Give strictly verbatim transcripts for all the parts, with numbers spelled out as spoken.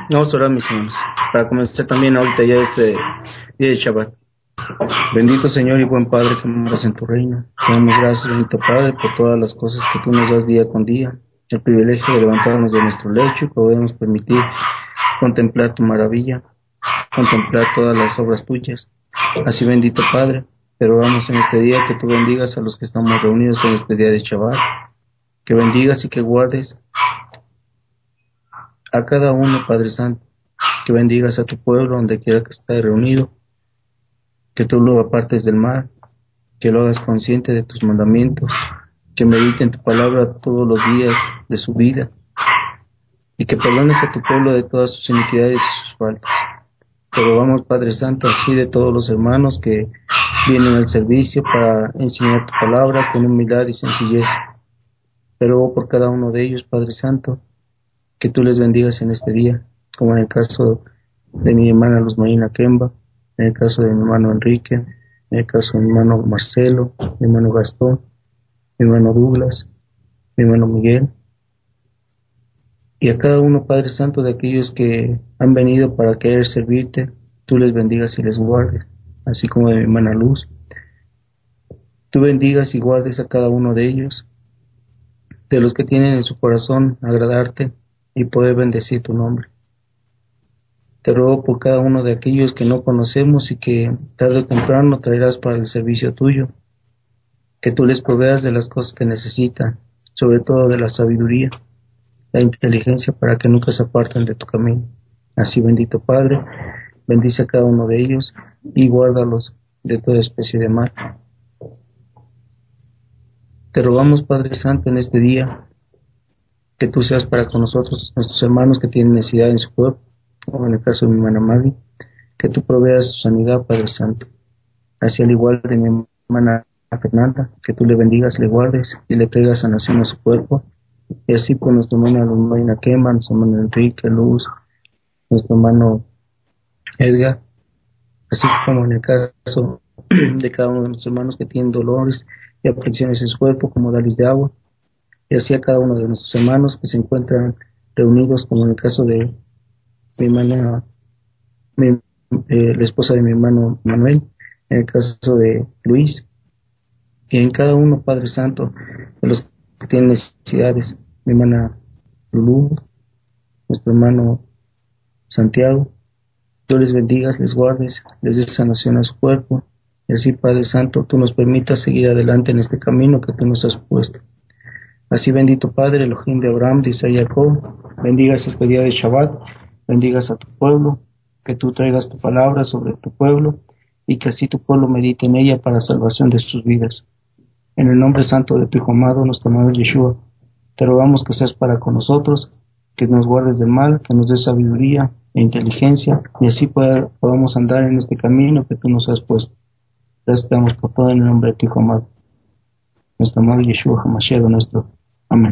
Vamos a orar, mis hermanos, para comenzar también ahorita ya este día de Shabbat. Bendito Señor y buen Padre que moras en tu reino. Te damos gracias, bendito Padre, por todas las cosas que tú nos das día con día. El privilegio de levantarnos de nuestro lecho y podemos permitir contemplar tu maravilla, contemplar todas las obras tuyas. Así, bendito Padre, pero vamos en este día que tú bendigas a los que estamos reunidos en este día de Shabbat, que bendigas y que guardes a cada uno, Padre Santo, que bendigas a tu pueblo donde quiera que esté reunido, que tú lo apartes del mal, que lo hagas consciente de tus mandamientos, que medite en tu palabra todos los días de su vida, y que perdones a tu pueblo de todas sus iniquidades y sus faltas. Te rogamos, Padre Santo, así de todos los hermanos que vienen al servicio para enseñar tu palabra con humildad y sencillez. Te ruego por cada uno de ellos, Padre Santo, que tú les bendigas en este día, como en el caso de mi hermana Luz Marina Kemba, en el caso de mi hermano Enrique, en el caso de mi hermano Marcelo, mi hermano Gastón, mi hermano Douglas, mi hermano Miguel, y a cada uno, Padre Santo, de aquellos que han venido para querer servirte, tú les bendigas y les guardes, así como de mi hermana Luz. Tú bendigas y guardes a cada uno de ellos, de los que tienen en su corazón agradarte y poder bendecir tu nombre. Te ruego por cada uno de aquellos que no conocemos y que tarde o temprano traerás para el servicio tuyo, que tú les proveas de las cosas que necesitan, sobre todo de la sabiduría, la inteligencia, para que nunca se aparten de tu camino. Así, bendito Padre, bendice a cada uno de ellos y guárdalos de toda especie de mal. Te rogamos, Padre Santo, en este día, que tú seas para con nosotros, nuestros hermanos que tienen necesidad en su cuerpo, como en el caso de mi hermana Maggie, que tú proveas su sanidad, Padre Santo. Así al igual de mi hermana Fernanda, que tú le bendigas, le guardes y le traigas sanación a su cuerpo. Y así por nuestro hermano Luz Marina Kemba, nuestro hermano Enrique, Luz, nuestro hermano Edgar, así como en el caso de cada uno de nuestros hermanos que tienen dolores y aflicciones en su cuerpo, como dalis de agua, y así a cada uno de nuestros hermanos que se encuentran reunidos, como en el caso de mi hermana, mi, eh, la esposa de mi hermano Manuel, en el caso de Luis, y en cada uno, Padre Santo, de los que tienen necesidades, mi hermana Lulú, nuestro hermano Santiago. Tú les bendigas, les guardes, les des sanación a su cuerpo, y así, Padre Santo, tú nos permitas seguir adelante en este camino que tú nos has puesto. Así, bendito Padre, Elohim de Abraham, de Isaac y Jacob, bendigas este día de Shabbat, bendigas a tu pueblo, que tú traigas tu palabra sobre tu pueblo, y que así tu pueblo medite en ella para salvación de sus vidas. En el nombre santo de tu Hijo amado, nuestro amado Yeshua, te rogamos que seas para con nosotros, que nos guardes del mal, que nos des sabiduría e inteligencia, y así poder, podamos andar en este camino que tú nos has puesto. Gracias te damos por todo en el nombre de tu Hijo amado, nuestro amado Yeshua HaMashiach nuestro. Amén.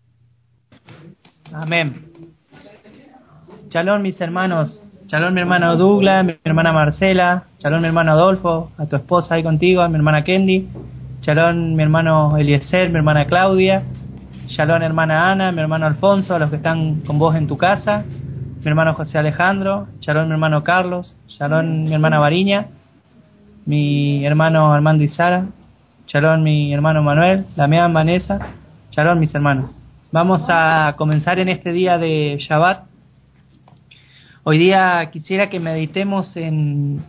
Amén. Shalom, mis hermanos. Shalom, mi hermano Douglas, mi hermana Marcela. Shalom, mi hermano Adolfo, a tu esposa ahí contigo, a mi hermana Kendi. Shalom, mi hermano Eliezer, mi hermana Claudia. Shalom, hermana Ana, mi hermano Alfonso, a los que están con vos en tu casa. Mi hermano José Alejandro. Shalom, mi hermano Carlos. Shalom, mi hermana Variña. Mi hermano Armando y Sara. Shalom, mi hermano Manuel. La mía Vanessa. Shalom, mis hermanos. Vamos a comenzar en este día de Shabbat. Hoy día quisiera que meditemos en,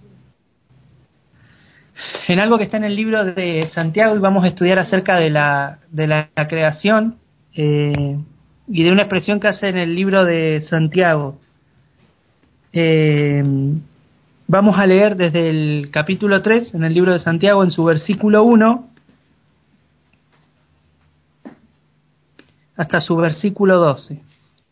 en algo que está en el libro de Santiago, y vamos a estudiar acerca de la, de la, la creación eh, y de una expresión que hace en el libro de Santiago. Eh, vamos a leer desde el capítulo tres, en el libro de Santiago, en su versículo uno, hasta su versículo doce.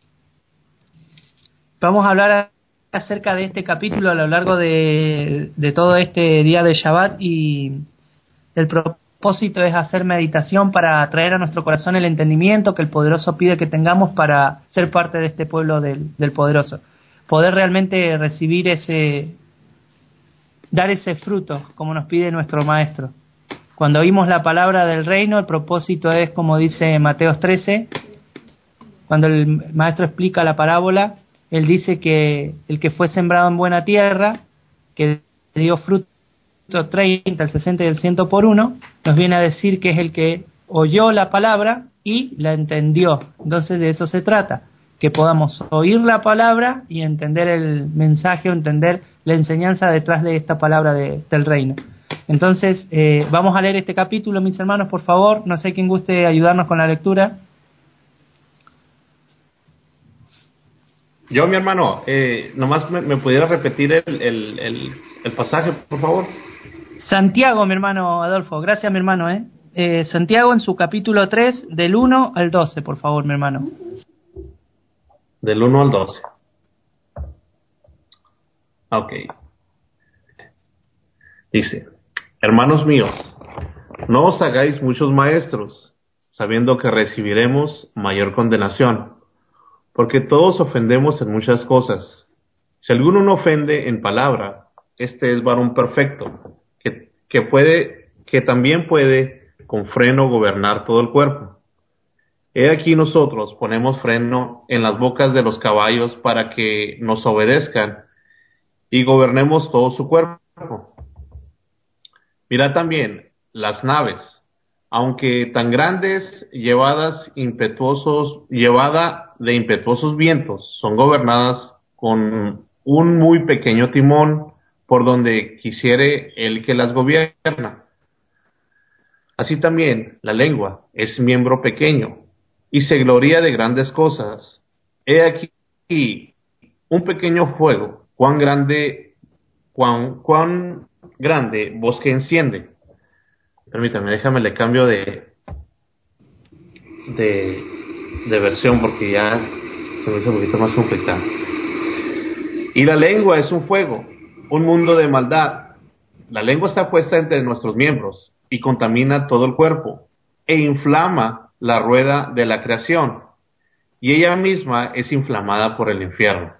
Vamos a hablar acerca de este capítulo a lo largo de, de todo este día de Shabbat, y el propósito es hacer meditación para traer a nuestro corazón el entendimiento que el Poderoso pide que tengamos para ser parte de este pueblo del, del Poderoso. Poder realmente recibir ese, dar ese fruto como nos pide nuestro Maestro. Cuando oímos la palabra del reino, el propósito es, como dice Mateo trece, cuando el Maestro explica la parábola, él dice que el que fue sembrado en buena tierra, que dio fruto treinta, el sesenta y el cien por uno, nos viene a decir que es el que oyó la palabra y la entendió. Entonces de eso se trata, que podamos oír la palabra y entender el mensaje o entender la enseñanza detrás de esta palabra de, del reino. Entonces, eh, vamos a leer este capítulo, mis hermanos, por favor. No sé quién guste ayudarnos con la lectura. Yo, mi hermano, eh, nomás me, me pudiera repetir el, el, el, el pasaje, por favor. Santiago, mi hermano Adolfo. Gracias, mi hermano. ¿eh? Eh, Santiago en su capítulo tres, del uno al doce, por favor, mi hermano. Del uno al doce. Ok. Dice: Hermanos míos, no os hagáis muchos maestros, sabiendo que recibiremos mayor condenación, porque todos ofendemos en muchas cosas. Si alguno no ofende en palabra, este es varón perfecto, que, que puede, que también puede con freno gobernar todo el cuerpo. He aquí nosotros ponemos freno en las bocas de los caballos para que nos obedezcan y gobernemos todo su cuerpo. Mirad también las naves, aunque tan grandes, llevadas impetuosos, llevada de impetuosos vientos, son gobernadas con un muy pequeño timón por donde quisiere el que las gobierna. Así también la lengua es miembro pequeño y se gloria de grandes cosas. He aquí un pequeño fuego, cuán grande, cuán, cuán grande bosque enciende. Permítame, déjame le cambio de, de, de versión porque ya se me hizo un poquito más complicado. Y la lengua es un fuego, un mundo de maldad. La lengua está puesta entre nuestros miembros y contamina todo el cuerpo e inflama la rueda de la creación, y ella misma es inflamada por el infierno.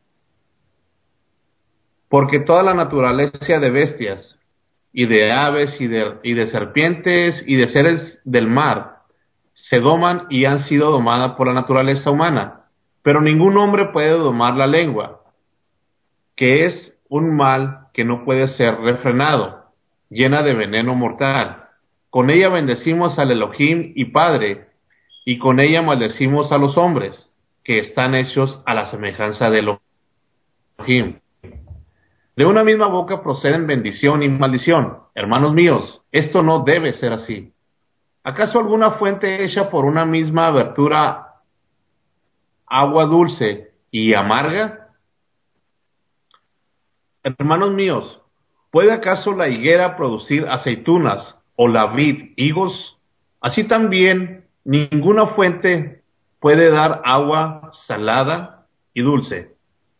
Porque toda la naturaleza de bestias, y de aves, y de, y de serpientes, y de seres del mar, se doman y han sido domadas por la naturaleza humana, pero ningún hombre puede domar la lengua, que es un mal que no puede ser refrenado, llena de veneno mortal. Con ella bendecimos al Elohim y Padre, y con ella maldecimos a los hombres, que están hechos a la semejanza de Elohim. De una misma boca proceden bendición y maldición. Hermanos míos, esto no debe ser así. ¿Acaso alguna fuente hecha por una misma abertura agua dulce y amarga? Hermanos míos, ¿puede acaso la higuera producir aceitunas o la vid higos? Así también ninguna fuente puede dar agua salada y dulce.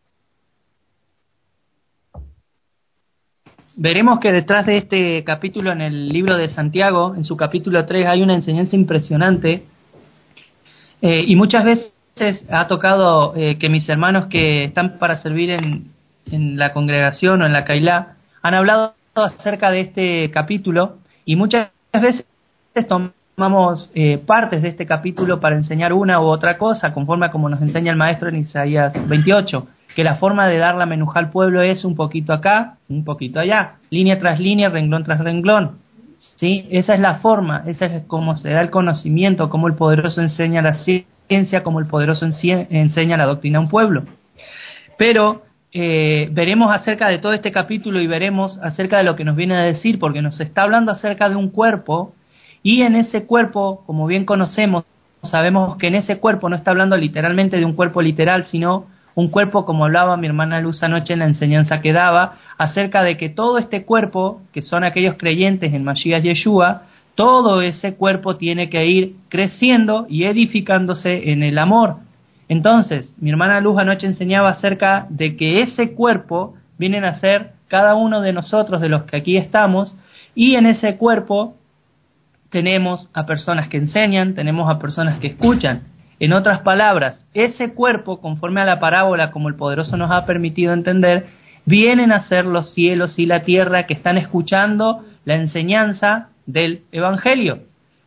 Veremos que detrás de este capítulo en el libro de Santiago, en su capítulo tres, hay una enseñanza impresionante, eh, y muchas veces ha tocado eh, que mis hermanos que están para servir en, en la congregación o en la Cailá han hablado acerca de este capítulo, y muchas veces tomamos eh, partes de este capítulo para enseñar una u otra cosa, conforme a como nos enseña el maestro en Isaías veintiocho, que la forma de dar la menujá al pueblo es un poquito acá, un poquito allá, línea tras línea, renglón tras renglón. ¿Sí? Esa es la forma, esa es como se da el conocimiento, como el poderoso enseña la ciencia, como el poderoso enseña la doctrina a un pueblo. Pero eh, veremos acerca de todo este capítulo y veremos acerca de lo que nos viene a decir, porque nos está hablando acerca de un cuerpo, y en ese cuerpo, como bien conocemos, sabemos que en ese cuerpo no está hablando literalmente de un cuerpo literal, sino un cuerpo, como hablaba mi hermana Luz anoche en la enseñanza que daba, acerca de que todo este cuerpo, que son aquellos creyentes en Mashiach Yeshua, todo ese cuerpo tiene que ir creciendo y edificándose en el amor. Entonces, mi hermana Luz anoche enseñaba acerca de que ese cuerpo vienen a ser cada uno de nosotros, de los que aquí estamos, y en ese cuerpo tenemos a personas que enseñan, tenemos a personas que escuchan. En otras palabras, ese cuerpo, conforme a la parábola, como el poderoso nos ha permitido entender, vienen a ser los cielos y la tierra que están escuchando la enseñanza del Evangelio.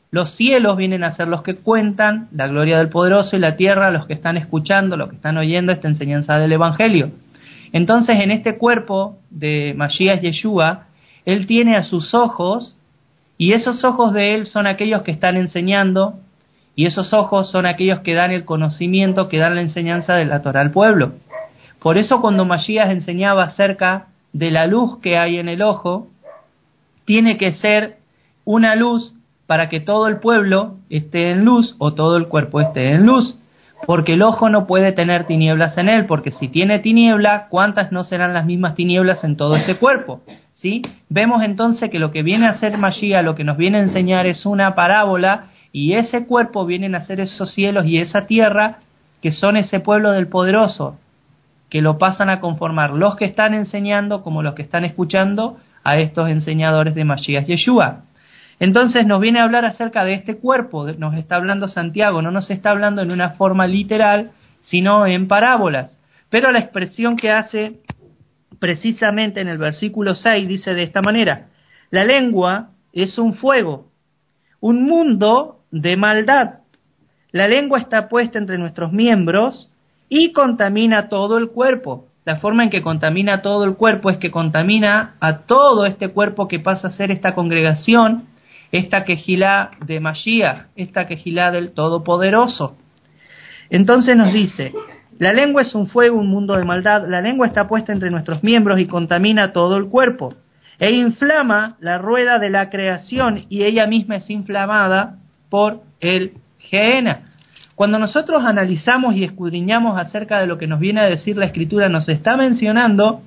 los cielos vienen a ser los que cuentan la gloria del Poderoso y la tierra los que están escuchando, los que están oyendo esta enseñanza del Evangelio. Entonces, en este cuerpo de Mashiach Yeshua, él tiene a sus ojos, y esos ojos de él son aquellos que están enseñando, y esos ojos son aquellos que dan el conocimiento, que dan la enseñanza de la Torá al pueblo. Por eso cuando Mashiach enseñaba acerca de la luz que hay en el ojo, tiene que ser una luz para que todo el pueblo esté en luz o todo el cuerpo esté en luz, porque el ojo no puede tener tinieblas en él, porque si tiene tiniebla, ¿cuántas no serán las mismas tinieblas en todo este cuerpo? ¿Sí? Vemos entonces que lo que viene a hacer Mashiach, lo que nos viene a enseñar es una parábola, y ese cuerpo vienen a ser esos cielos y esa tierra que son ese pueblo del Poderoso, que lo pasan a conformar los que están enseñando como los que están escuchando a estos enseñadores de Mashiach Yeshua. Entonces nos viene a hablar acerca de este cuerpo, nos está hablando Santiago, no nos está hablando en una forma literal, sino en parábolas. Pero la expresión que hace precisamente en el versículo seis dice de esta manera: la lengua es un fuego, un mundo de maldad. La lengua está puesta entre nuestros miembros y contamina todo el cuerpo. La forma en que contamina todo el cuerpo es que contamina a todo este cuerpo que pasa a ser esta congregación, esta quejilá de Mashiach, esta quejilá del Todopoderoso. Entonces nos dice: la lengua es un fuego, un mundo de maldad. La lengua está puesta entre nuestros miembros y contamina todo el cuerpo, e inflama la rueda de la creación, y ella misma es inflamada por el Gehenna. Cuando nosotros analizamos y escudriñamos acerca de lo que nos viene a decir la Escritura, nos está mencionando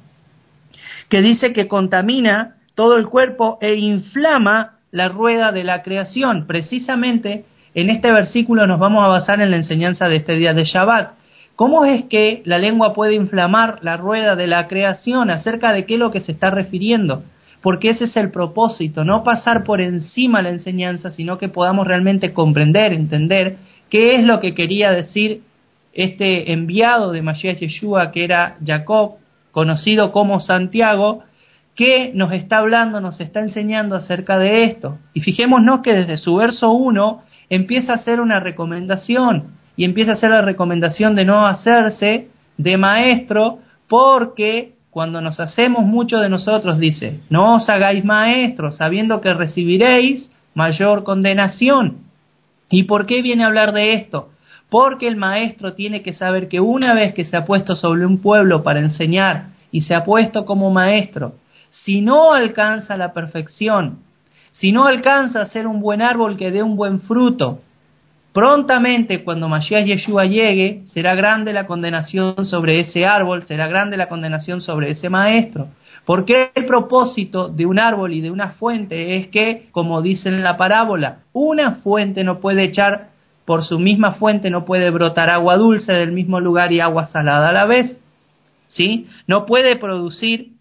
que dice que contamina todo el cuerpo e inflama la rueda de la creación. Precisamente en este versículo nos vamos a basar en la enseñanza de este día de Shabbat. ¿Cómo es que la lengua puede inflamar la rueda de la creación? ¿Acerca de qué es lo que se está refiriendo? Porque ese es el propósito, no pasar por encima la enseñanza, sino que podamos realmente comprender, entender qué es lo que quería decir este enviado de Mashiach Yeshua, que era Jacob, conocido como Santiago, que nos está hablando, nos está enseñando acerca de esto. Y fijémonos que desde su verso uno empieza a hacer una recomendación, y empieza a hacer la recomendación de no hacerse de maestro, porque cuando nos hacemos mucho de nosotros, dice: no os hagáis maestros, sabiendo que recibiréis mayor condenación. ¿Y por qué viene a hablar de esto? Porque el maestro tiene que saber que una vez que se ha puesto sobre un pueblo para enseñar, y se ha puesto como maestro, si no alcanza la perfección, si no alcanza a ser un buen árbol que dé un buen fruto, prontamente cuando Mashiach Yeshua llegue, será grande la condenación sobre ese árbol, será grande la condenación sobre ese maestro. Porque el propósito de un árbol y de una fuente es que, como dice en la parábola, una fuente no puede echar, por su misma fuente no puede brotar agua dulce del mismo lugar y agua salada a la vez, ¿sí? No puede producir,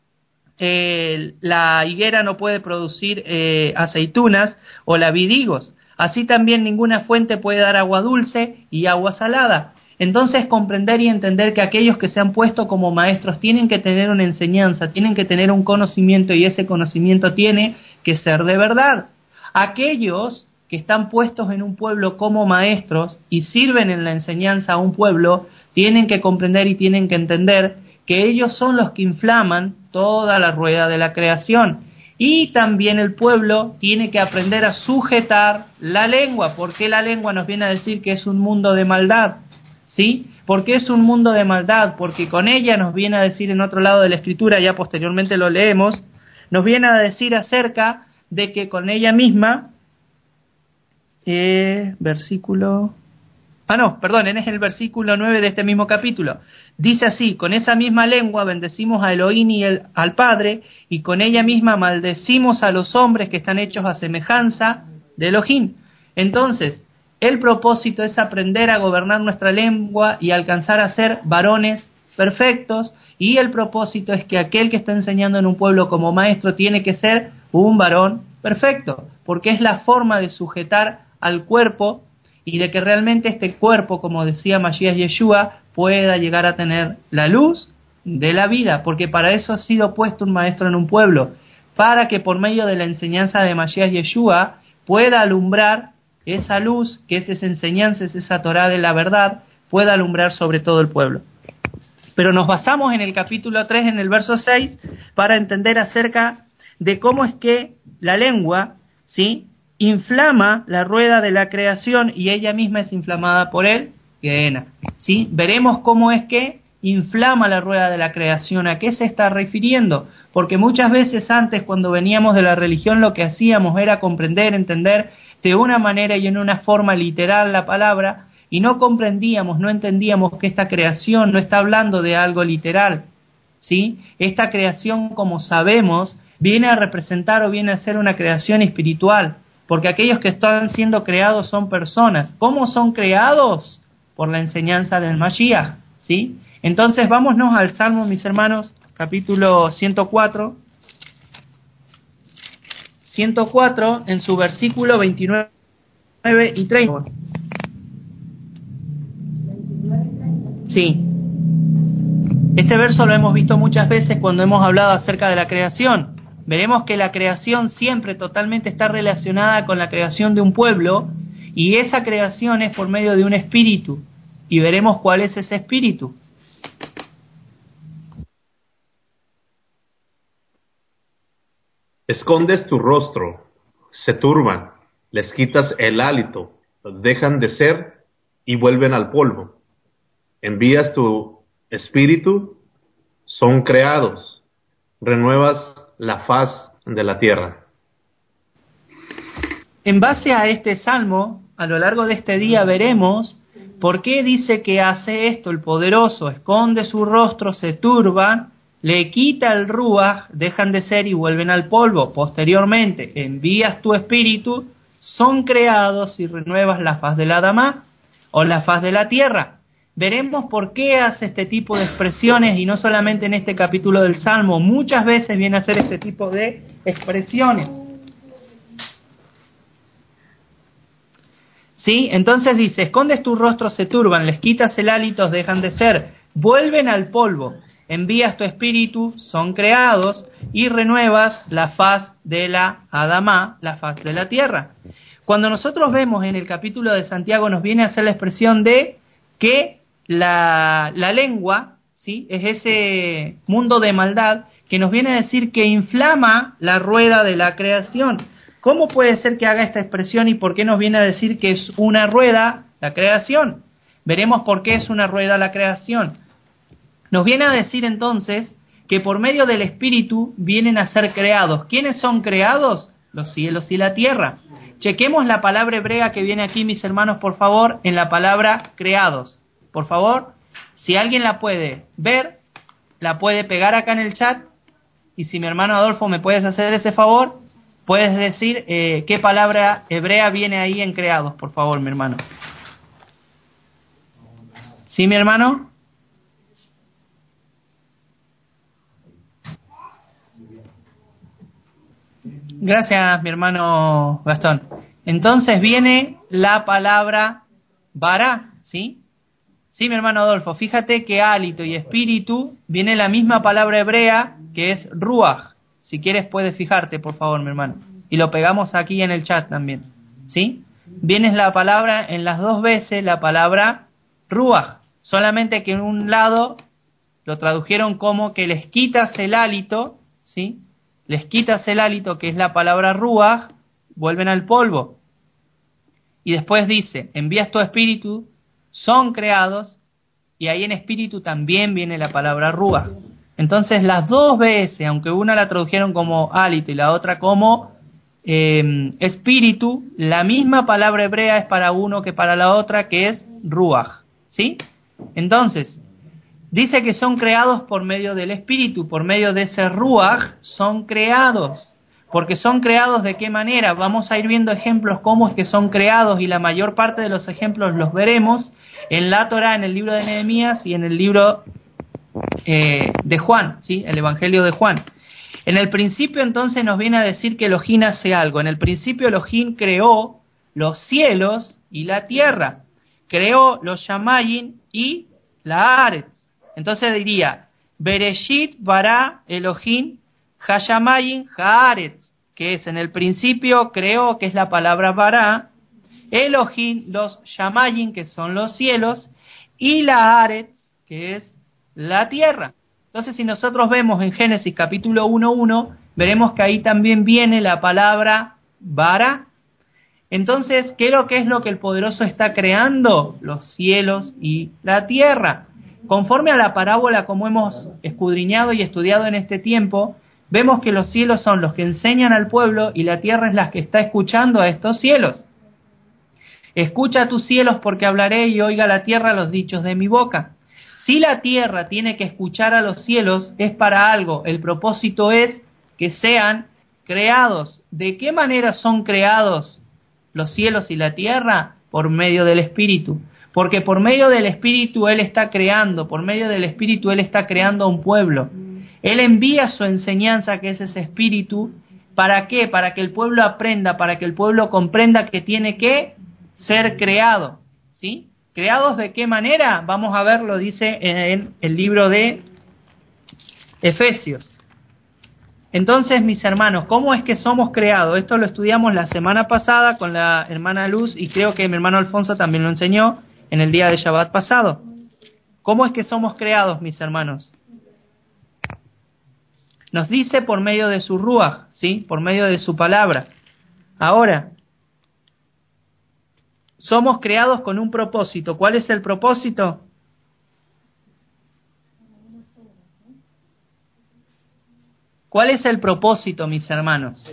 eh, la higuera no puede producir eh, aceitunas, o la vid higos. Así también ninguna fuente puede dar agua dulce y agua salada. Entonces, comprender y entender que aquellos que se han puesto como maestros tienen que tener una enseñanza, tienen que tener un conocimiento, y ese conocimiento tiene que ser de verdad. Aquellos que están puestos en un pueblo como maestros y sirven en la enseñanza a un pueblo, tienen que comprender y tienen que entender que ellos son los que inflaman toda la rueda de la creación. Y también el pueblo tiene que aprender a sujetar la lengua. ¿Por qué la lengua nos viene a decir que es un mundo de maldad? ¿Sí? ¿Por qué es un mundo de maldad? Porque con ella nos viene a decir en otro lado de la Escritura, ya posteriormente lo leemos, nos viene a decir acerca de que con ella misma, eh, versículo... Ah, no, perdón, es el versículo nueve de este mismo capítulo. Dice así: con esa misma lengua bendecimos a Elohim y el, al Padre, y con ella misma maldecimos a los hombres que están hechos a semejanza de Elohim. Entonces, el propósito es aprender a gobernar nuestra lengua y alcanzar a ser varones perfectos, y el propósito es que aquel que está enseñando en un pueblo como maestro tiene que ser un varón perfecto, porque es la forma de sujetar al cuerpo y de que realmente este cuerpo, como decía Mashiach Yeshua, pueda llegar a tener la luz de la vida, porque para eso ha sido puesto un maestro en un pueblo, para que por medio de la enseñanza de Mashiach Yeshua pueda alumbrar esa luz, que es esa enseñanza, es esa Torá de la verdad, pueda alumbrar sobre todo el pueblo. Pero nos basamos en el capítulo tres, en el verso seis, para entender acerca de cómo es que la lengua, ¿sí?, inflama la rueda de la creación y ella misma es inflamada por el Gehenna, ¿sí? Veremos cómo es que inflama la rueda de la creación. ¿A qué se está refiriendo? Porque muchas veces antes, cuando veníamos de la religión, lo que hacíamos era comprender, entender de una manera y en una forma literal la palabra, y no comprendíamos, no entendíamos que esta creación no está hablando de algo literal, ¿sí? Esta creación, como sabemos, viene a representar o viene a ser una creación espiritual, porque aquellos que están siendo creados son personas. ¿Cómo son creados? Por la enseñanza del Mashiach, ¿sí? Entonces vámonos al Salmo, mis hermanos, capítulo ciento cuatro, ciento cuatro, en su versículo veintinueve y treinta. Sí. Este verso lo hemos visto muchas veces cuando hemos hablado acerca de la creación. Veremos que la creación siempre totalmente está relacionada con la creación de un pueblo, y esa creación es por medio de un espíritu, y veremos cuál es ese espíritu. Escondes tu rostro, se turban, les quitas el hálito, dejan de ser y vuelven al polvo. Envías tu espíritu, son creados, renuevas la faz de la tierra. En base a este salmo, a lo largo de este día veremos por qué dice que hace esto el poderoso: esconde su rostro, se turban, le quita el ruaj, dejan de ser y vuelven al polvo. Posteriormente, envías tu espíritu, son creados y renuevas la faz de la Adamá, o la faz de la tierra. Veremos por qué hace este tipo de expresiones, y no solamente en este capítulo del Salmo, muchas veces viene a hacer este tipo de expresiones. ¿Sí? Entonces dice: escondes tu rostro, se turban, les quitas el hálito, dejan de ser, vuelven al polvo, envías tu espíritu, son creados, y renuevas la faz de la Adamá, la faz de la tierra. Cuando nosotros vemos en el capítulo de Santiago, nos viene a hacer la expresión de que la, la lengua, ¿sí?, es ese mundo de maldad que nos viene a decir que inflama la rueda de la creación. ¿Cómo puede ser que haga esta expresión y por qué nos viene a decir que es una rueda la creación? Veremos por qué es una rueda la creación. Nos viene a decir entonces que por medio del Espíritu vienen a ser creados. ¿Quiénes son creados? Los cielos y la tierra. Chequemos la palabra hebrea que viene aquí, mis hermanos, por favor, en la palabra creados. Por favor, si alguien la puede ver, la puede pegar acá en el chat, y si mi hermano Adolfo me puedes hacer ese favor, puedes decir eh, qué palabra hebrea viene ahí en creados, por favor, mi hermano. ¿Sí, mi hermano? Gracias, mi hermano Gastón. Entonces viene la palabra bara, ¿sí? Sí, mi hermano Adolfo, fíjate que hálito y espíritu viene la misma palabra hebrea que es ruaj. Si quieres puedes fijarte, por favor, mi hermano. Y lo pegamos aquí en el chat también, ¿sí? Viene la palabra en las dos veces, la palabra ruaj. Solamente que en un lado lo tradujeron como que les quitas el hálito, ¿sí? Les quitas el hálito, que es la palabra ruaj, vuelven al polvo. Y después dice, envías tu espíritu, son creados, y ahí en espíritu también viene la palabra ruaj. Entonces las dos veces, aunque una la tradujeron como hálito y la otra como eh, espíritu, la misma palabra hebrea es para uno que para la otra, que es ruaj, ¿sí? Entonces, dice que son creados por medio del espíritu, por medio de ese ruaj son creados. Porque son creados ¿de qué manera? Vamos a ir viendo ejemplos cómo es que son creados, y la mayor parte de los ejemplos los veremos en la Torá, en el libro de Nehemías y en el libro eh, de Juan, ¿sí? El Evangelio de Juan. En el principio entonces nos viene a decir que Elohim hace algo. En el principio Elohim creó los cielos y la tierra. Creó los Shamayim y la Aretz. Entonces diría, Bereshit bara Elohim Hashamayim Haaretz, que que es en el principio creó, que es la palabra bara, Elohim, los Shamayim, que son los cielos, y la Aretz, que es la tierra. Entonces, si nosotros vemos en Génesis capítulo uno uno, veremos que ahí también viene la palabra bara. Entonces, ¿qué es lo que es lo que el Poderoso está creando? Los cielos y la tierra. Conforme a la parábola, como hemos escudriñado y estudiado en este tiempo, vemos que los cielos son los que enseñan al pueblo y la tierra es la que está escuchando a estos cielos. Escucha a tus cielos porque hablaré y oiga la tierra los dichos de mi boca. Si la tierra tiene que escuchar a los cielos, es para algo. El propósito es que sean creados. ¿De qué manera son creados los cielos y la tierra? Por medio del Espíritu. Porque por medio del Espíritu Él está creando, por medio del Espíritu Él está creando a un pueblo. Él envía su enseñanza, que es ese Espíritu. ¿Para qué? Para que el pueblo aprenda, para que el pueblo comprenda que tiene que ser creado. ¿Sí? ¿Creados de qué manera? Vamos a ver, lo dice en el libro de Efesios. Entonces, mis hermanos, ¿cómo es que somos creados? Esto lo estudiamos la semana pasada con la hermana Luz y creo que mi hermano Alfonso también lo enseñó en el día de Shabbat pasado. ¿Cómo es que somos creados, mis hermanos? Nos dice por medio de su Ruach, ¿sí? Por medio de su palabra. Ahora, somos creados con un propósito. ¿Cuál es el propósito? ¿Cuál es el propósito, mis hermanos?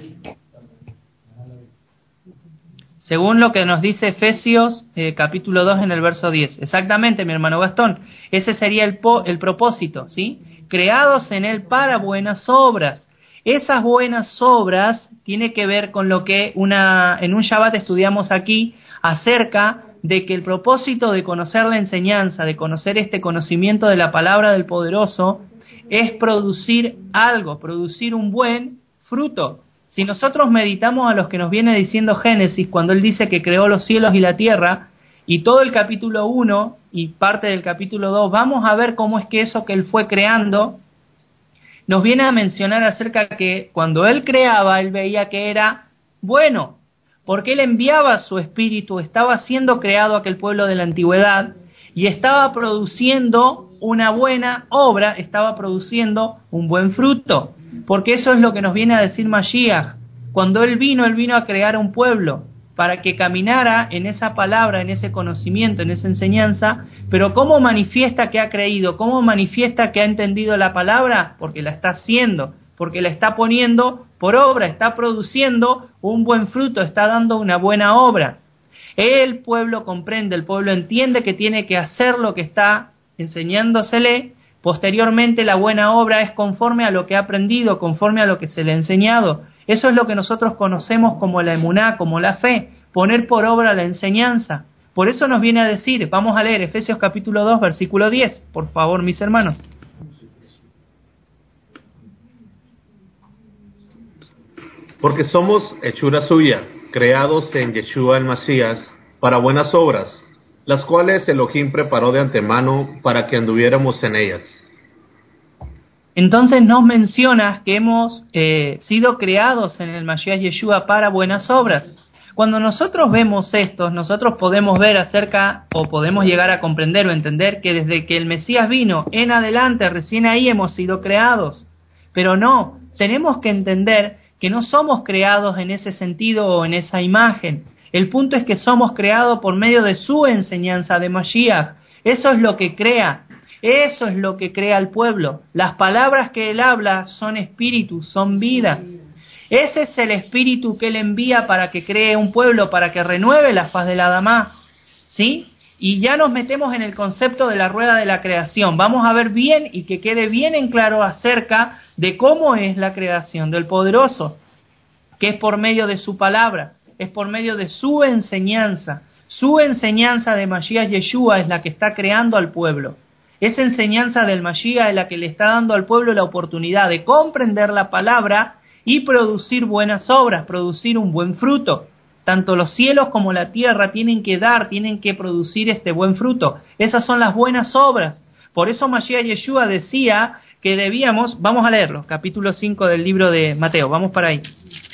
Según lo que nos dice Efesios eh, capítulo dos en el verso diez. Exactamente, mi hermano Gastón. Ese sería el, po, el propósito, ¿sí? Creados en Él para buenas obras. Esas buenas obras tiene que ver con lo que una en un Shabbat estudiamos aquí acerca de que el propósito de conocer la enseñanza, de conocer este conocimiento de la palabra del Poderoso, es producir algo, producir un buen fruto. Si nosotros meditamos a lo que nos viene diciendo Génesis, cuando él dice que creó los cielos y la tierra, y todo el capítulo uno y parte del capítulo dos, vamos a ver cómo es que eso que él fue creando, nos viene a mencionar acerca de que cuando él creaba, él veía que era bueno, porque él enviaba su espíritu, estaba siendo creado aquel pueblo de la antigüedad, y estaba produciendo una buena obra, estaba produciendo un buen fruto, porque eso es lo que nos viene a decir Mashiach. Cuando él vino, él vino a crear un pueblo, para que caminara en esa palabra, en ese conocimiento, en esa enseñanza, pero ¿cómo manifiesta que ha creído? ¿Cómo manifiesta que ha entendido la palabra? Porque la está haciendo, porque la está poniendo por obra, está produciendo un buen fruto, está dando una buena obra. El pueblo comprende, el pueblo entiende que tiene que hacer lo que está enseñándosele. Posteriormente la buena obra es conforme a lo que ha aprendido, conforme a lo que se le ha enseñado. Eso es lo que nosotros conocemos como la emuná, como la fe, poner por obra la enseñanza. Por eso nos viene a decir, vamos a leer Efesios capítulo dos, versículo diez, por favor, mis hermanos. Porque somos hechura suya, creados en Yeshua el Masías, para buenas obras, las cuales Elohim preparó de antemano para que anduviéramos en ellas. Entonces nos mencionas que hemos eh, sido creados en el Mashiach Yeshua para buenas obras. Cuando nosotros vemos esto, nosotros podemos ver acerca, o podemos llegar a comprender o entender que desde que el Mesías vino en adelante, recién ahí hemos sido creados. Pero no, tenemos que entender que no somos creados en ese sentido o en esa imagen. El punto es que somos creados por medio de su enseñanza de Mashiach. Eso es lo que crea. Eso es lo que crea el pueblo. Las palabras que él habla son espíritu, son vida. Ese es el espíritu que él envía para que cree un pueblo, para que renueve la faz de la Adamá. ¿Sí? Y ya nos metemos en el concepto de la rueda de la creación. Vamos a ver bien y que quede bien en claro acerca de cómo es la creación del Poderoso, que es por medio de su palabra, es por medio de su enseñanza. Su enseñanza de Mashiach Yeshua es la que está creando al pueblo. Esa enseñanza del Mashiach es la que le está dando al pueblo la oportunidad de comprender la palabra y producir buenas obras, producir un buen fruto. Tanto los cielos como la tierra tienen que dar, tienen que producir este buen fruto. Esas son las buenas obras. Por eso Mashiach Yeshua decía que debíamos, vamos a leerlo, capítulo cinco del libro de Mateo, vamos para ahí.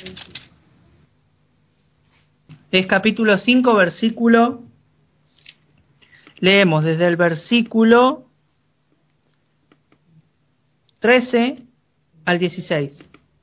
Es capítulo cinco, versículo, leemos desde el versículo trece al dieciséis.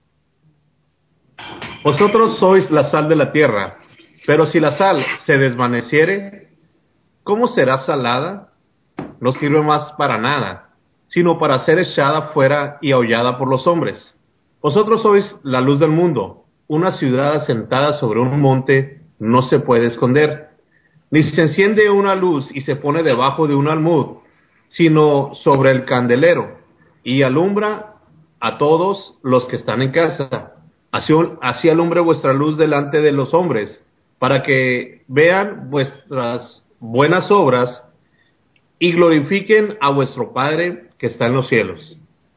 Vosotros sois la sal de la tierra, pero si la sal se desvaneciere, ¿cómo será salada? No sirve más para nada, sino para ser echada fuera y aullada por los hombres. Vosotros sois la luz del mundo. Una ciudad asentada sobre un monte no se puede esconder, ni se enciende una luz y se pone debajo de un almud, sino sobre el candelero, y alumbra a todos los que están en casa. Así, así alumbre vuestra luz delante de los hombres, para que vean vuestras buenas obras y glorifiquen a vuestro Padre que está en los cielos.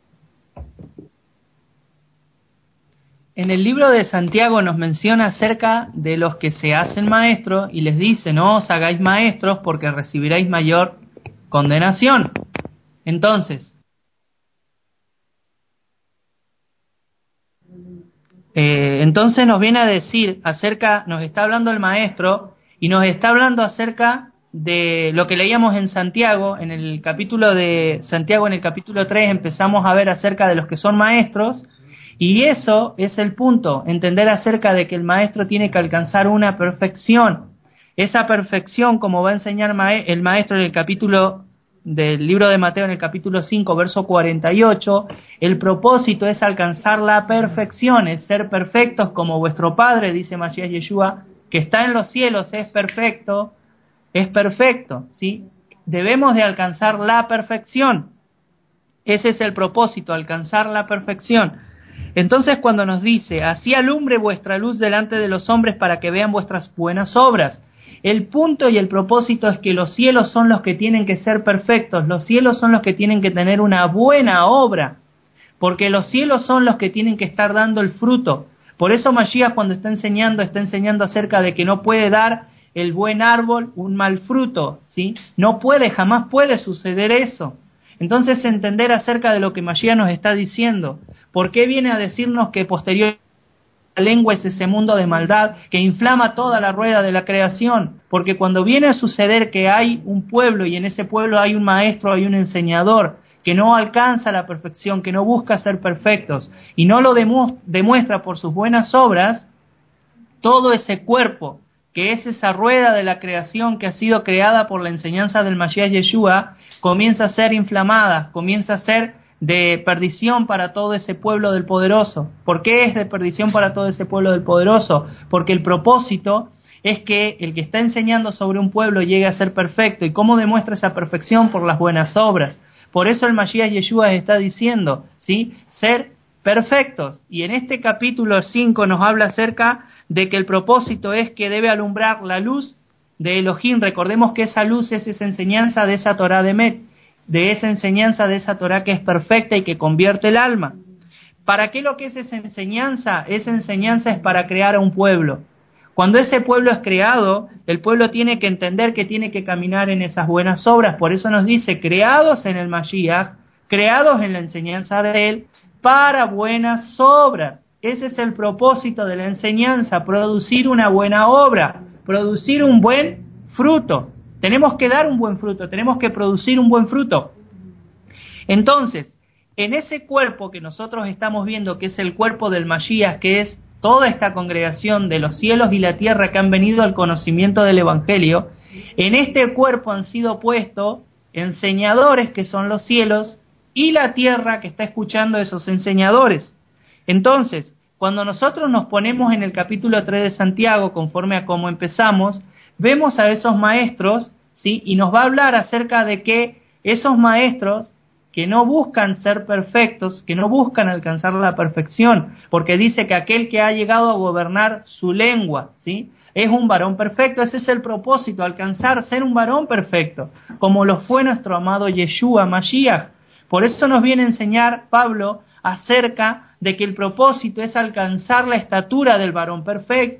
En el libro de Santiago nos menciona acerca de los que se hacen maestros y les dice, no os hagáis maestros porque recibiréis mayor condenación. Entonces, eh, entonces nos viene a decir acerca, nos está hablando el maestro y nos está hablando acerca de lo que leíamos en Santiago, en el capítulo de Santiago, en el capítulo tres, empezamos a ver acerca de los que son maestros, y eso es el punto, entender acerca de que el maestro tiene que alcanzar una perfección. Esa perfección, como va a enseñar el maestro en el capítulo del libro de Mateo, en el capítulo cinco, verso cuarenta y ocho, el propósito es alcanzar la perfección, es ser perfectos como vuestro Padre, dice Masías Yeshua, que está en los cielos, es perfecto, es perfecto, ¿sí? Debemos de alcanzar la perfección. Ese es el propósito, alcanzar la perfección. Entonces cuando nos dice, así alumbre vuestra luz delante de los hombres para que vean vuestras buenas obras. El punto y el propósito es que los cielos son los que tienen que ser perfectos, los cielos son los que tienen que tener una buena obra, porque los cielos son los que tienen que estar dando el fruto. Por eso Mashiach cuando está enseñando, está enseñando acerca de que no puede dar el buen árbol un mal fruto, ¿sí? No puede, jamás puede suceder eso. Entonces entender acerca de lo que Mashiach nos está diciendo. ¿Por qué viene a decirnos que posterior a la lengua es ese mundo de maldad que inflama toda la rueda de la creación? Porque cuando viene a suceder que hay un pueblo y en ese pueblo hay un maestro, hay un enseñador que no alcanza la perfección, que no busca ser perfectos y no lo demu- demuestra por sus buenas obras, todo ese cuerpo que es esa rueda de la creación que ha sido creada por la enseñanza del Mashiach Yeshua, comienza a ser inflamada, comienza a ser de perdición para todo ese pueblo del poderoso. ¿Por qué es de perdición para todo ese pueblo del poderoso? Porque el propósito es que el que está enseñando sobre un pueblo llegue a ser perfecto. ¿Y cómo demuestra esa perfección? Por las buenas obras. Por eso el Mashiach Yeshua está diciendo, ¿sí?, ser perfectos. Y en este capítulo cinco nos habla acerca de que el propósito es que debe alumbrar la luz de Elohim. Recordemos que esa luz es esa enseñanza de esa Torah de Met, de esa enseñanza de esa Torah que es perfecta y que convierte el alma. ¿Para qué lo que es esa enseñanza? Esa enseñanza es para crear a un pueblo. Cuando ese pueblo es creado, el pueblo tiene que entender que tiene que caminar en esas buenas obras. Por eso nos dice, creados en el Mashiach, creados en la enseñanza de él, para buenas obras. Ese es el propósito de la enseñanza, producir una buena obra, producir un buen fruto. Tenemos que dar un buen fruto, tenemos que producir un buen fruto. Entonces, en ese cuerpo que nosotros estamos viendo, que es el cuerpo del Mashiach, que es toda esta congregación de los cielos y la tierra que han venido al conocimiento del Evangelio, en este cuerpo han sido puestos enseñadores que son los cielos y la tierra que está escuchando a esos enseñadores. Entonces, cuando nosotros nos ponemos en el capítulo tres de Santiago, conforme a cómo empezamos, vemos a esos maestros, ¿sí?, y nos va a hablar acerca de que esos maestros que no buscan ser perfectos, que no buscan alcanzar la perfección, porque dice que aquel que ha llegado a gobernar su lengua, ¿sí?, es un varón perfecto. Ese es el propósito, alcanzar, ser un varón perfecto, como lo fue nuestro amado Yeshua Mashiach. Por eso nos viene a enseñar Pablo acerca de que el propósito es alcanzar la estatura del varón perfecto.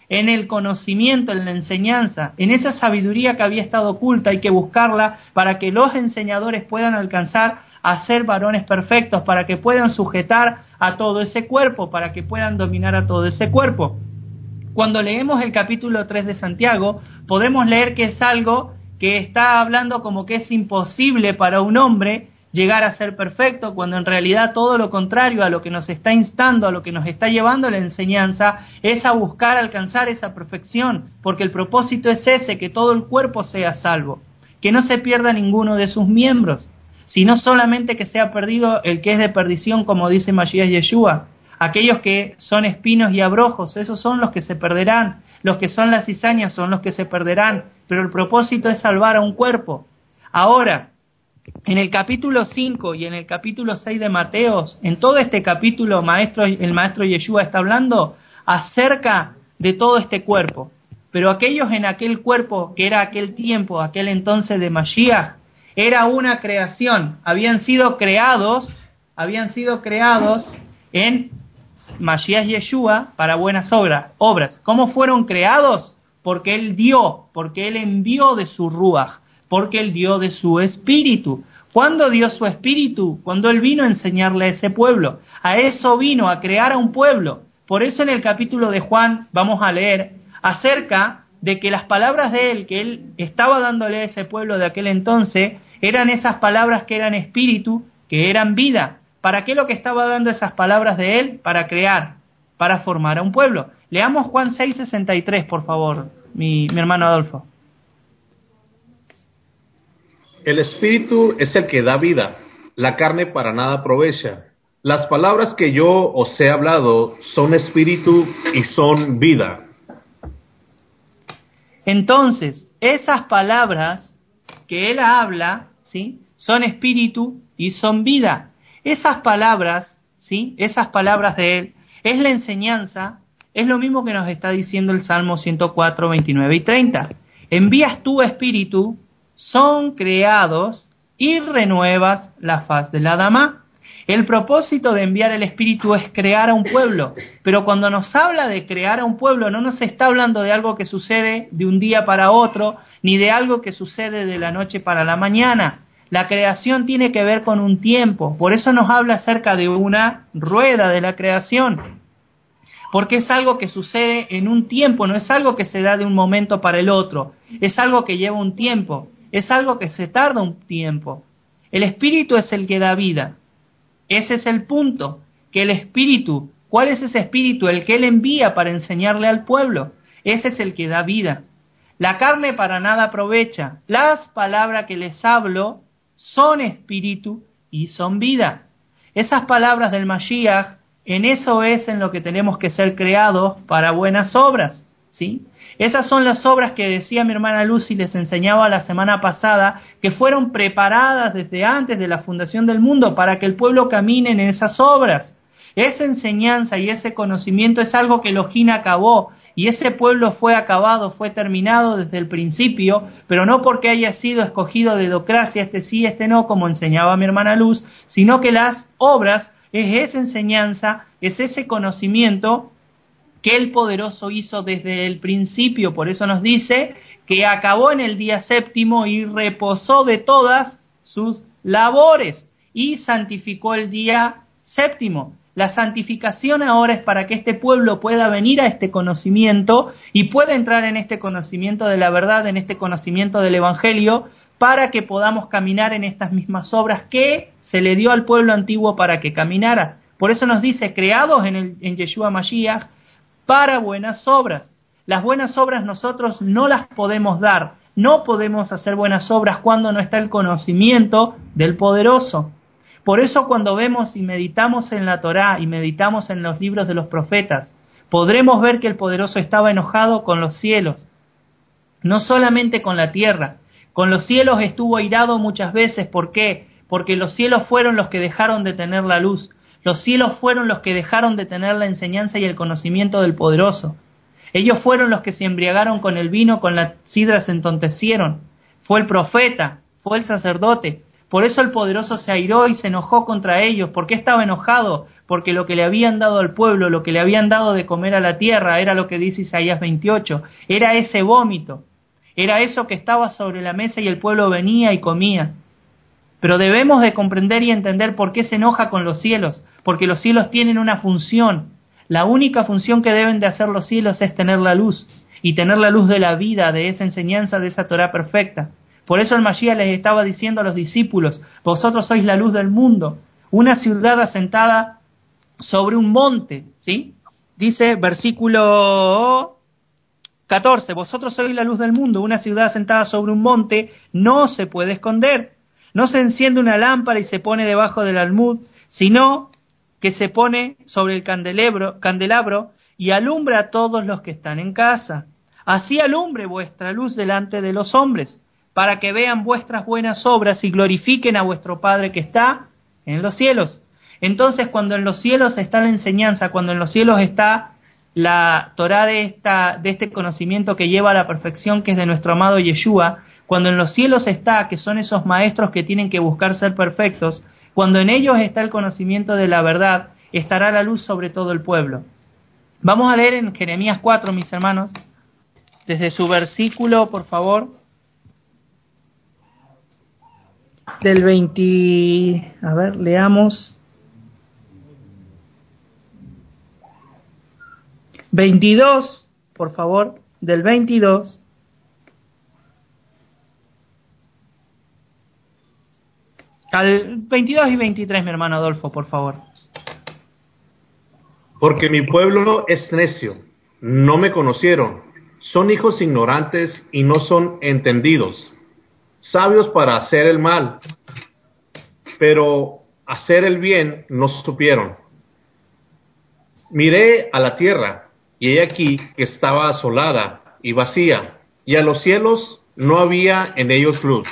en el conocimiento, en la enseñanza, en esa sabiduría que había estado oculta. Hay que buscarla para que los enseñadores puedan alcanzar a ser varones perfectos, para que puedan sujetar a todo ese cuerpo, para que puedan dominar a todo ese cuerpo. Cuando leemos el capítulo tres de Santiago, podemos leer que es algo que está hablando como que es imposible para un hombre llegar a ser perfecto, cuando en realidad todo lo contrario, a lo que nos está instando, a lo que nos está llevando la enseñanza, es a buscar alcanzar esa perfección, porque el propósito es ese, que todo el cuerpo sea salvo, que no se pierda ninguno de sus miembros, sino solamente que sea perdido el que es de perdición, como dice Mashiach Yeshua. Aquellos que son espinos y abrojos, esos son los que se perderán, los que son las cizañas son los que se perderán, pero el propósito es salvar a un cuerpo. Ahora, en el capítulo cinco y en el capítulo seis de Mateos, en todo este capítulo maestro, el maestro Yeshua está hablando acerca de todo este cuerpo. Pero aquellos en aquel cuerpo, que era aquel tiempo, aquel entonces de Mashiach, era una creación, habían sido creados, habían sido creados en Mashiach Yeshua para buenas obras. obras. ¿Cómo fueron creados? Porque Él dio, porque Él envió de su Ruach, porque Él dio de su espíritu. ¿Cuándo dio su espíritu? Cuando Él vino a enseñarle a ese pueblo. A eso vino, a crear a un pueblo. Por eso en el capítulo de Juan vamos a leer acerca de que las palabras de Él, que Él estaba dándole a ese pueblo de aquel entonces, eran esas palabras que eran espíritu, que eran vida. ¿Para qué lo que estaba dando esas palabras de Él? Para crear, para formar a un pueblo. Leamos Juan seis sesenta y tres, por favor, mi, mi hermano Adolfo. El espíritu es el que da vida, la carne para nada aprovecha. Las palabras que yo os he hablado son espíritu y son vida. Entonces, esas palabras que Él habla, ¿sí?, son espíritu y son vida. Esas palabras, ¿sí?, esas palabras de Él, es la enseñanza, es lo mismo que nos está diciendo el Salmo ciento cuatro, veintinueve y treinta. Envías tu espíritu, son creados y renuevas la faz de la Adamá. El propósito de enviar el espíritu es crear a un pueblo, pero cuando nos habla de crear a un pueblo no nos está hablando de algo que sucede de un día para otro, ni de algo que sucede de la noche para la mañana. La creación tiene que ver con un tiempo, por eso nos habla acerca de una rueda de la creación, porque es algo que sucede en un tiempo, no es algo que se da de un momento para el otro, es algo que lleva un tiempo, es algo que se tarda un tiempo. El espíritu es el que da vida, ese es el punto, que el espíritu, ¿cuál es ese espíritu? El que Él envía para enseñarle al pueblo, ese es el que da vida. La carne para nada aprovecha, las palabras que les hablo son espíritu y son vida. Esas palabras del Mashiach, en eso es en lo que tenemos que ser creados para buenas obras, ¿sí? Esas son las obras que decía mi hermana Lucy, les enseñaba la semana pasada, que fueron preparadas desde antes de la fundación del mundo para que el pueblo camine en esas obras. Esa enseñanza y ese conocimiento es algo que Elohim acabó, y ese pueblo fue acabado, fue terminado desde el principio, pero no porque haya sido escogido de docracia, este sí, este no, como enseñaba mi hermana Luz, sino que las obras es esa enseñanza, es ese conocimiento que el Poderoso hizo desde el principio. Por eso nos dice que acabó en el día séptimo y reposó de todas sus labores y santificó el día séptimo. La santificación ahora es para que este pueblo pueda venir a este conocimiento y pueda entrar en este conocimiento de la verdad, en este conocimiento del Evangelio, para que podamos caminar en estas mismas obras que se le dio al pueblo antiguo para que caminara. Por eso nos dice, creados en, el, en Yeshua Mashiach, para buenas obras. Las buenas obras nosotros no las podemos dar, no podemos hacer buenas obras cuando no está el conocimiento del Poderoso. Por eso cuando vemos y meditamos en la Torá y meditamos en los libros de los profetas, podremos ver que el Poderoso estaba enojado con los cielos, no solamente con la tierra. Con los cielos estuvo airado muchas veces. ¿Por qué? Porque los cielos fueron los que dejaron de tener la luz. Los cielos fueron los que dejaron de tener la enseñanza y el conocimiento del Poderoso. Ellos fueron los que se embriagaron con el vino, con la sidra se entontecieron. Fue el profeta, fue el sacerdote. Por eso el poderoso se airó y se enojó contra ellos. ¿Por qué estaba enojado? Porque lo que le habían dado al pueblo, lo que le habían dado de comer a la tierra, era lo que dice Isaías veintiocho. Era ese vómito. Era eso que estaba sobre la mesa y el pueblo venía y comía. Pero debemos de comprender y entender por qué se enoja con los cielos. Porque los cielos tienen una función. La única función que deben de hacer los cielos es tener la luz. Y tener la luz de la vida, de esa enseñanza, de esa Torá perfecta. Por eso el Mashiach les estaba diciendo a los discípulos, vosotros sois la luz del mundo, una ciudad asentada sobre un monte, ¿sí? Dice versículo catorce, vosotros sois la luz del mundo, una ciudad asentada sobre un monte, no se puede esconder, no se enciende una lámpara y se pone debajo del almud, sino que se pone sobre el candelabro, candelabro y alumbra a todos los que están en casa. Así alumbre vuestra luz delante de los hombres, para que vean vuestras buenas obras y glorifiquen a vuestro Padre que está en los cielos. Entonces, cuando en los cielos está la enseñanza, cuando en los cielos está la Torá de, esta, de este conocimiento que lleva a la perfección, que es de nuestro amado Yeshua, cuando en los cielos está, que son esos maestros que tienen que buscar ser perfectos, cuando en ellos está el conocimiento de la verdad, estará la luz sobre todo el pueblo. Vamos a leer en Jeremías cuatro, mis hermanos, desde su versículo, por favor, del veinte, a ver, leamos veintidós, por favor, del veintidós al veintidós y veintitrés, mi hermano Adolfo, por favor. Porque mi pueblo es necio, no me conocieron, son hijos ignorantes y no son entendidos, sabios para hacer el mal, pero hacer el bien no supieron. Miré a la tierra, y he aquí que estaba asolada y vacía, y a los cielos no había en ellos luz.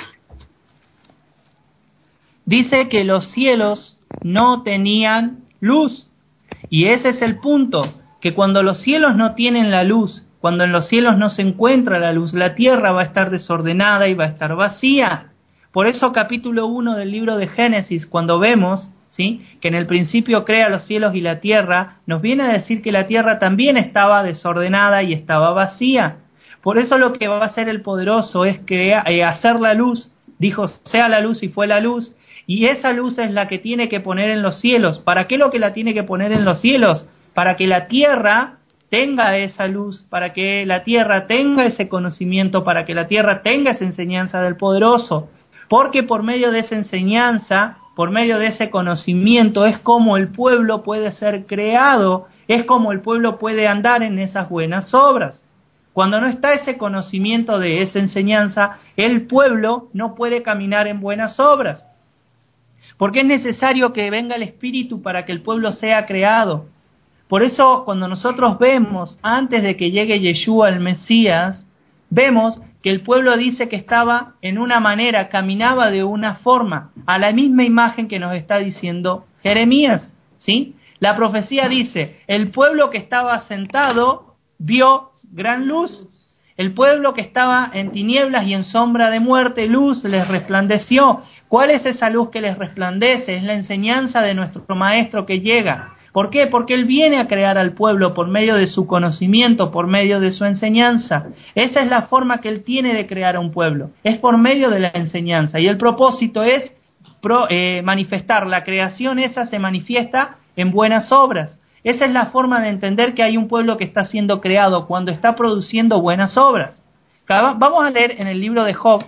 Dice que los cielos no tenían luz, y ese es el punto, que cuando los cielos no tienen la luz, cuando en los cielos no se encuentra la luz, la tierra va a estar desordenada y va a estar vacía. Por eso capítulo uno del libro de Génesis, cuando vemos, ¿sí?, que en el principio crea los cielos y la tierra, nos viene a decir que la tierra también estaba desordenada y estaba vacía. Por eso lo que va a hacer el poderoso es crear, eh, hacer la luz. Dijo, sea la luz y fue la luz. Y esa luz es la que tiene que poner en los cielos. ¿Para qué lo que la tiene que poner en los cielos? Para que la tierra tenga esa luz, para que la tierra tenga ese conocimiento, para que la tierra tenga esa enseñanza del poderoso. Porque por medio de esa enseñanza, por medio de ese conocimiento, es como el pueblo puede ser creado, es como el pueblo puede andar en esas buenas obras. Cuando no está ese conocimiento de esa enseñanza, el pueblo no puede caminar en buenas obras. Porque es necesario que venga el Espíritu para que el pueblo sea creado. Por eso, cuando nosotros vemos, antes de que llegue Yeshua el Mesías, vemos que el pueblo dice que estaba en una manera, caminaba de una forma, a la misma imagen que nos está diciendo Jeremías, ¿sí? La profecía dice, el pueblo que estaba sentado vio gran luz, el pueblo que estaba en tinieblas y en sombra de muerte, luz les resplandeció. ¿Cuál es esa luz que les resplandece? Es la enseñanza de nuestro maestro que llega. ¿Por qué? Porque Él viene a crear al pueblo por medio de su conocimiento, por medio de su enseñanza. Esa es la forma que Él tiene de crear a un pueblo. Es por medio de la enseñanza. Y el propósito es pro, eh, manifestar. La creación esa se manifiesta en buenas obras. Esa es la forma de entender que hay un pueblo que está siendo creado cuando está produciendo buenas obras. Vamos a leer en el libro de Job,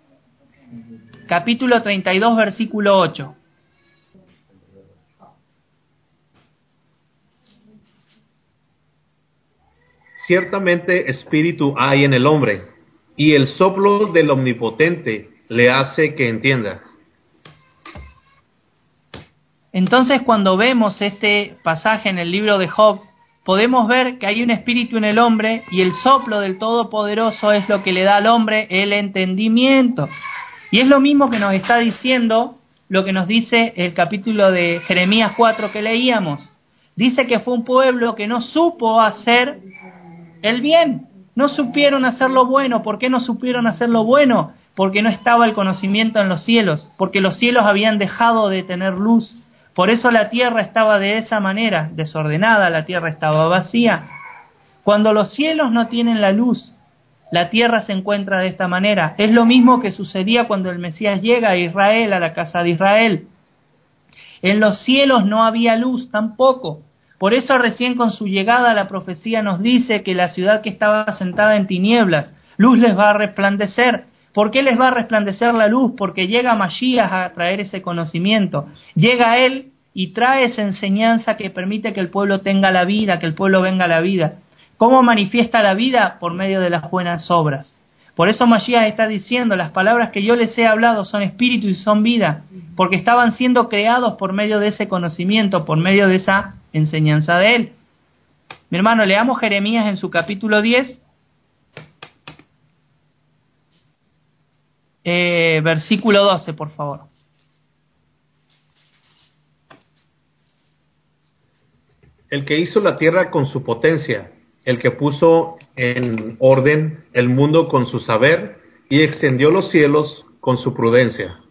capítulo treinta y dos, versículo ocho. Ciertamente espíritu hay en el hombre, y el soplo del Omnipotente le hace que entienda. Entonces, cuando vemos este pasaje en el libro de Job, podemos ver que hay un espíritu en el hombre y el soplo del Todopoderoso es lo que le da al hombre el entendimiento. Y es lo mismo que nos está diciendo lo que nos dice el capítulo de Jeremías cuatro que leíamos. Dice que fue un pueblo que no supo hacer el bien, no supieron hacer lo bueno. ¿Por qué no supieron hacer lo bueno? Porque no estaba el conocimiento en los cielos, porque los cielos habían dejado de tener luz. Por eso la tierra estaba de esa manera, desordenada, la tierra estaba vacía. Cuando los cielos no tienen la luz, la tierra se encuentra de esta manera. Es lo mismo que sucedía cuando el Mesías llega a Israel, a la casa de Israel. En los cielos no había luz tampoco. Por eso recién con su llegada la profecía nos dice que la ciudad que estaba sentada en tinieblas, luz les va a resplandecer. ¿Por qué les va a resplandecer la luz? Porque llega Mashiach a traer ese conocimiento. Llega Él y trae esa enseñanza que permite que el pueblo tenga la vida, que el pueblo venga a la vida. ¿Cómo manifiesta la vida? Por medio de las buenas obras. Por eso Mashiach está diciendo, las palabras que yo les he hablado son espíritu y son vida, porque estaban siendo creados por medio de ese conocimiento, por medio de esa enseñanza de Él. Mi hermano, leamos Jeremías en su capítulo diez, eh, versículo doce, por favor. El que hizo la tierra con su potencia, el que puso en orden el mundo con su saber y extendió los cielos con su prudencia.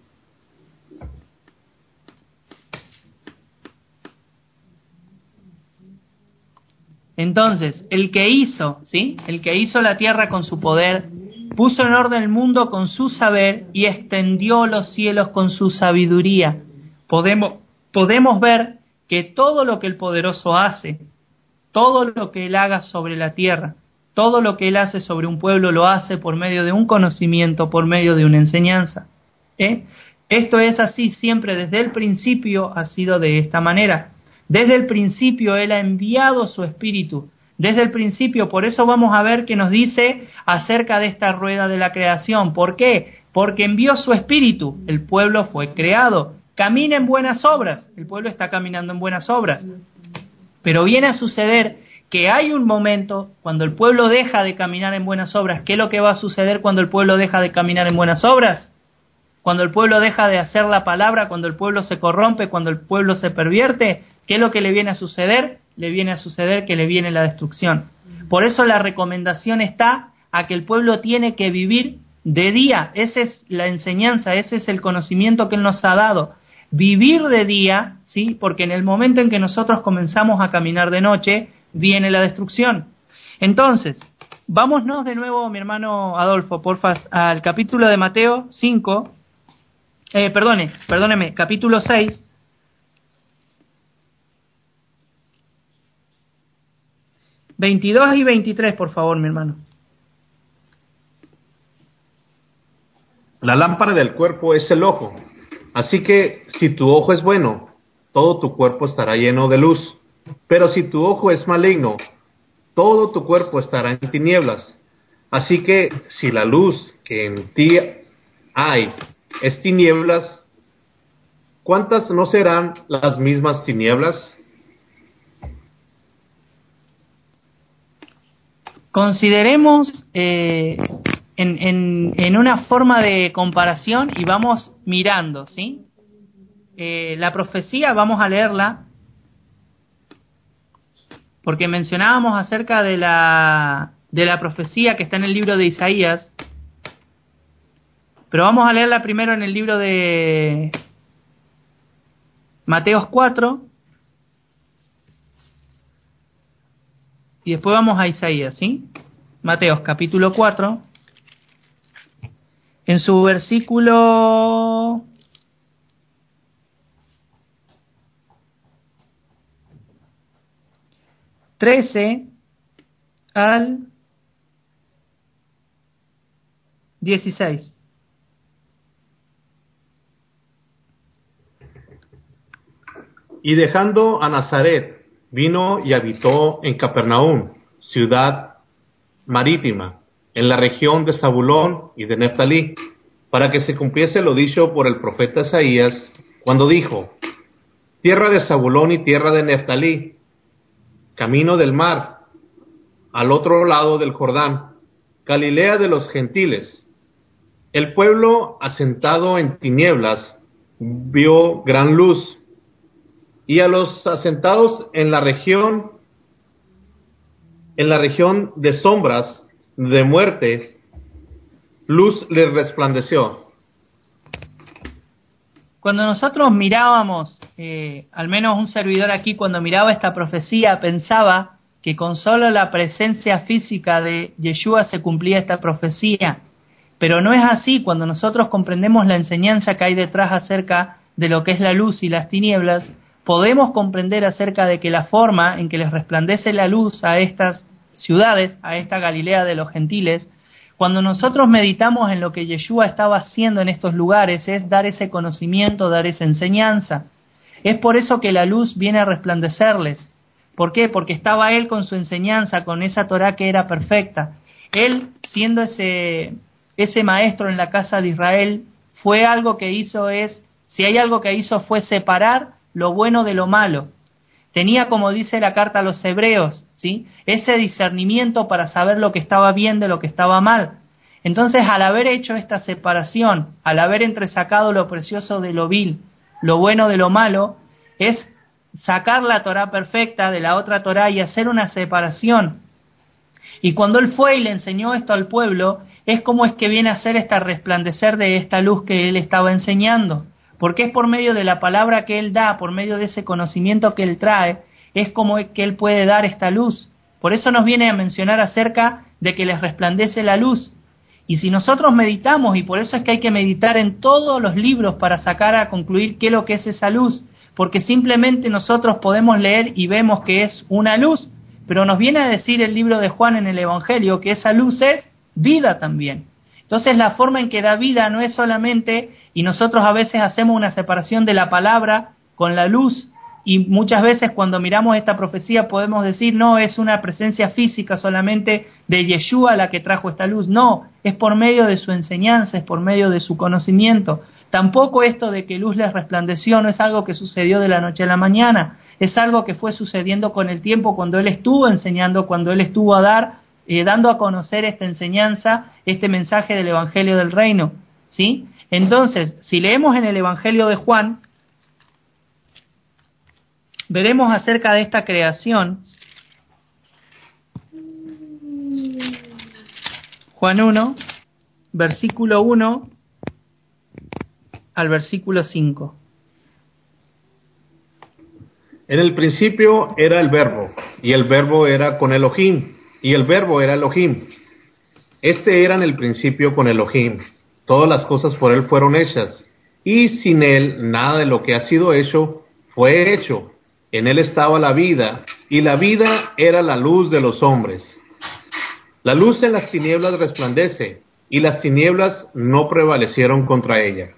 Entonces, el que hizo, ¿sí? El que hizo la tierra con su poder, puso en orden el mundo con su saber y extendió los cielos con su sabiduría. Podemos, podemos ver que todo lo que el poderoso hace, todo lo que Él haga sobre la tierra, todo lo que Él hace sobre un pueblo, lo hace por medio de un conocimiento, por medio de una enseñanza. ¿Eh? Esto es así siempre, desde el principio ha sido de esta manera. Desde el principio Él ha enviado su Espíritu. Desde el principio, por eso vamos a ver que nos dice acerca de esta rueda de la creación. ¿Por qué? Porque envió su Espíritu. El pueblo fue creado. Camina en buenas obras. El pueblo está caminando en buenas obras. Pero viene a suceder que hay un momento cuando el pueblo deja de caminar en buenas obras. ¿Qué es lo que va a suceder cuando el pueblo deja de caminar en buenas obras? Cuando el pueblo deja de hacer la palabra, cuando el pueblo se corrompe, cuando el pueblo se pervierte, ¿qué es lo que le viene a suceder? Le viene a suceder que le viene la destrucción. Por eso la recomendación está a que el pueblo tiene que vivir de día. Esa es la enseñanza, ese es el conocimiento que Él nos ha dado. Vivir de día, ¿sí? Porque en el momento en que nosotros comenzamos a caminar de noche, viene la destrucción. Entonces, vámonos de nuevo, mi hermano Adolfo, porfa, al capítulo de Mateo cinco, eh, perdone, perdóneme, capítulo seis, veintidós y veintitrés, por favor, mi hermano. La lámpara del cuerpo es el ojo. Así que si tu ojo es bueno, todo tu cuerpo estará lleno de luz. Pero si tu ojo es maligno, todo tu cuerpo estará en tinieblas. Así que si la luz que en ti hay es tinieblas, ¿cuántas no serán las mismas tinieblas? Consideremos eh, en, en, en una forma de comparación y vamos mirando, ¿sí? Eh, la profecía, vamos a leerla, porque mencionábamos acerca de la, de la profecía que está en el libro de Isaías, pero vamos a leerla primero en el libro de Mateos cuatro, y después vamos a Isaías, ¿sí? Mateos capítulo cuatro, en su versículo trece al dieciséis. Y dejando a Nazaret, vino y habitó en Capernaum, ciudad marítima, en la región de Zabulón y de Neftalí, para que se cumpliese lo dicho por el profeta Isaías, cuando dijo: tierra de Zabulón y tierra de Neftalí, camino del mar, al otro lado del Jordán, Galilea de los gentiles. El pueblo asentado en tinieblas vio gran luz, y a los asentados en la región, en la región de sombras de muerte, luz les resplandeció. Cuando nosotros mirábamos, eh, al menos un servidor aquí, cuando miraba esta profecía, pensaba que con solo la presencia física de Yeshua se cumplía esta profecía. Pero no es así. Cuando nosotros comprendemos la enseñanza que hay detrás acerca de lo que es la luz y las tinieblas, podemos comprender acerca de que la forma en que les resplandece la luz a estas ciudades, a esta Galilea de los gentiles, cuando nosotros meditamos en lo que Yeshua estaba haciendo en estos lugares, es dar ese conocimiento, dar esa enseñanza. Es por eso que la luz viene a resplandecerles. ¿Por qué? Porque estaba Él con su enseñanza, con esa Torá que era perfecta. Él, siendo ese, ese maestro en la casa de Israel, fue algo que hizo es, si hay algo que hizo fue separar lo bueno de lo malo. Tenía, como dice la carta a los hebreos, ¿sí?, ese discernimiento para saber lo que estaba bien de lo que estaba mal. Entonces, al haber hecho esta separación, al haber entresacado lo precioso de lo vil, lo bueno de lo malo, es sacar la Torá perfecta de la otra Torá y hacer una separación. Y cuando él fue y le enseñó esto al pueblo, es como es que viene a hacer esta resplandecer de esta luz que él estaba enseñando. Porque es por medio de la palabra que él da, por medio de ese conocimiento que él trae, es como es que él puede dar esta luz. Por eso nos viene a mencionar acerca de que les resplandece la luz. Y si nosotros meditamos, y por eso es que hay que meditar en todos los libros para sacar a concluir qué es lo que es esa luz, porque simplemente nosotros podemos leer y vemos que es una luz, pero nos viene a decir el libro de Juan en el Evangelio que esa luz es vida también. Entonces la forma en que da vida no es solamente, y nosotros a veces hacemos una separación de la palabra con la luz, y muchas veces cuando miramos esta profecía podemos decir, no, es una presencia física solamente de Yeshua la que trajo esta luz. No, es por medio de su enseñanza, es por medio de su conocimiento. Tampoco esto de que luz les resplandeció no es algo que sucedió de la noche a la mañana, es algo que fue sucediendo con el tiempo cuando él estuvo enseñando, cuando él estuvo a dar Eh, dando a conocer esta enseñanza, este mensaje del Evangelio del Reino, ¿sí? Entonces, si leemos en el Evangelio de Juan, veremos acerca de esta creación. Juan uno, versículo uno al versículo cinco. En el principio era el Verbo, y el Verbo era con Elohim, y el Verbo era Elohim. Este era en el principio con Elohim. Todas las cosas por él fueron hechas, y sin él nada de lo que ha sido hecho fue hecho. En él estaba la vida, y la vida era la luz de los hombres. La luz en las tinieblas resplandece, y las tinieblas no prevalecieron contra ella.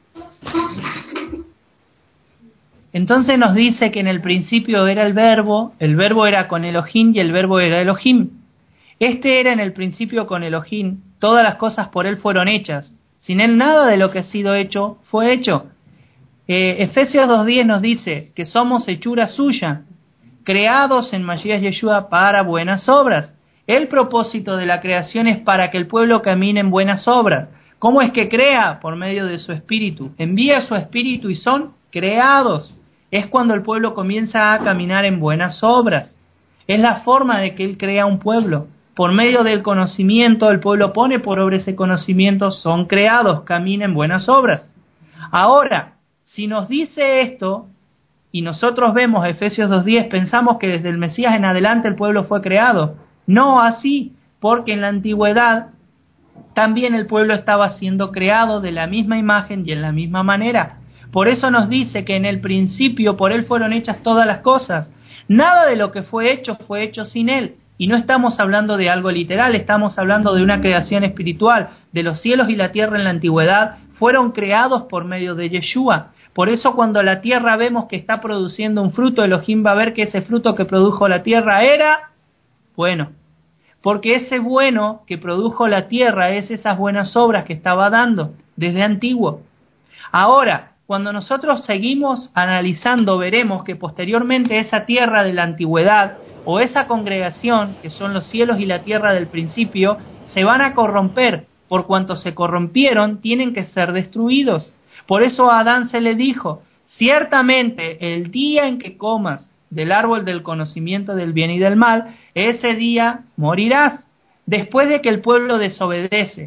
Entonces nos dice que en el principio era el Verbo, el Verbo era con Elohim y el Verbo era Elohim. Este era en el principio con Elohim, todas las cosas por él fueron hechas. Sin él nada de lo que ha sido hecho fue hecho. Eh, Efesios dos diez nos dice que somos hechura suya, creados en Mashiach Yeshua para buenas obras. El propósito de la creación es para que el pueblo camine en buenas obras. ¿Cómo es que crea? Por medio de su espíritu. Envía su espíritu y son creados. Es cuando el pueblo comienza a caminar en buenas obras. Es la forma de que él crea un pueblo. Por medio del conocimiento, el pueblo pone por obra ese conocimiento, son creados, camina en buenas obras. Ahora, si nos dice esto, y nosotros vemos Efesios dos diez, pensamos que desde el Mesías en adelante el pueblo fue creado. No así, porque en la antigüedad también el pueblo estaba siendo creado de la misma imagen y en la misma manera. Por eso nos dice que en el principio por él fueron hechas todas las cosas. Nada de lo que fue hecho fue hecho sin él. Y no estamos hablando de algo literal, estamos hablando de una creación espiritual. De los cielos y la tierra en la antigüedad fueron creados por medio de Yeshua. Por eso cuando la tierra vemos que está produciendo un fruto, Elohim va a ver que ese fruto que produjo la tierra era bueno. Porque ese bueno que produjo la tierra es esas buenas obras que estaba dando desde antiguo. Ahora, cuando nosotros seguimos analizando, veremos que posteriormente esa tierra de la antigüedad o esa congregación, que son los cielos y la tierra del principio, se van a corromper. Por cuanto se corrompieron, tienen que ser destruidos. Por eso a Adán se le dijo, ciertamente el día en que comas del árbol del conocimiento del bien y del mal, ese día morirás. Después de que el pueblo desobedece,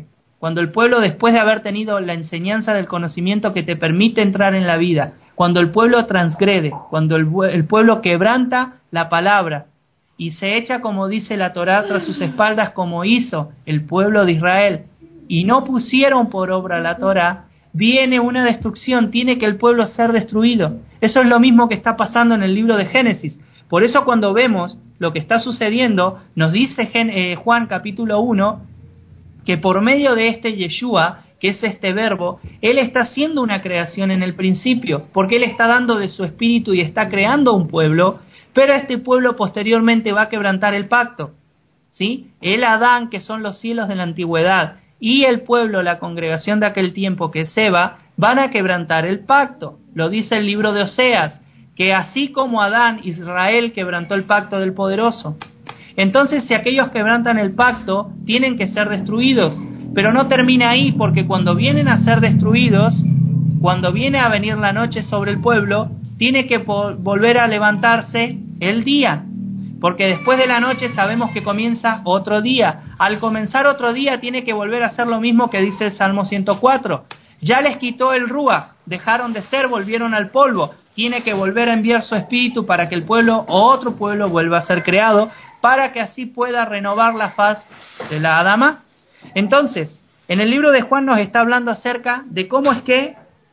Cuando el pueblo, después de haber tenido la enseñanza del conocimiento que te permite entrar en la vida, cuando el pueblo transgrede, cuando el, el pueblo quebranta la palabra y se echa, como dice la Torá, tras sus espaldas, como hizo el pueblo de Israel, y no pusieron por obra la Torá, viene una destrucción, tiene que el pueblo ser destruido. Eso es lo mismo que está pasando en el libro de Génesis. Por eso cuando vemos lo que está sucediendo, nos dice Juan capítulo uno, que por medio de este Yeshua, que es este verbo, Él está haciendo una creación en el principio, porque Él está dando de su espíritu y está creando un pueblo, pero este pueblo posteriormente va a quebrantar el pacto, ¿sí? El Adán, que son los cielos de la antigüedad, y el pueblo, la congregación de aquel tiempo, que es Seba, van a quebrantar el pacto. Lo dice el libro de Oseas, que así como Adán, Israel quebrantó el pacto del poderoso. Entonces, si aquellos quebrantan el pacto, tienen que ser destruidos. Pero no termina ahí, porque cuando vienen a ser destruidos, cuando viene a venir la noche sobre el pueblo, tiene que volver a levantarse el día. Porque después de la noche sabemos que comienza otro día. Al comenzar otro día tiene que volver a hacer lo mismo que dice el Salmo ciento cuatro. Ya les quitó el Ruach, dejaron de ser, volvieron al polvo. Tiene que volver a enviar su espíritu para que el pueblo o otro pueblo vuelva a ser creado, para que así pueda renovar la faz de la Adama. Entonces, en el libro de Juan nos está hablando acerca de cómo es que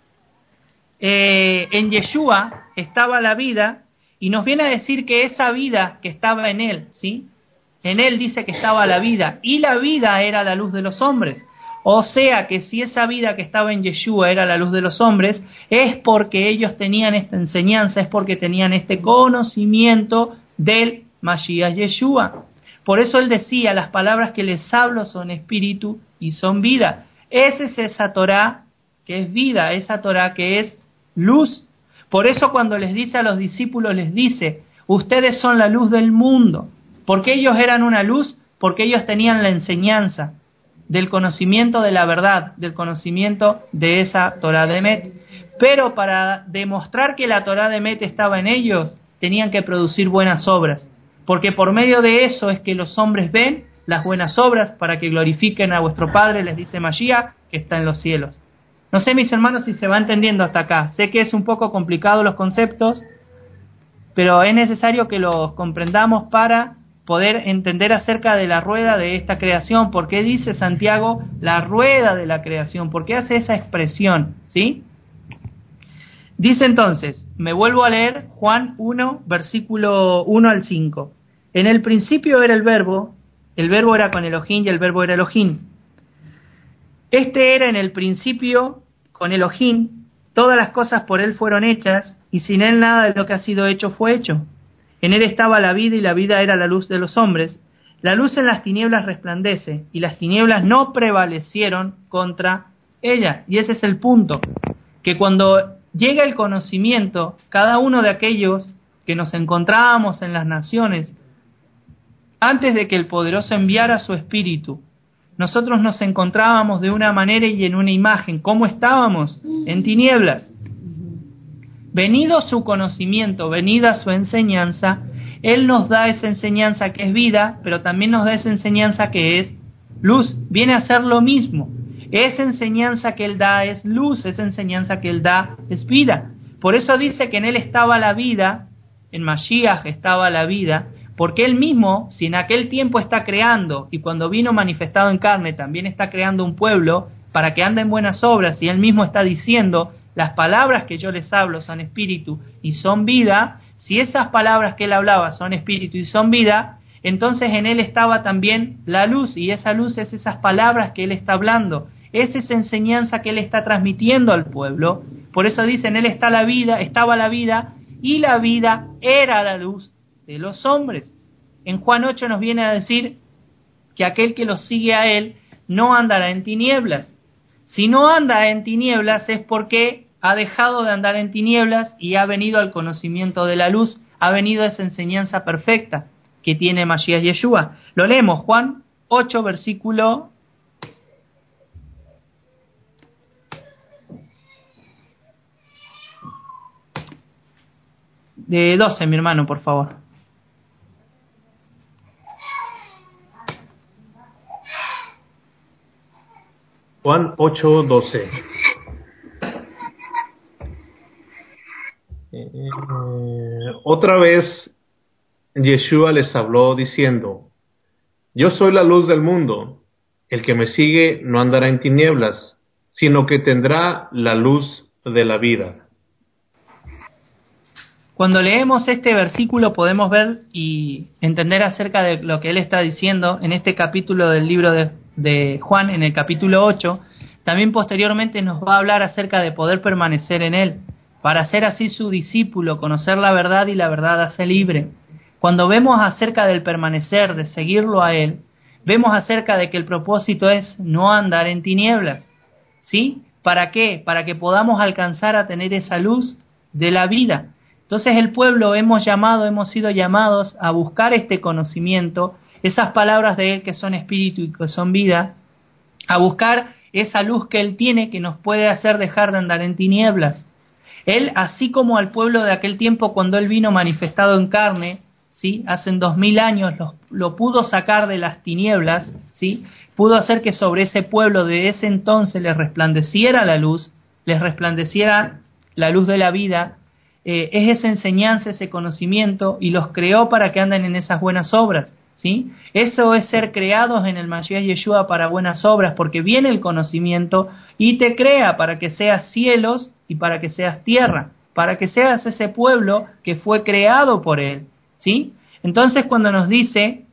eh, en Yeshua estaba la vida, y nos viene a decir que esa vida que estaba en él, ¿sí? En él dice que estaba la vida, y la vida era la luz de los hombres. O sea que si esa vida que estaba en Yeshua era la luz de los hombres, es porque ellos tenían esta enseñanza, es porque tenían este conocimiento del Mashiach Yeshua. Por eso él decía, las palabras que les hablo son espíritu y son vida. Esa es esa Torá que es vida, esa Torá que es luz. Por eso cuando les dice a los discípulos, les dice, ustedes son la luz del mundo. ¿Por qué ellos eran una luz? Porque ellos tenían la enseñanza del conocimiento de la verdad, del conocimiento de esa Torá de Emet. Pero para demostrar que la Torá de Emet estaba en ellos, tenían que producir buenas obras. Porque por medio de eso es que los hombres ven las buenas obras para que glorifiquen a vuestro Padre, les dice Mashiach, que está en los cielos. No sé, mis hermanos, si se va entendiendo hasta acá. Sé que es un poco complicado los conceptos, pero es necesario que los comprendamos para poder entender acerca de la rueda de esta creación. ¿Por qué dice Santiago la rueda de la creación? ¿Por qué hace esa expresión? ¿Sí? Dice entonces, me vuelvo a leer Juan uno, versículo uno al cinco. En el principio era el verbo, el verbo era con Elohim y el verbo era Elohim. Este era en el principio con Elohim, todas las cosas por él fueron hechas, y sin él nada de lo que ha sido hecho fue hecho. En él estaba la vida, y la vida era la luz de los hombres. La luz en las tinieblas resplandece, y las tinieblas no prevalecieron contra ella. Y ese es el punto, que cuando llega el conocimiento, cada uno de aquellos que nos encontrábamos en las naciones, antes de que el poderoso enviara su espíritu, nosotros nos encontrábamos de una manera y en una imagen. ¿Cómo estábamos? En tinieblas. Venido su conocimiento, venida su enseñanza, Él nos da esa enseñanza que es vida, pero también nos da esa enseñanza que es luz. Viene a ser lo mismo. Esa enseñanza que Él da es luz, esa enseñanza que Él da es vida. Por eso dice que en Él estaba la vida, en Mashiach estaba la vida, porque Él mismo, si en aquel tiempo está creando, y cuando vino manifestado en carne también está creando un pueblo para que ande en buenas obras, y Él mismo está diciendo, las palabras que yo les hablo son espíritu y son vida, si esas palabras que Él hablaba son espíritu y son vida, entonces en Él estaba también la luz, y esa luz es esas palabras que Él está hablando, es esa enseñanza que Él está transmitiendo al pueblo. Por eso dice, en Él está la vida, estaba la vida, y la vida era la luz de los hombres. En Juan ocho nos viene a decir que aquel que lo sigue a Él no andará en tinieblas. Si no anda en tinieblas es porque ha dejado de andar en tinieblas y ha venido al conocimiento de la luz, ha venido a esa enseñanza perfecta que tiene Mashiach Yeshua. Lo leemos, Juan ocho, versículo de doce, mi hermano, por favor. Juan ocho doce. Eh, otra vez Yeshua les habló diciendo: Yo soy la luz del mundo. El que me sigue no andará en tinieblas, sino que tendrá la luz de la vida. Cuando leemos este versículo podemos ver y entender acerca de lo que él está diciendo en este capítulo del libro de, de Juan, en el capítulo ocho. También posteriormente nos va a hablar acerca de poder permanecer en él, para ser así su discípulo, conocer la verdad y la verdad hace libre. Cuando vemos acerca del permanecer, de seguirlo a él, vemos acerca de que el propósito es no andar en tinieblas. ¿Sí? ¿Para qué? Para que podamos alcanzar a tener esa luz de la vida. Entonces el pueblo hemos llamado, hemos sido llamados a buscar este conocimiento, esas palabras de él que son espíritu y que son vida, a buscar esa luz que él tiene que nos puede hacer dejar de andar en tinieblas. Él, así como al pueblo de aquel tiempo cuando él vino manifestado en carne, ¿sí? Hace dos mil años lo, lo pudo sacar de las tinieblas, ¿sí? Pudo hacer que sobre ese pueblo de ese entonces les resplandeciera la luz, les resplandeciera la luz de la vida. Eh, es esa enseñanza, ese conocimiento, y los creó para que anden en esas buenas obras, ¿sí? Eso es ser creados en el Mashiach Yeshua para buenas obras, porque viene el conocimiento y te crea para que seas cielos y para que seas tierra, para que seas ese pueblo que fue creado por él, ¿sí? Entonces cuando nos dice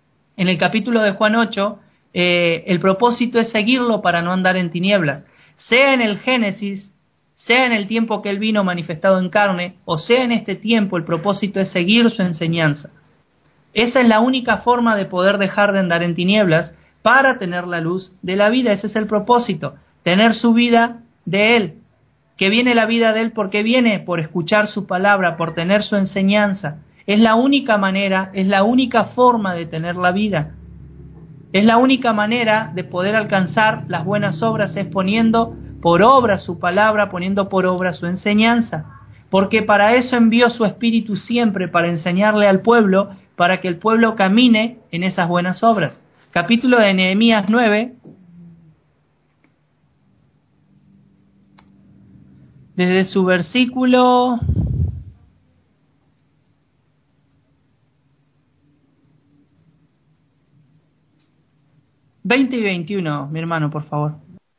en el capítulo de Juan ocho, eh, el propósito es seguirlo para no andar en tinieblas, sea en el Génesis, sea en el tiempo que él vino manifestado en carne, o sea en este tiempo, el propósito es seguir su enseñanza. Esa es la única forma de poder dejar de andar en tinieblas para tener la luz de la vida. Ese es el propósito, tener su vida de él. Que viene la vida de él porque viene por escuchar su palabra, por tener su enseñanza. Es la única manera, es la única forma de tener la vida. Es la única manera de poder alcanzar las buenas obras, es poniendo por obra su palabra, poniendo por obra su enseñanza. Porque para eso envió su Espíritu siempre, para enseñarle al pueblo, para que el pueblo camine en esas buenas obras. Capítulo de Nehemías nueve. Desde su versículo veinte y veintiuno, mi hermano, por favor.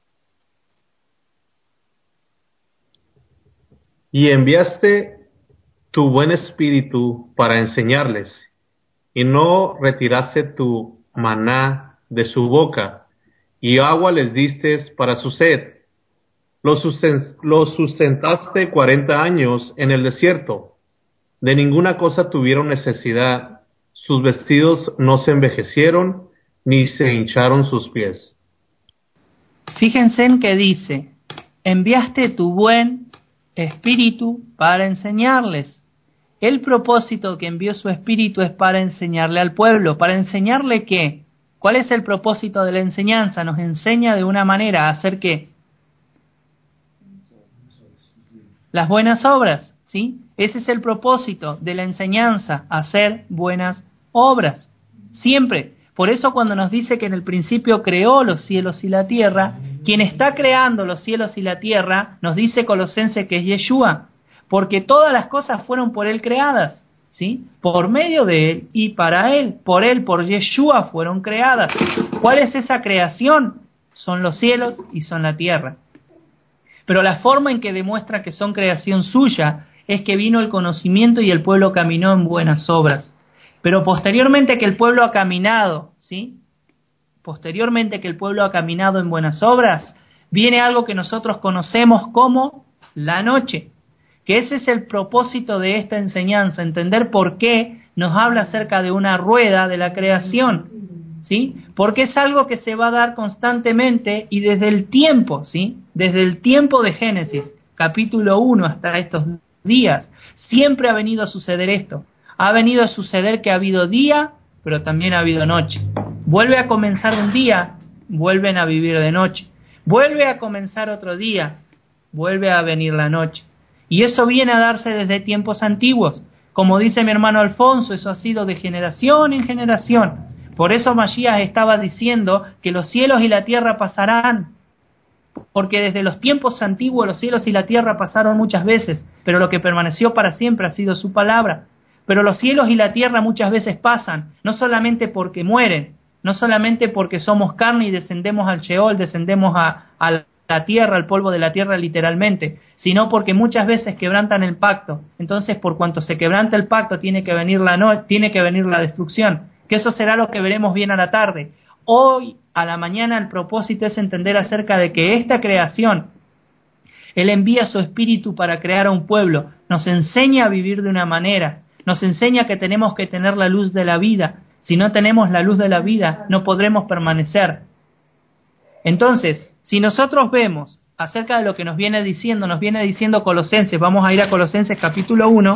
Y enviaste tu buen espíritu para enseñarles, y no retiraste tu maná de su boca, y agua les diste para su sed. Los sustentaste cuarenta años en el desierto. De ninguna cosa tuvieron necesidad. Sus vestidos no se envejecieron, ni se hincharon sus pies. Fíjense en que dice, enviaste tu buen espíritu para enseñarles. El propósito que envió su espíritu es para enseñarle al pueblo. ¿Para enseñarle qué? ¿Cuál es el propósito de la enseñanza? Nos enseña de una manera a hacer ¿qué? Las buenas obras, ¿sí? Ese es el propósito de la enseñanza, hacer buenas obras. Siempre. Por eso cuando nos dice que en el principio creó los cielos y la tierra, quien está creando los cielos y la tierra, nos dice Colosenses que es Yeshua, porque todas las cosas fueron por él creadas, ¿sí? Por medio de él y para él, por él, por Yeshua fueron creadas. ¿Cuál es esa creación? Son los cielos y son la tierra. Pero la forma en que demuestra que son creación suya es que vino el conocimiento y el pueblo caminó en buenas obras. Pero posteriormente que el pueblo ha caminado, ¿sí? Posteriormente que el pueblo ha caminado en buenas obras, viene algo que nosotros conocemos como la noche. Que ese es el propósito de esta enseñanza, entender por qué nos habla acerca de una rueda de la creación, ¿sí? Porque es algo que se va a dar constantemente y desde el tiempo, ¿sí? Desde el tiempo de Génesis, capítulo uno hasta estos días, siempre ha venido a suceder esto. Ha venido a suceder que ha habido día, pero también ha habido noche. Vuelve a comenzar un día, vuelven a vivir de noche. Vuelve a comenzar otro día, vuelve a venir la noche. Y eso viene a darse desde tiempos antiguos. Como dice mi hermano Alfonso, eso ha sido de generación en generación. Por eso Mashiach estaba diciendo que los cielos y la tierra pasarán, porque desde los tiempos antiguos los cielos y la tierra pasaron muchas veces, pero lo que permaneció para siempre ha sido su palabra. Pero los cielos y la tierra muchas veces pasan, no solamente porque mueren, no solamente porque somos carne y descendemos al Sheol, descendemos a, a la tierra, al polvo de la tierra literalmente, sino porque muchas veces quebrantan el pacto. Entonces, por cuanto se quebranta el pacto, tiene que venir la no, tiene que venir la destrucción, que eso será lo que veremos bien a la tarde. Hoy, a la mañana, el propósito es entender acerca de que esta creación, Él envía su espíritu para crear a un pueblo, nos enseña a vivir de una manera, nos enseña que tenemos que tener la luz de la vida. Si no tenemos la luz de la vida, no podremos permanecer. Entonces, si nosotros vemos acerca de lo que nos viene diciendo, nos viene diciendo Colosenses, vamos a ir a Colosenses capítulo uno.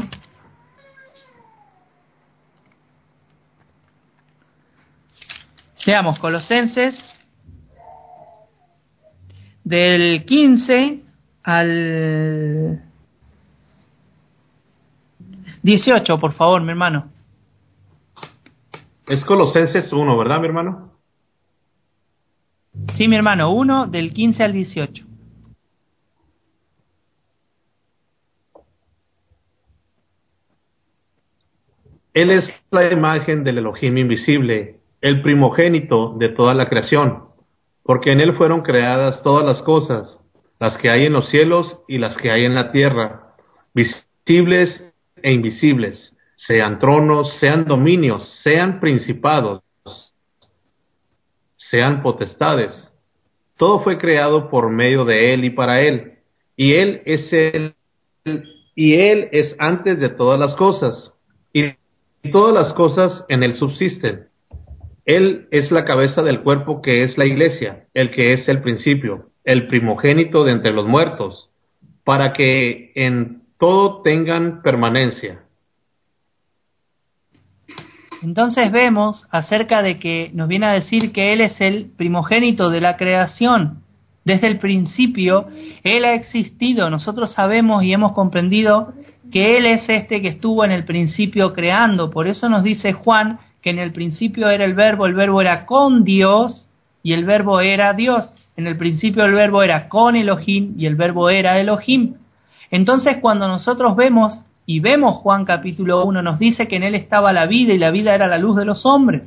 Veamos, Colosenses, del quince al dieciocho, por favor, mi hermano. Es Colosenses uno, ¿verdad, mi hermano? Sí, mi hermano, uno del quince al dieciocho. Él es la imagen del Elohim invisible, el primogénito de toda la creación, porque en él fueron creadas todas las cosas, las que hay en los cielos y las que hay en la tierra, visibles e invisibles, sean tronos, sean dominios, sean principados, sean potestades. Todo fue creado por medio de él y para él, y él es el, y él es antes de todas las cosas, y todas las cosas en él subsisten. Él es la cabeza del cuerpo que es la iglesia, el que es el principio, el primogénito de entre los muertos, para que en todo tengan permanencia. Entonces vemos acerca de que nos viene a decir que Él es el primogénito de la creación. Desde el principio, Él ha existido. Nosotros sabemos y hemos comprendido que Él es este que estuvo en el principio creando. Por eso nos dice Juan que en el principio era el verbo, el verbo era con Dios y el verbo era Dios. En el principio el verbo era con Elohim y el verbo era Elohim. Entonces cuando nosotros vemos y vemos Juan capítulo uno, nos dice que en él estaba la vida y la vida era la luz de los hombres.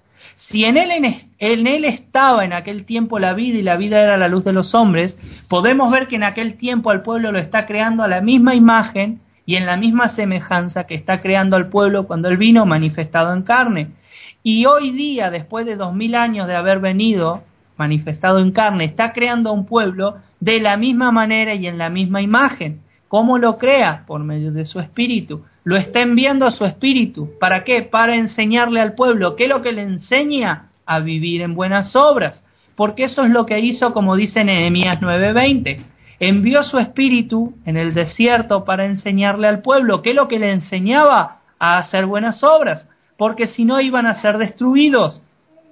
Si en él, en, en él estaba en aquel tiempo la vida y la vida era la luz de los hombres, podemos ver que en aquel tiempo al pueblo lo está creando a la misma imagen y en la misma semejanza que está creando al pueblo cuando él vino manifestado en carne. Y hoy día, después de dos mil años de haber venido manifestado en carne, está creando a un pueblo de la misma manera y en la misma imagen. ¿Cómo lo crea? Por medio de su espíritu. Lo está enviando a su espíritu. ¿Para qué? Para enseñarle al pueblo. ¿Qué es lo que le enseña? A vivir en buenas obras. Porque eso es lo que hizo, como dice Nehemías nueve veinte. Envió su espíritu en el desierto para enseñarle al pueblo. ¿Qué es lo que le enseñaba? A hacer buenas obras. Porque si no iban a ser destruidos.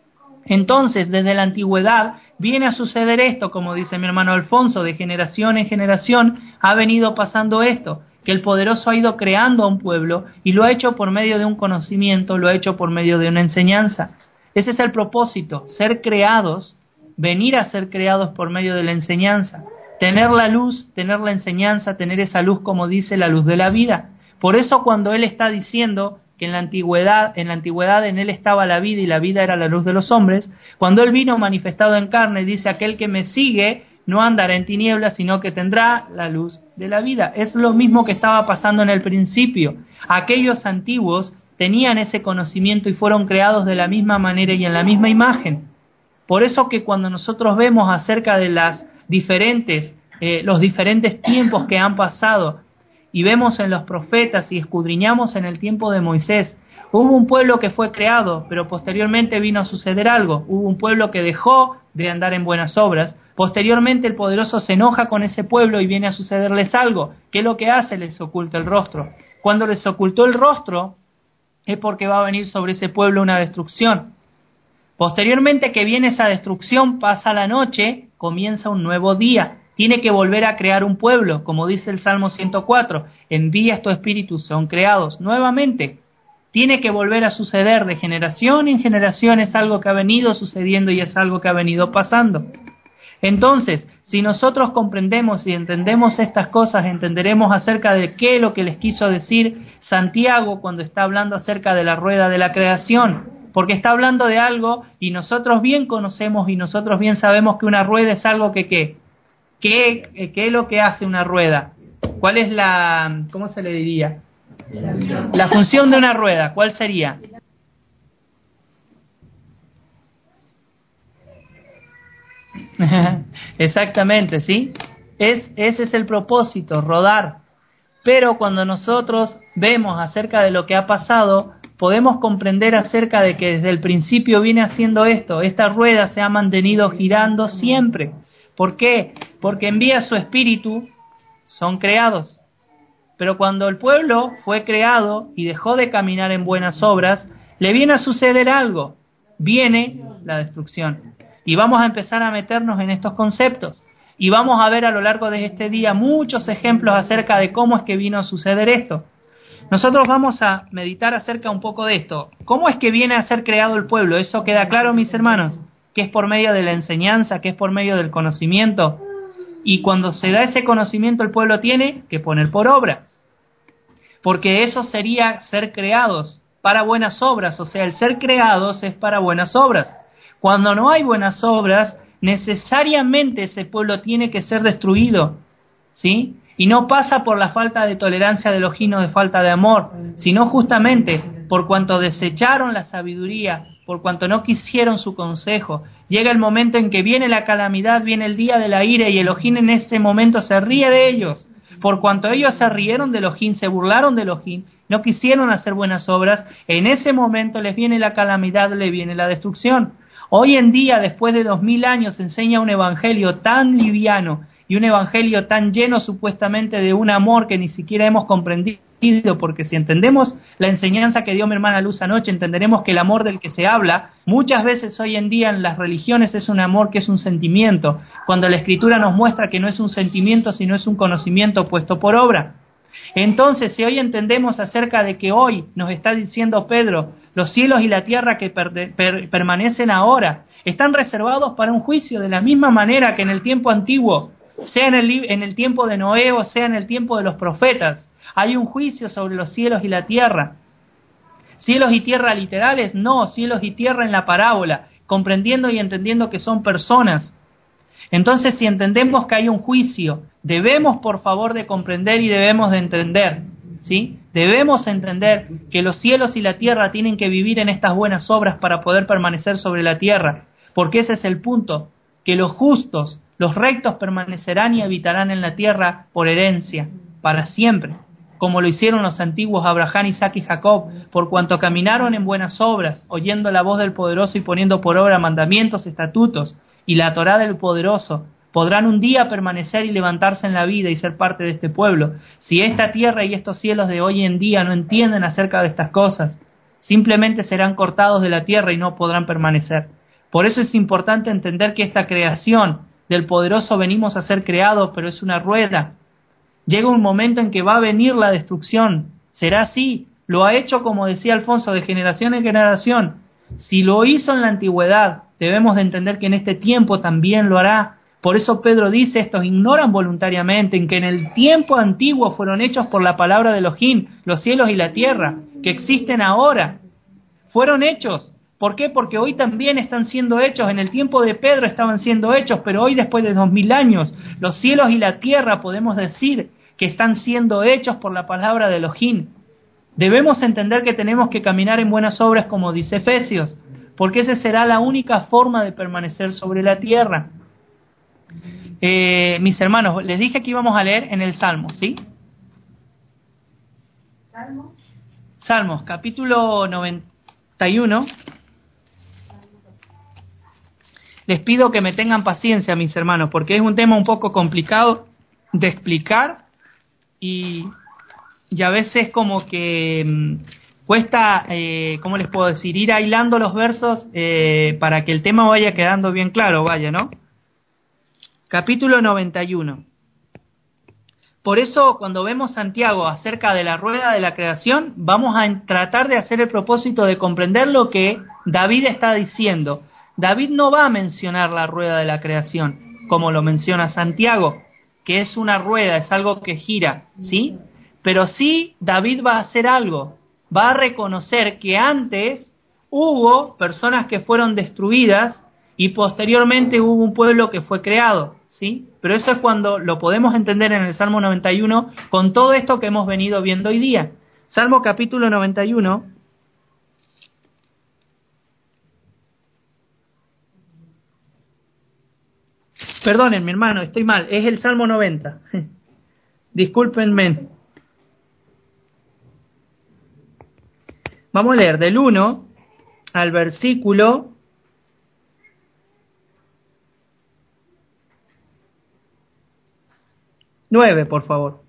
Entonces, desde la antigüedad viene a suceder esto, como dice mi hermano Alfonso, de generación en generación ha venido pasando esto, que el poderoso ha ido creando a un pueblo y lo ha hecho por medio de un conocimiento, lo ha hecho por medio de una enseñanza. Ese es el propósito, ser creados, venir a ser creados por medio de la enseñanza, tener la luz, tener la enseñanza, tener esa luz como dice la luz de la vida. Por eso cuando él está diciendo que en la antigüedad, en la antigüedad en él estaba la vida y la vida era la luz de los hombres, cuando él vino manifestado en carne, dice aquel que me sigue no andará en tinieblas, sino que tendrá la luz de la vida. Es lo mismo que estaba pasando en el principio. Aquellos antiguos tenían ese conocimiento y fueron creados de la misma manera y en la misma imagen. Por eso que cuando nosotros vemos acerca de las diferentes, eh, los diferentes tiempos que han pasado, y vemos en los profetas y escudriñamos en el tiempo de Moisés, hubo un pueblo que fue creado, pero posteriormente vino a suceder algo. Hubo un pueblo que dejó de andar en buenas obras. Posteriormente el poderoso se enoja con ese pueblo y viene a sucederles algo. ¿Qué es lo que hace? Les oculta el rostro. Cuando les ocultó el rostro, es porque va a venir sobre ese pueblo una destrucción. Posteriormente que viene esa destrucción, pasa la noche, comienza un nuevo día. Tiene que volver a crear un pueblo, como dice el Salmo ciento cuatro, envías tu espíritu, son creados nuevamente. Tiene que volver a suceder de generación en generación, es algo que ha venido sucediendo y es algo que ha venido pasando. Entonces, si nosotros comprendemos y entendemos estas cosas, entenderemos acerca de qué es lo que les quiso decir Santiago cuando está hablando acerca de la rueda de la creación, porque está hablando de algo y nosotros bien conocemos y nosotros bien sabemos que una rueda es algo que ¿qué? ¿Qué, qué es lo que hace una rueda? ¿Cuál es la, cómo se le diría? La función de una rueda, ¿cuál sería? Exactamente, ¿sí? Es, ese es el propósito, rodar. Pero cuando nosotros vemos acerca de lo que ha pasado, podemos comprender acerca de que desde el principio viene haciendo esto. Esta rueda se ha mantenido girando siempre. ¿Por qué? Porque envía su espíritu, son creados. Pero cuando el pueblo fue creado y dejó de caminar en buenas obras, le viene a suceder algo. Viene la destrucción. Y vamos a empezar a meternos en estos conceptos. Y vamos a ver a lo largo de este día muchos ejemplos acerca de cómo es que vino a suceder esto. Nosotros vamos a meditar acerca un poco de esto. ¿Cómo es que viene a ser creado el pueblo? ¿Eso queda claro, mis hermanos? Que es por medio de la enseñanza, que es por medio del conocimiento. Y cuando se da ese conocimiento, el pueblo tiene que poner por obra. Porque eso sería ser creados para buenas obras. O sea, el ser creados es para buenas obras. Cuando no hay buenas obras, necesariamente ese pueblo tiene que ser destruido, ¿sí? Y no pasa por la falta de tolerancia de Elohim o de falta de amor, sino justamente por cuanto desecharon la sabiduría, por cuanto no quisieron su consejo. Llega el momento en que viene la calamidad, viene el día de la ira y Elohim en ese momento se ríe de ellos. Por cuanto ellos se rieron de Elohim, se burlaron de Elohim, no quisieron hacer buenas obras, en ese momento les viene la calamidad, les viene la destrucción. Hoy en día, después de dos mil años, se enseña un evangelio tan liviano y un evangelio tan lleno supuestamente de un amor que ni siquiera hemos comprendido, porque si entendemos la enseñanza que dio mi hermana Luz anoche, entenderemos que el amor del que se habla, muchas veces hoy en día en las religiones es un amor que es un sentimiento, cuando la Escritura nos muestra que no es un sentimiento, sino es un conocimiento puesto por obra. Entonces, si hoy entendemos acerca de que hoy nos está diciendo Pedro, los cielos y la tierra que per, per, permanecen ahora, están reservados para un juicio de la misma manera que en el tiempo antiguo, sea en el, en el tiempo de Noé o sea en el tiempo de los profetas, hay un juicio sobre los cielos y la tierra. Cielos y tierra literales, no, cielos y tierra en la parábola, comprendiendo y entendiendo que son personas. Entonces, si entendemos que hay un juicio, debemos por favor de comprender y debemos de entender, ¿sí? Debemos entender que los cielos y la tierra tienen que vivir en estas buenas obras para poder permanecer sobre la tierra, porque ese es el punto, que los justos, los rectos permanecerán y habitarán en la tierra por herencia, para siempre, como lo hicieron los antiguos Abraham, Isaac y Jacob, por cuanto caminaron en buenas obras, oyendo la voz del Poderoso y poniendo por obra mandamientos, estatutos y la Torá del Poderoso, podrán un día permanecer y levantarse en la vida y ser parte de este pueblo. Si esta tierra y estos cielos de hoy en día no entienden acerca de estas cosas, simplemente serán cortados de la tierra y no podrán permanecer. Por eso es importante entender que esta creación del Poderoso venimos a ser creados, pero es una rueda. Llega un momento en que va a venir la destrucción. Será así. Lo ha hecho, como decía Alfonso, de generación en generación. Si lo hizo en la antigüedad, debemos de entender que en este tiempo también lo hará. Por eso Pedro dice, estos ignoran voluntariamente en que en el tiempo antiguo fueron hechos por la palabra de Elohim, los cielos y la tierra, que existen ahora. Fueron hechos. ¿Por qué? Porque hoy también están siendo hechos. En el tiempo de Pedro estaban siendo hechos, pero hoy, después de dos mil años, los cielos y la tierra podemos decir que están siendo hechos por la palabra de Elohim. Debemos entender que tenemos que caminar en buenas obras, como dice Efesios, porque esa será la única forma de permanecer sobre la tierra. Eh, mis hermanos, les dije que íbamos a leer en el Salmo, ¿sí? Salmos. Salmos, capítulo noventa y uno. Les pido que me tengan paciencia, mis hermanos, porque es un tema un poco complicado de explicar y, y a veces como que mmm, cuesta, eh, ¿cómo les puedo decir? Ir hilando los versos eh, para que el tema vaya quedando bien claro, vaya, ¿no? Capítulo noventa y uno. Por eso, cuando vemos Santiago acerca de la rueda de la creación, vamos a tratar de hacer el propósito de comprender lo que David está diciendo. David no va a mencionar la rueda de la creación. como lo menciona Santiago, que es una rueda, es algo que gira, ¿sí? Pero sí, David va a hacer algo, va a reconocer que antes hubo personas que fueron destruidas y posteriormente hubo un pueblo que fue creado, ¿sí? Pero eso es cuando lo podemos entender en el Salmo noventa y uno con todo esto que hemos venido viendo hoy día. Salmo capítulo noventa y uno. Perdonen, mi hermano, estoy mal, es el Salmo noventa. Discúlpenme. Vamos a leer del uno al versículo nueve, por favor.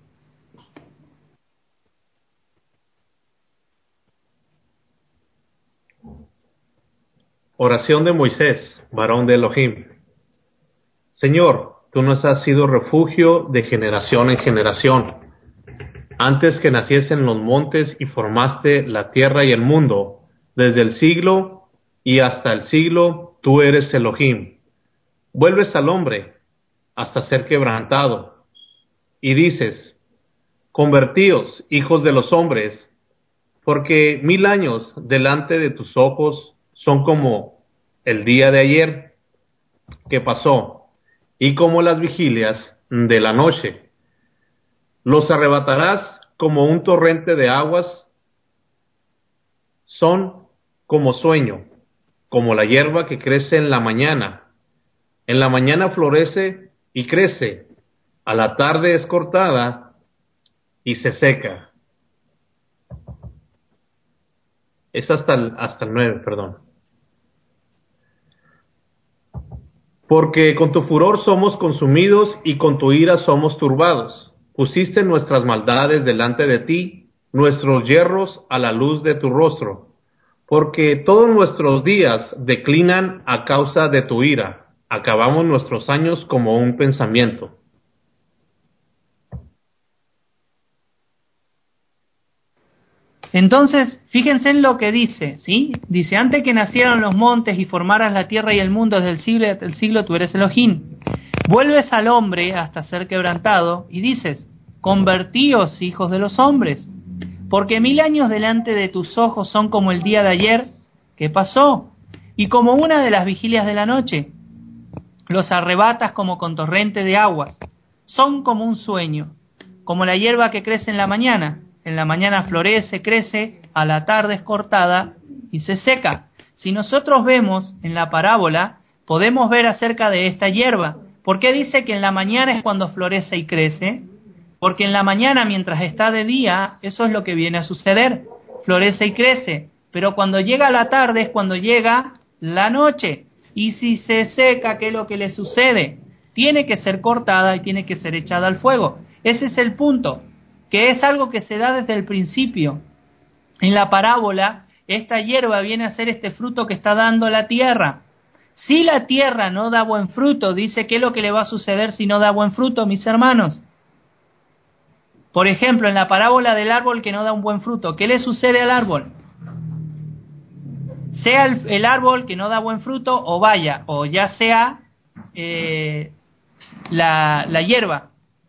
Oración de Moisés, varón de Elohim. Señor, tú nos has sido refugio de generación en generación. Antes que naciesen los montes y formaste la tierra y el mundo, desde el siglo y hasta el siglo, tú eres Elohim. Vuelves al hombre hasta ser quebrantado. Y dices, convertíos, hijos de los hombres, porque mil años delante de tus ojos son como el día de ayer que pasó, y como las vigilias de la noche. Los arrebatarás como un torrente de aguas, son como sueño, como la hierba que crece en la mañana. En la mañana florece y crece, a la tarde es cortada y se seca. Es hasta el, hasta el nueve, perdón. Porque con tu furor somos consumidos y con tu ira somos turbados. Pusiste nuestras maldades delante de ti, nuestros yerros a la luz de tu rostro. Porque todos nuestros días declinan a causa de tu ira. Acabamos nuestros años como un pensamiento. Entonces, fíjense en lo que dice, ¿sí? Dice, antes que nacieran los montes y formaras la tierra y el mundo desde el siglo hasta el siglo, tú eres Elohim. Vuelves al hombre hasta ser quebrantado y dices, convertíos, hijos de los hombres, porque mil años delante de tus ojos son como el día de ayer que pasó, y como una de las vigilias de la noche. Los arrebatas como con torrente de aguas, son como un sueño, como la hierba que crece en la mañana. En la mañana florece, crece, a la tarde es cortada y se seca. Si nosotros vemos en la parábola, podemos ver acerca de esta hierba. ¿Por qué dice que en la mañana es cuando florece y crece? Porque en la mañana, mientras está de día, eso es lo que viene a suceder. Florece y crece. Pero cuando llega la tarde es cuando llega la noche. Y si se seca, ¿qué es lo que le sucede? Tiene que ser cortada y tiene que ser echada al fuego. Ese es el punto, que es algo que se da desde el principio. En la parábola, esta hierba viene a ser este fruto que está dando la tierra. Si la tierra no da buen fruto, dice, ¿qué es lo que le va a suceder si no da buen fruto, mis hermanos? Por ejemplo, en la parábola del árbol que no da un buen fruto, ¿qué le sucede al árbol? Sea el, el árbol que no da buen fruto, o vaya, o ya sea eh, la, la hierba.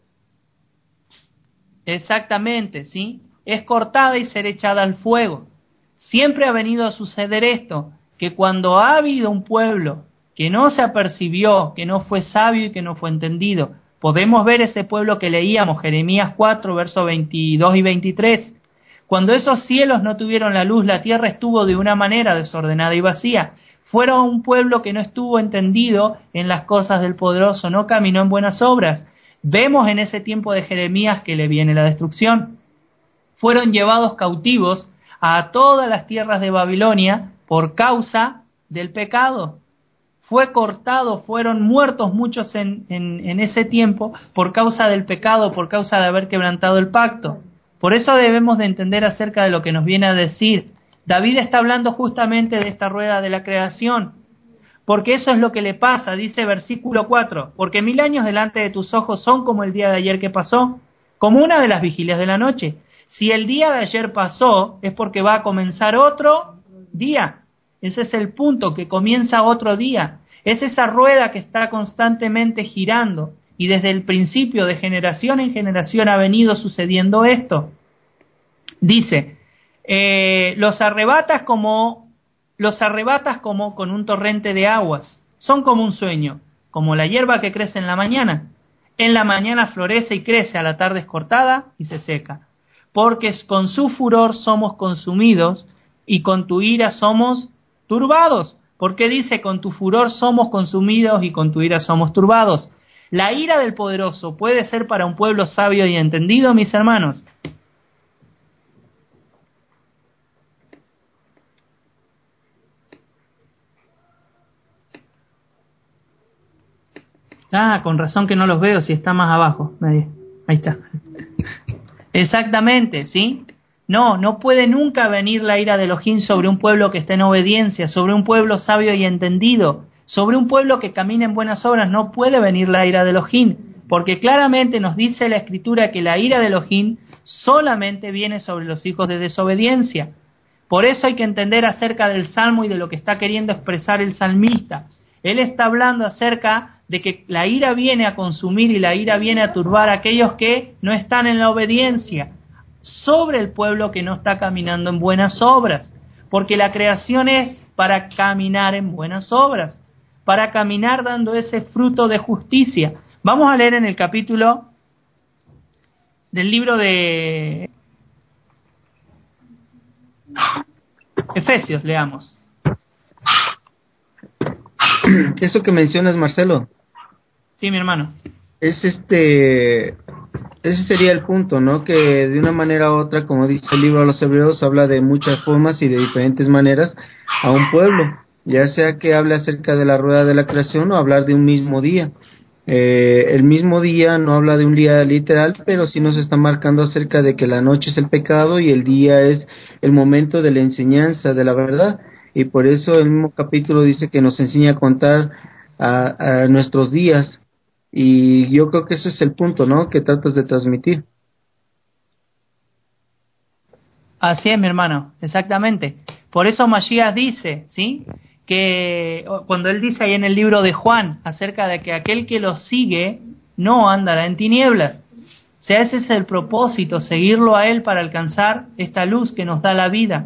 Exactamente, ¿sí? Es cortada y ser echada al fuego. Siempre ha venido a suceder esto, que cuando ha habido un pueblo que no se apercibió, que no fue sabio y que no fue entendido, podemos ver ese pueblo que leíamos, Jeremías cuatro, versos veintidós y veintitrés. Cuando esos cielos no tuvieron la luz, la tierra estuvo de una manera desordenada y vacía. Fueron un pueblo que no estuvo entendido en las cosas del poderoso, no caminó en buenas obras. Vemos en ese tiempo de Jeremías que le viene la destrucción. Fueron llevados cautivos a todas las tierras de Babilonia por causa del pecado. Fue cortado, fueron muertos muchos en, en, en ese tiempo por causa del pecado, por causa de haber quebrantado el pacto. Por eso debemos de entender acerca de lo que nos viene a decir. David está hablando justamente de esta rueda de la creación, porque eso es lo que le pasa, dice versículo cuatro, porque mil años delante de tus ojos son como el día de ayer que pasó, como una de las vigilias de la noche. Si el día de ayer pasó, es porque va a comenzar otro día. Ese es el punto, que comienza otro día. Es esa rueda que está constantemente girando y desde el principio, de generación en generación, ha venido sucediendo esto. Dice, eh, los arrebatas como los arrebatas como con un torrente de aguas, son como un sueño, como la hierba que crece en la mañana. En la mañana florece y crece, a la tarde es cortada y se seca. Porque con su furor somos consumidos y con tu ira somos turbados. ¿Por qué dice con tu furor somos consumidos y con tu ira somos turbados? La ira del poderoso puede ser para un pueblo sabio y entendido, mis hermanos. Ah, con razón que no los veo si está más abajo. Ahí, ahí está. Exactamente, ¿sí? No, no puede nunca venir la ira de Elohim sobre un pueblo que está en obediencia, sobre un pueblo sabio y entendido, sobre un pueblo que camina en buenas obras. No puede venir la ira de Elohim, porque claramente nos dice la Escritura que la ira de Elohim solamente viene sobre los hijos de desobediencia. Por eso hay que entender acerca del Salmo y de lo que está queriendo expresar el salmista. Él está hablando acerca de que la ira viene a consumir y la ira viene a turbar a aquellos que no están en la obediencia, sobre el pueblo que no está caminando en buenas obras, porque la creación es para caminar en buenas obras, para caminar dando ese fruto de justicia. Vamos a leer en el capítulo del libro de Efesios, leamos. Eso que mencionas, Marcelo, Sí, mi hermano. es este, ese sería el punto, ¿no? Que de una manera u otra, como dice el libro a los Hebreos, habla de muchas formas y de diferentes maneras a un pueblo, ya sea que hable acerca de la rueda de la creación o hablar de un mismo día. Eh, el mismo día no habla de un día literal, pero sí nos está marcando acerca de que la noche es el pecado y el día es el momento de la enseñanza de la verdad. Y por eso el mismo capítulo dice que nos enseña a contar a, a nuestros días. Y yo creo que ese es el punto, ¿no?, que tratas de transmitir. Así es, mi hermano, exactamente. Por eso Mashiach dice, ¿sí?, que cuando él dice ahí en el libro de Juan acerca de que aquel que lo sigue no andará en tinieblas. O sea, ese es el propósito, seguirlo a él para alcanzar esta luz que nos da la vida.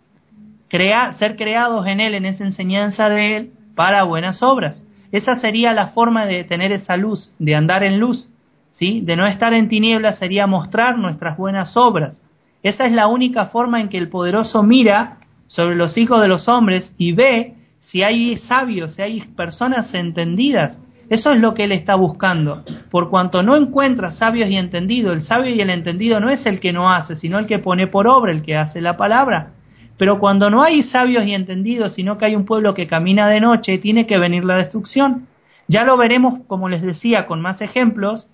Crear, ser creados en él, en esa enseñanza de él, para buenas obras. Esa sería la forma de tener esa luz, de andar en luz, ¿sí? De no estar en tinieblas sería mostrar nuestras buenas obras. Esa es la única forma en que el poderoso mira sobre los hijos de los hombres y ve si hay sabios, si hay personas entendidas. Eso es lo que él está buscando. Por cuanto no encuentra sabios y entendidos, el sabio y el entendido no es el que no hace, sino el que pone por obra, el que hace la palabra. Pero cuando no hay sabios y entendidos, sino que hay un pueblo que camina de noche, tiene que venir la destrucción. Ya lo veremos, como les decía, con más ejemplos,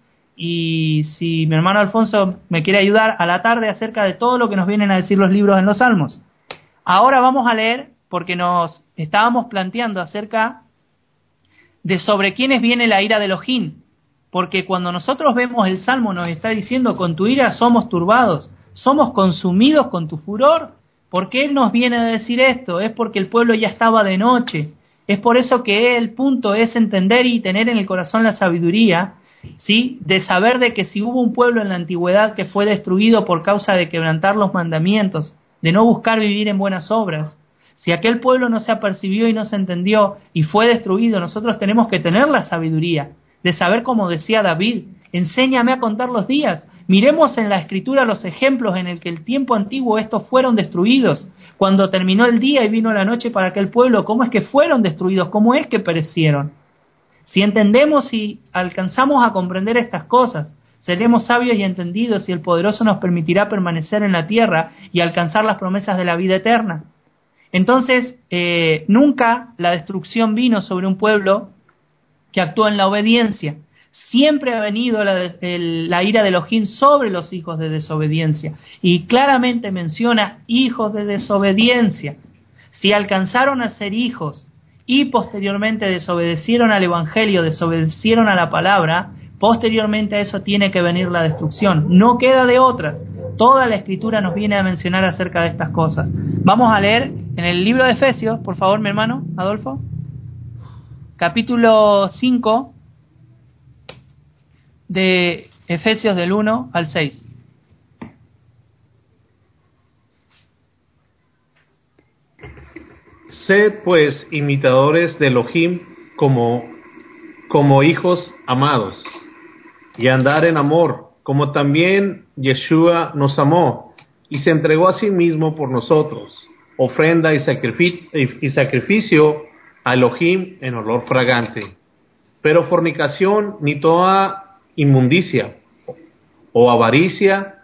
y si mi hermano Alfonso me quiere ayudar a la tarde acerca de todo lo que nos vienen a decir los libros en los Salmos. Ahora vamos a leer, porque nos estábamos planteando acerca de sobre quiénes viene la ira de Elohim, porque cuando nosotros vemos el Salmo nos está diciendo, con tu ira somos turbados, somos consumidos con tu furor. ¿Por qué él nos viene a decir esto? Es porque el pueblo ya estaba de noche. Es por eso que el punto es entender y tener en el corazón la sabiduría, ¿sí?, de saber de que si hubo un pueblo en la antigüedad que fue destruido por causa de quebrantar los mandamientos, de no buscar vivir en buenas obras, si aquel pueblo no se apercibió y no se entendió y fue destruido, nosotros tenemos que tener la sabiduría de saber, como decía David, enséñame a contar los días. Miremos en la Escritura los ejemplos en el que el tiempo antiguo estos fueron destruidos. Cuando terminó el día y vino la noche para aquel pueblo, ¿cómo es que fueron destruidos? ¿Cómo es que perecieron? Si entendemos y alcanzamos a comprender estas cosas, seremos sabios y entendidos y el poderoso nos permitirá permanecer en la tierra y alcanzar las promesas de la vida eterna. Entonces, eh, nunca la destrucción vino sobre un pueblo que actúa en la obediencia. Siempre ha venido la, el, la ira de Elohim sobre los hijos de desobediencia. Y claramente menciona hijos de desobediencia. Si alcanzaron a ser hijos y posteriormente desobedecieron al Evangelio, desobedecieron a la palabra, posteriormente a eso tiene que venir la destrucción. No queda de otras. Toda la Escritura nos viene a mencionar acerca de estas cosas. Vamos a leer en el libro de Efesios, por favor, mi hermano Adolfo. capítulo cinco de Efesios del uno al seis. Sed pues imitadores de Elohim como, como hijos amados, y andar en amor, como también Yeshua nos amó, y se entregó a sí mismo por nosotros, ofrenda y sacrificio, y sacrificio a Elohim en olor fragante. Pero fornicación ni toda inmundicia o avaricia,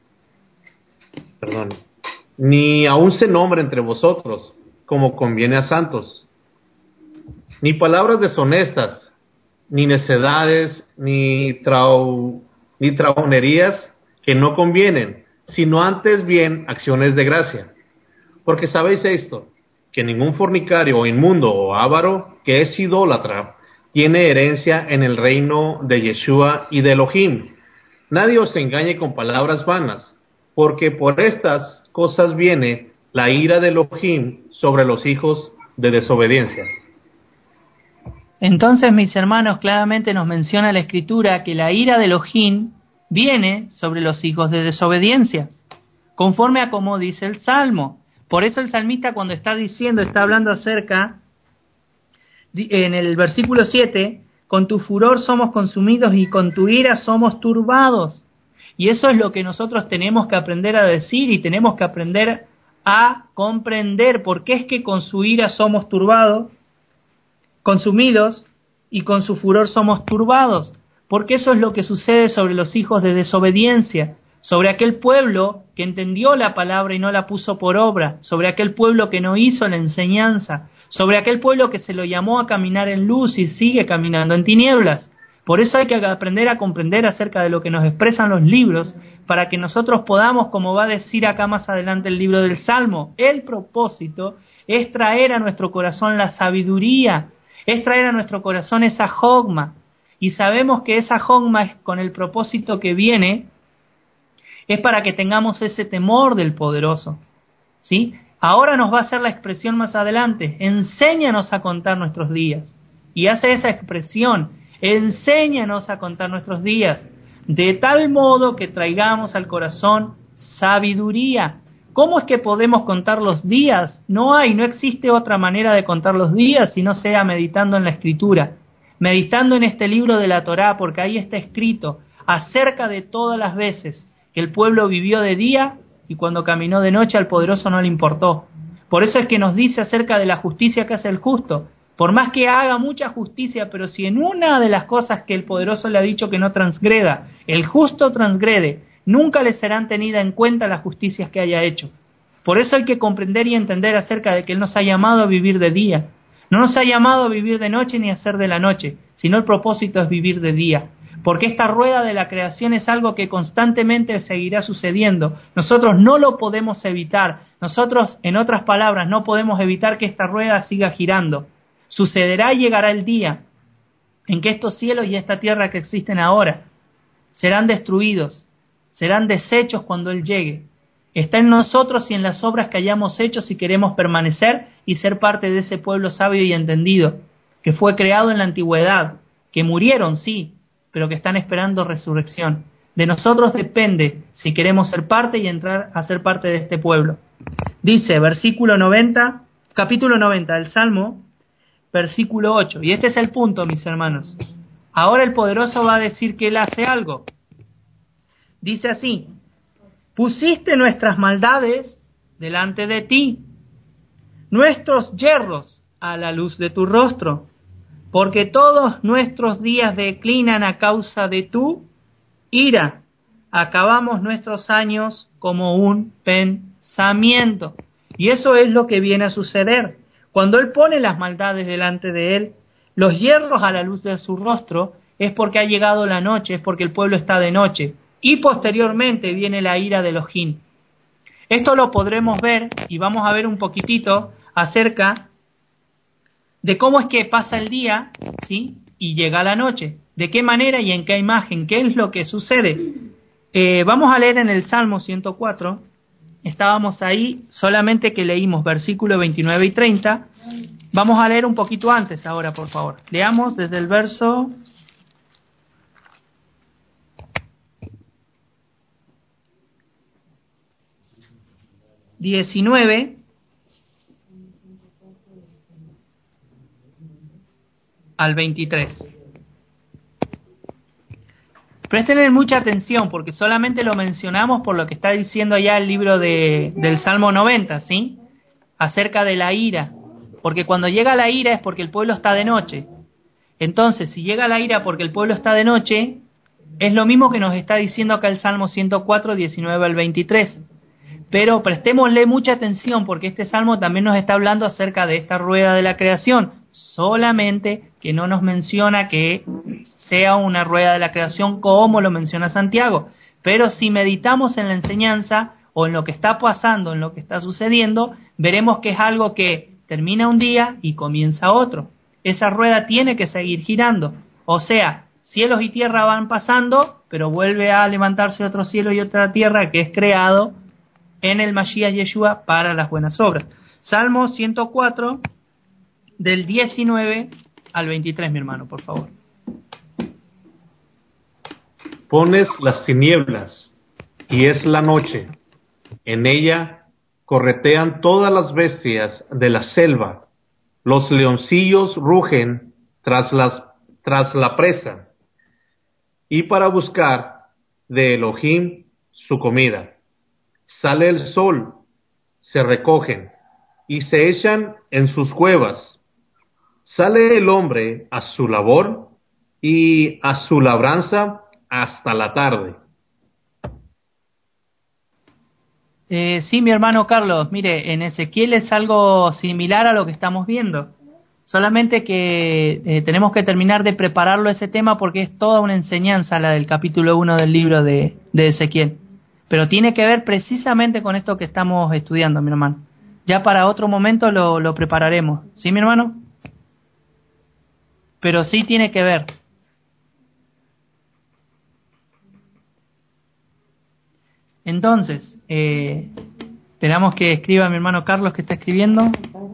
perdón, ni aun se nombre entre vosotros, como conviene a santos, ni palabras deshonestas, ni necedades, ni trau, ni traunerías que no convienen, sino antes bien acciones de gracia. Porque sabéis esto, que ningún fornicario o inmundo o avaro que es idólatra tiene herencia en el reino de Yeshua y de Elohim. Nadie os engañe con palabras vanas, porque por estas cosas viene la ira de Elohim sobre los hijos de desobediencia. Entonces, mis hermanos, claramente nos menciona la Escritura que la ira de Elohim viene sobre los hijos de desobediencia, conforme a como dice el Salmo. Por eso el salmista, cuando está diciendo, está hablando acerca, en el versículo siete, con tu furor somos consumidos y con tu ira somos turbados. Y eso es lo que nosotros tenemos que aprender a decir y tenemos que aprender a comprender. ¿Por qué es que con su ira somos turbados, consumidos, y con su furor somos turbados? Porque eso es lo que sucede sobre los hijos de desobediencia, sobre aquel pueblo que entendió la palabra y no la puso por obra, sobre aquel pueblo que no hizo la enseñanza, sobre aquel pueblo que se lo llamó a caminar en luz y sigue caminando en tinieblas. Por eso hay que aprender a comprender acerca de lo que nos expresan los libros, para que nosotros podamos, como va a decir acá más adelante el libro del Salmo, el propósito es traer a nuestro corazón la sabiduría, es traer a nuestro corazón esa jogma, y sabemos que esa jogma es con el propósito que viene, es para que tengamos ese temor del poderoso, ¿sí? Ahora nos va a hacer la expresión más adelante, enséñanos a contar nuestros días, y hace esa expresión, enséñanos a contar nuestros días, de tal modo que traigamos al corazón sabiduría. ¿Cómo es que podemos contar los días? No hay, no existe otra manera de contar los días si no sea meditando en la Escritura, meditando en este libro de la Torá, porque ahí está escrito acerca de todas las veces que el pueblo vivió de día y cuando caminó de noche al poderoso no le importó. Por eso es que nos dice acerca de la justicia que hace el justo. Por más que haga mucha justicia, pero si en una de las cosas que el poderoso le ha dicho que no transgreda, el justo transgrede, nunca le serán tenidas en cuenta las justicias que haya hecho. Por eso hay que comprender y entender acerca de que Él nos ha llamado a vivir de día. No nos ha llamado a vivir de noche ni a hacer de la noche, sino el propósito es vivir de día. Porque esta rueda de la creación es algo que constantemente seguirá sucediendo. Nosotros no lo podemos evitar. Nosotros, en otras palabras, no podemos evitar que esta rueda siga girando. Sucederá y llegará el día en que estos cielos y esta tierra que existen ahora serán destruidos, serán deshechos cuando Él llegue. Está en nosotros y en las obras que hayamos hecho si queremos permanecer y ser parte de ese pueblo sabio y entendido, que fue creado en la antigüedad, que murieron, sí, pero que están esperando resurrección. De nosotros depende si queremos ser parte y entrar a ser parte de este pueblo. Dice, versículo noventa, capítulo noventa del Salmo, versículo ocho, y este es el punto, mis hermanos. Ahora el poderoso va a decir que Él hace algo. Dice así, pusiste nuestras maldades delante de ti, nuestros yerros a la luz de tu rostro, porque todos nuestros días declinan a causa de tu ira. Acabamos nuestros años como un pensamiento. Y eso es lo que viene a suceder. Cuando Él pone las maldades delante de Él, los hierros a la luz de su rostro, es porque ha llegado la noche, es porque el pueblo está de noche. Y posteriormente viene la ira de Elohim. Esto lo podremos ver y vamos a ver un poquitito acerca de cómo es que pasa el día, ¿sí? Y llega la noche. De qué manera y en qué imagen, qué es lo que sucede. Eh, vamos a leer en el Salmo ciento cuatro. Estábamos ahí, solamente que leímos versículos veintinueve y treinta. Vamos a leer un poquito antes ahora, por favor. Leamos desde el verso diecinueve al veintitrés. Prestenle mucha atención porque solamente lo mencionamos por lo que está diciendo allá el libro de, del Salmo noventa, ¿sí? Acerca de la ira. Porque cuando llega la ira es porque el pueblo está de noche. Entonces, si llega la ira porque el pueblo está de noche, es lo mismo que nos está diciendo acá el Salmo ciento cuatro, diecinueve al veintitrés. Pero prestémosle mucha atención porque este Salmo también nos está hablando acerca de esta rueda de la creación. Solamente que no nos menciona que sea una rueda de la creación como lo menciona Santiago. Pero si meditamos en la enseñanza o en lo que está pasando, en lo que está sucediendo, veremos que es algo que termina un día y comienza otro. Esa rueda tiene que seguir girando. O sea, cielos y tierra van pasando, pero vuelve a levantarse otro cielo y otra tierra que es creado en el Mashiach Yeshua para las buenas obras. Salmo ciento cuatro, del diecinueve al veintitrés, mi hermano, por favor. Pones las tinieblas, y es la noche. En ella corretean todas las bestias de la selva. Los leoncillos rugen tras, las, tras la presa, y para buscar de Elohim su comida. Sale el sol, se recogen, y se echan en sus cuevas. Sale el hombre a su labor, y a su labranza hasta la tarde. Eh, sí, mi hermano Carlos, mire, en Ezequiel es algo similar a lo que estamos viendo. Solamente que eh, tenemos que terminar de prepararlo ese tema porque es toda una enseñanza la del capítulo uno del libro de, de Ezequiel. Pero tiene que ver precisamente con esto que estamos estudiando, mi hermano. Ya para otro momento lo, lo prepararemos. ¿Sí, mi hermano? Pero sí tiene que ver. Entonces, eh, esperamos que escriba mi hermano Carlos que está escribiendo.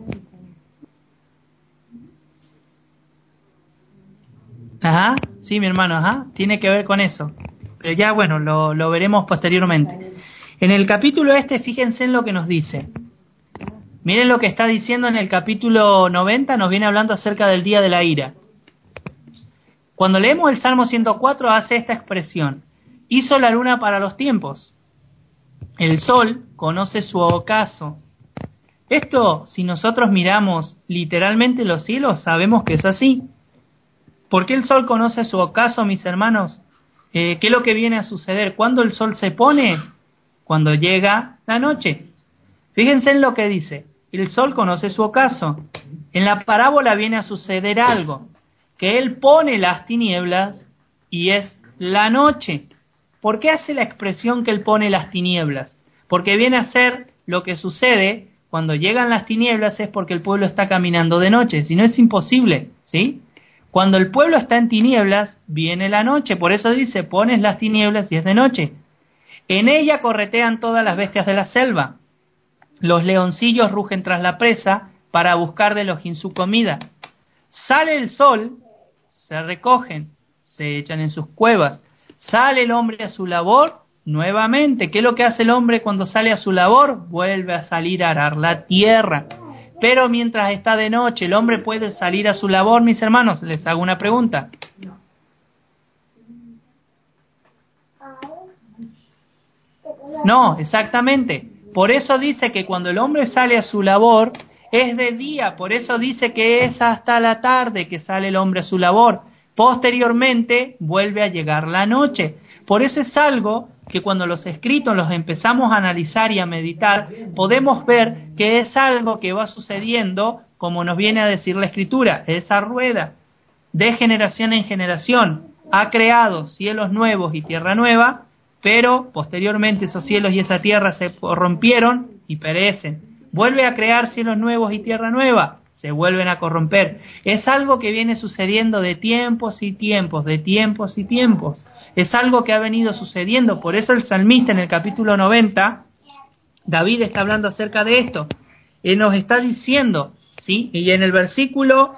Ajá, sí, mi hermano, ajá, tiene que ver con eso. Pero ya, bueno, lo, lo veremos posteriormente. En el capítulo este, fíjense en lo que nos dice. Miren lo que está diciendo en el capítulo noventa, nos viene hablando acerca del día de la ira. Cuando leemos el Salmo ciento cuatro, hace esta expresión: hizo la luna para los tiempos. El sol conoce su ocaso. Esto, si nosotros miramos literalmente los cielos, sabemos que es así. ¿Por qué el sol conoce su ocaso, mis hermanos? Eh, ¿Qué es lo que viene a suceder? ¿Cuándo el sol se pone? Cuando llega la noche. Fíjense en lo que dice. El sol conoce su ocaso. En la parábola viene a suceder algo. Que él pone las tinieblas y es la noche. ¿Por qué hace la expresión que él pone las tinieblas? Porque viene a ser lo que sucede cuando llegan las tinieblas es porque el pueblo está caminando de noche. Si no es imposible, ¿sí? Cuando el pueblo está en tinieblas, viene la noche. Por eso dice, pones las tinieblas y es de noche. En ella corretean todas las bestias de la selva. Los leoncillos rugen tras la presa para buscar de Elohim su comida. Sale el sol, se recogen, se echan en sus cuevas. Sale el hombre a su labor nuevamente. ¿Qué es lo que hace el hombre cuando sale a su labor? Vuelve a salir a arar la tierra. Pero mientras está de noche, ¿el hombre puede salir a su labor, mis hermanos? Les hago una pregunta. No, exactamente. Por eso dice que cuando el hombre sale a su labor, es de día. Por eso dice que es hasta la tarde que sale el hombre a su labor. Posteriormente vuelve a llegar la noche. Por eso es algo que cuando los escritos los empezamos a analizar y a meditar, podemos ver que es algo que va sucediendo, como nos viene a decir la Escritura, esa rueda de generación en generación ha creado cielos nuevos y tierra nueva, pero posteriormente esos cielos y esa tierra se corrompieron y perecen. Vuelve a crear cielos nuevos y tierra nueva, se vuelven a corromper. Es algo que viene sucediendo de tiempos y tiempos, de tiempos y tiempos. Es algo que ha venido sucediendo. Por eso el salmista en el capítulo noventa, David está hablando acerca de esto. Él nos está diciendo, ¿sí? Y en el versículo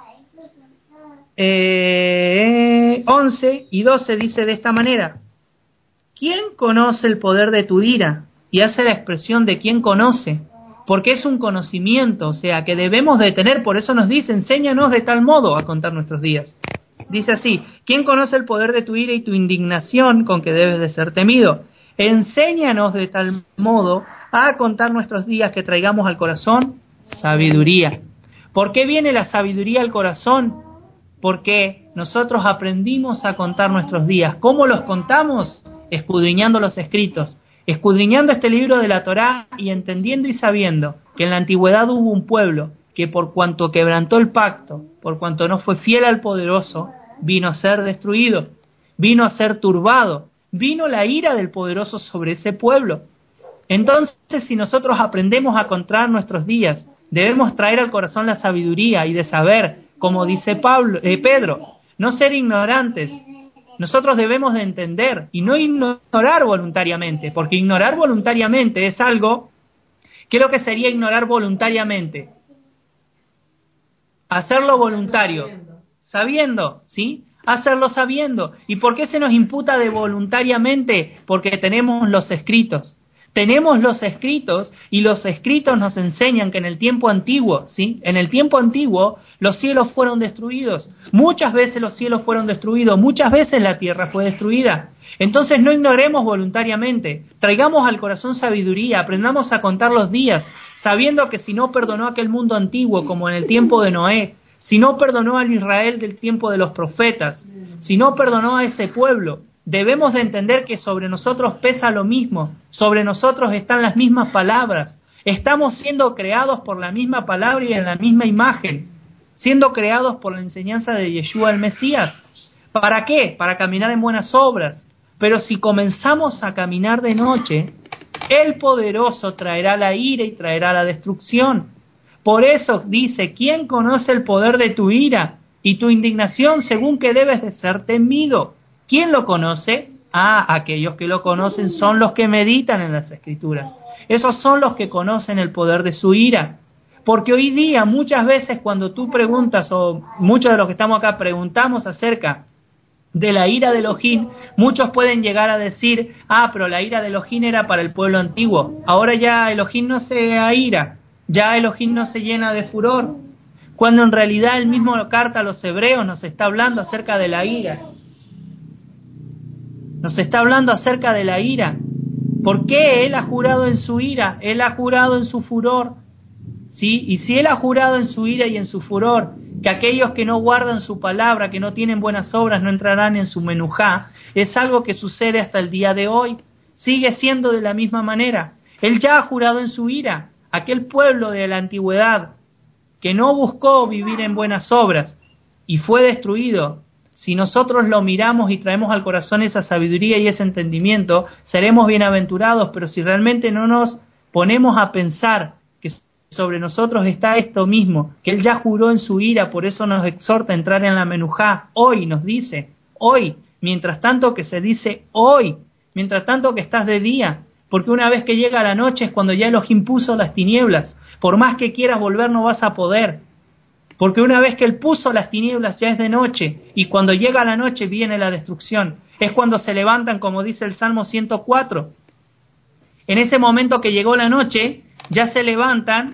eh, once y doce dice de esta manera: ¿quién conoce el poder de tu ira? Y hace la expresión de quién conoce, porque es un conocimiento, o sea, que debemos de tener. Por eso nos dice: enséñanos de tal modo a contar nuestros días. Dice así: ¿quién conoce el poder de tu ira y tu indignación con que debes de ser temido? Enséñanos de tal modo a contar nuestros días, que traigamos al corazón sabiduría. ¿Por qué viene la sabiduría al corazón? Porque nosotros aprendimos a contar nuestros días. ¿Cómo los contamos? Escudriñando los escritos, escudriñando este libro de la Torá y entendiendo y sabiendo que en la antigüedad hubo un pueblo que, por cuanto quebrantó el pacto, por cuanto no fue fiel al poderoso, vino a ser destruido, vino a ser turbado, vino la ira del poderoso sobre ese pueblo. Entonces, si nosotros aprendemos a contar nuestros días, debemos traer al corazón la sabiduría y de saber, como dice Pablo, eh, Pedro, no ser ignorantes. Nosotros debemos de entender y no ignorar voluntariamente, porque ignorar voluntariamente es algo, ¿qué es lo que sería ignorar voluntariamente? Hacerlo voluntario, sabiendo, ¿sí? Hacerlo sabiendo. ¿Y por qué se nos imputa de voluntariamente? Porque tenemos los escritos. Tenemos los escritos y los escritos nos enseñan que en el tiempo antiguo, ¿sí? En el tiempo antiguo los cielos fueron destruidos. Muchas veces los cielos fueron destruidos, muchas veces la tierra fue destruida. Entonces no ignoremos voluntariamente, traigamos al corazón sabiduría, aprendamos a contar los días, sabiendo que si no perdonó aquel mundo antiguo como en el tiempo de Noé, si no perdonó al Israel del tiempo de los profetas, si no perdonó a ese pueblo, debemos de entender que sobre nosotros pesa lo mismo, sobre nosotros están las mismas palabras, estamos siendo creados por la misma palabra y en la misma imagen, siendo creados por la enseñanza de Yeshua el Mesías. ¿Para qué? Para caminar en buenas obras. Pero si comenzamos a caminar de noche, el poderoso traerá la ira y traerá la destrucción. Por eso dice: ¿quién conoce el poder de tu ira y tu indignación según que debes de ser temido? ¿Quién lo conoce? Ah, aquellos que lo conocen son los que meditan en las Escrituras. Esos son los que conocen el poder de su ira. Porque hoy día muchas veces cuando tú preguntas, o muchos de los que estamos acá preguntamos acerca de la ira de Elohim, muchos pueden llegar a decir: ah, pero la ira de Elohim era para el pueblo antiguo. Ahora ya Elohim no se aira, ya Elohim no se llena de furor. Cuando en realidad el mismo carta a los hebreos nos está hablando acerca de la ira. Nos está hablando acerca de la ira. ¿Por qué? Él ha jurado en su ira, Él ha jurado en su furor. ¿Sí? Y si Él ha jurado en su ira y en su furor que aquellos que no guardan su palabra, que no tienen buenas obras, no entrarán en su menujá, es algo que sucede hasta el día de hoy. Sigue siendo de la misma manera. Él ya ha jurado en su ira. Aquel pueblo de la antigüedad que no buscó vivir en buenas obras y fue destruido, si nosotros lo miramos y traemos al corazón esa sabiduría y ese entendimiento, seremos bienaventurados. Pero si realmente no nos ponemos a pensar que sobre nosotros está esto mismo, que Él ya juró en su ira, por eso nos exhorta a entrar en la menujá, hoy nos dice, hoy, mientras tanto que se dice hoy, mientras tanto que estás de día, porque una vez que llega la noche es cuando ya Elohim puso las tinieblas, por más que quieras volver no vas a poder, porque una vez que Él puso las tinieblas ya es de noche, y cuando llega la noche viene la destrucción, es cuando se levantan, como dice el Salmo ciento cuatro, en ese momento que llegó la noche, ya se levantan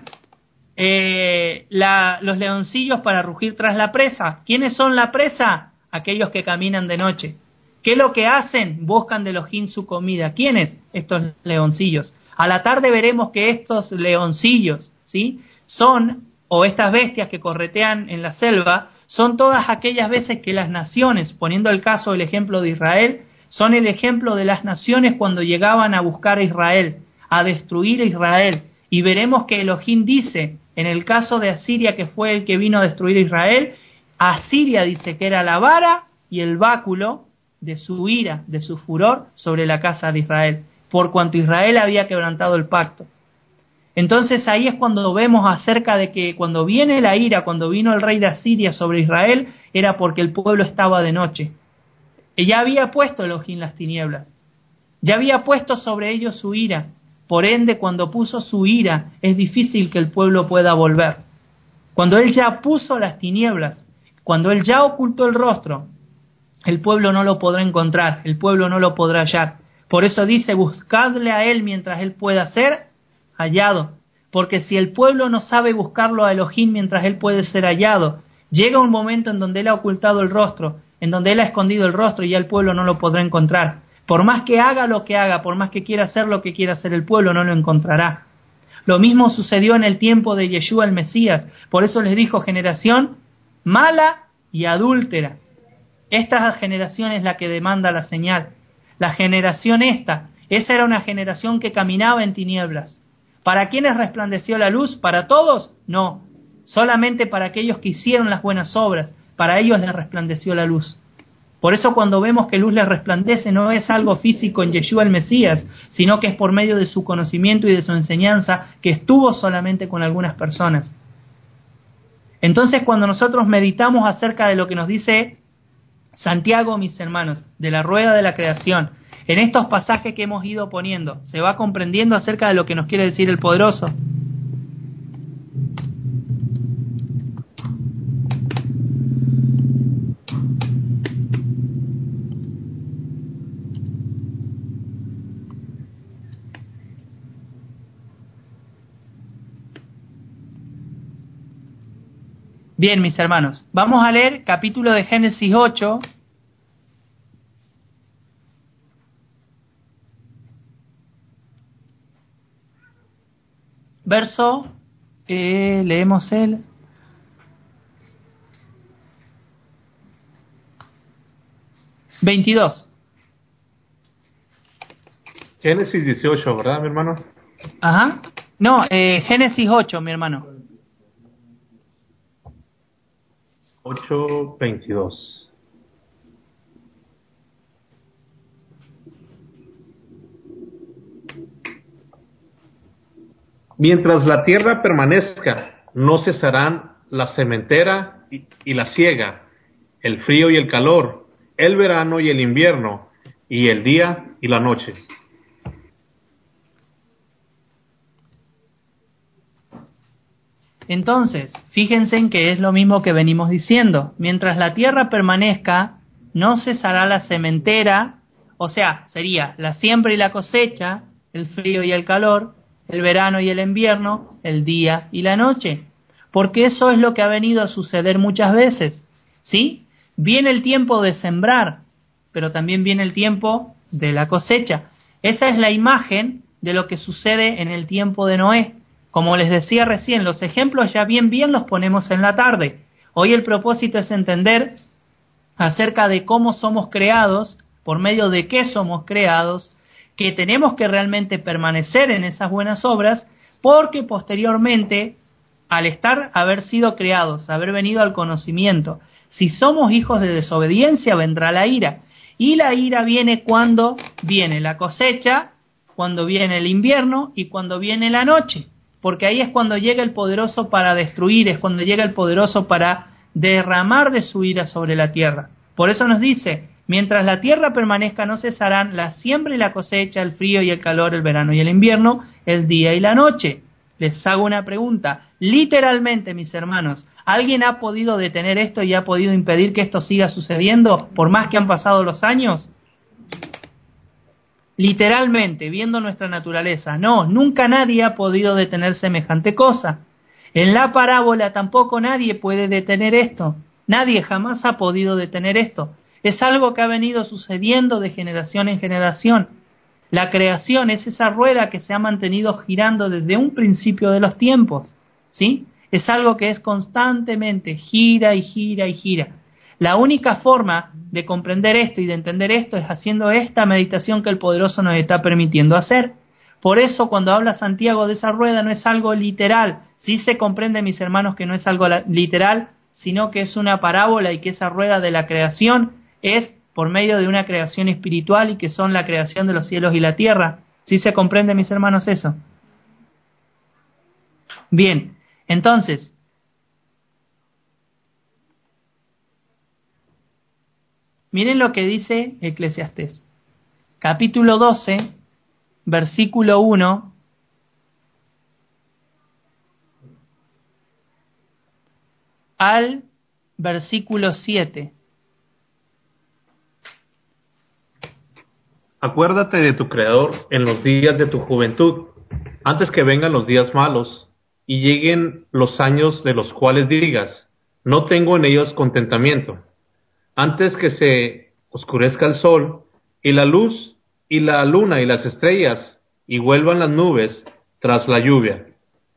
eh, la, los leoncillos para rugir tras la presa. ¿Quiénes son la presa? Aquellos que caminan de noche. ¿Qué es lo que hacen? Buscan de Elohim su comida. ¿Quiénes? Estos leoncillos. A la tarde veremos que estos leoncillos, ¿sí?, son, o estas bestias que corretean en la selva, son todas aquellas veces que las naciones, poniendo el caso del ejemplo de Israel, son el ejemplo de las naciones cuando llegaban a buscar a Israel, a destruir a Israel. Y veremos que Elohim dice, en el caso de Asiria, que fue el que vino a destruir a Israel, Asiria dice que era la vara y el báculo de su ira, de su furor sobre la casa de Israel, por cuanto Israel había quebrantado el pacto. Entonces ahí es cuando vemos acerca de que cuando viene la ira, cuando vino el rey de Asiria sobre Israel, era porque el pueblo estaba de noche. Y ya había puesto Elohim las tinieblas, ya había puesto sobre ellos su ira. Por ende, cuando puso su ira, es difícil que el pueblo pueda volver. Cuando Él ya puso las tinieblas, cuando Él ya ocultó el rostro, el pueblo no lo podrá encontrar, el pueblo no lo podrá hallar. Por eso dice, buscadle a Él mientras Él pueda ser hallado. Porque si el pueblo no sabe buscarlo a Elohim mientras Él puede ser hallado, llega un momento en donde Él ha ocultado el rostro, en donde Él ha escondido el rostro y ya el pueblo no lo podrá encontrar. Por más que haga lo que haga, por más que quiera hacer lo que quiera hacer, el pueblo no lo encontrará. Lo mismo sucedió en el tiempo de Yeshua el Mesías. Por eso les dijo, generación mala y adúltera. Esta generación es la que demanda la señal. La generación esta, esa era una generación que caminaba en tinieblas. ¿Para quiénes resplandeció la luz? ¿Para todos? No. Solamente para aquellos que hicieron las buenas obras. Para ellos les resplandeció la luz. Por eso cuando vemos que luz les resplandece no es algo físico en Yeshua el Mesías, sino que es por medio de su conocimiento y de su enseñanza que estuvo solamente con algunas personas. Entonces cuando nosotros meditamos acerca de lo que nos dice Santiago, mis hermanos, de la rueda de la creación, en estos pasajes que hemos ido poniendo, ¿se va comprendiendo acerca de lo que nos quiere decir el Poderoso? Bien, mis hermanos, vamos a leer capítulo de Génesis ocho, verso, eh, leemos el veintidós. Génesis dieciocho, ¿verdad, mi hermano? Ajá. No, eh, Génesis ocho, mi hermano. ocho veintidós. Mientras la tierra permanezca, no cesarán la sementera y, y la siega, el frío y el calor, el verano y el invierno, y el día y la noche. Entonces, fíjense en que es lo mismo que venimos diciendo. Mientras la tierra permanezca, no cesará la sementera, o sea, sería la siembra y la cosecha, el frío y el calor, el verano y el invierno, el día y la noche. Porque eso es lo que ha venido a suceder muchas veces, ¿sí? Viene el tiempo de sembrar, pero también viene el tiempo de la cosecha. Esa es la imagen de lo que sucede en el tiempo de Noé. Como les decía recién, los ejemplos ya bien bien los ponemos en la tarde. Hoy el propósito es entender acerca de cómo somos creados, por medio de qué somos creados, que tenemos que realmente permanecer en esas buenas obras, porque posteriormente, al estar, haber sido creados, haber venido al conocimiento, si somos hijos de desobediencia, vendrá la ira. Y la ira viene cuando viene la cosecha, cuando viene el invierno y cuando viene la noche. Porque ahí es cuando llega el poderoso para destruir, es cuando llega el poderoso para derramar de su ira sobre la tierra. Por eso nos dice, mientras la tierra permanezca no cesarán la siembra y la cosecha, el frío y el calor, el verano y el invierno, el día y la noche. Les hago una pregunta, literalmente, mis hermanos, ¿alguien ha podido detener esto y ha podido impedir que esto siga sucediendo por más que han pasado los años? Literalmente, viendo nuestra naturaleza, no, nunca nadie ha podido detener semejante cosa. En la parábola tampoco nadie puede detener esto. Nadie jamás ha podido detener esto. Es algo que ha venido sucediendo de generación en generación. La creación es esa rueda que se ha mantenido girando desde un principio de los tiempos, ¿sí? Es algo que es constantemente, gira y gira y gira. La única forma de comprender esto y de entender esto es haciendo esta meditación que el Poderoso nos está permitiendo hacer. Por eso cuando habla Santiago de esa rueda no es algo literal. Sí se comprende, mis hermanos, que no es algo literal, sino que es una parábola y que esa rueda de la creación es por medio de una creación espiritual y que son la creación de los cielos y la tierra. ¿Sí se comprende, mis hermanos, eso? Bien, entonces, miren lo que dice Eclesiastés, capítulo doce, versículo uno. al versículo siete. Acuérdate de tu Creador en los días de tu juventud, antes que vengan los días malos y lleguen los años de los cuales digas, no tengo en ellos contentamiento, antes que se oscurezca el sol y la luz y la luna y las estrellas y vuelvan las nubes tras la lluvia.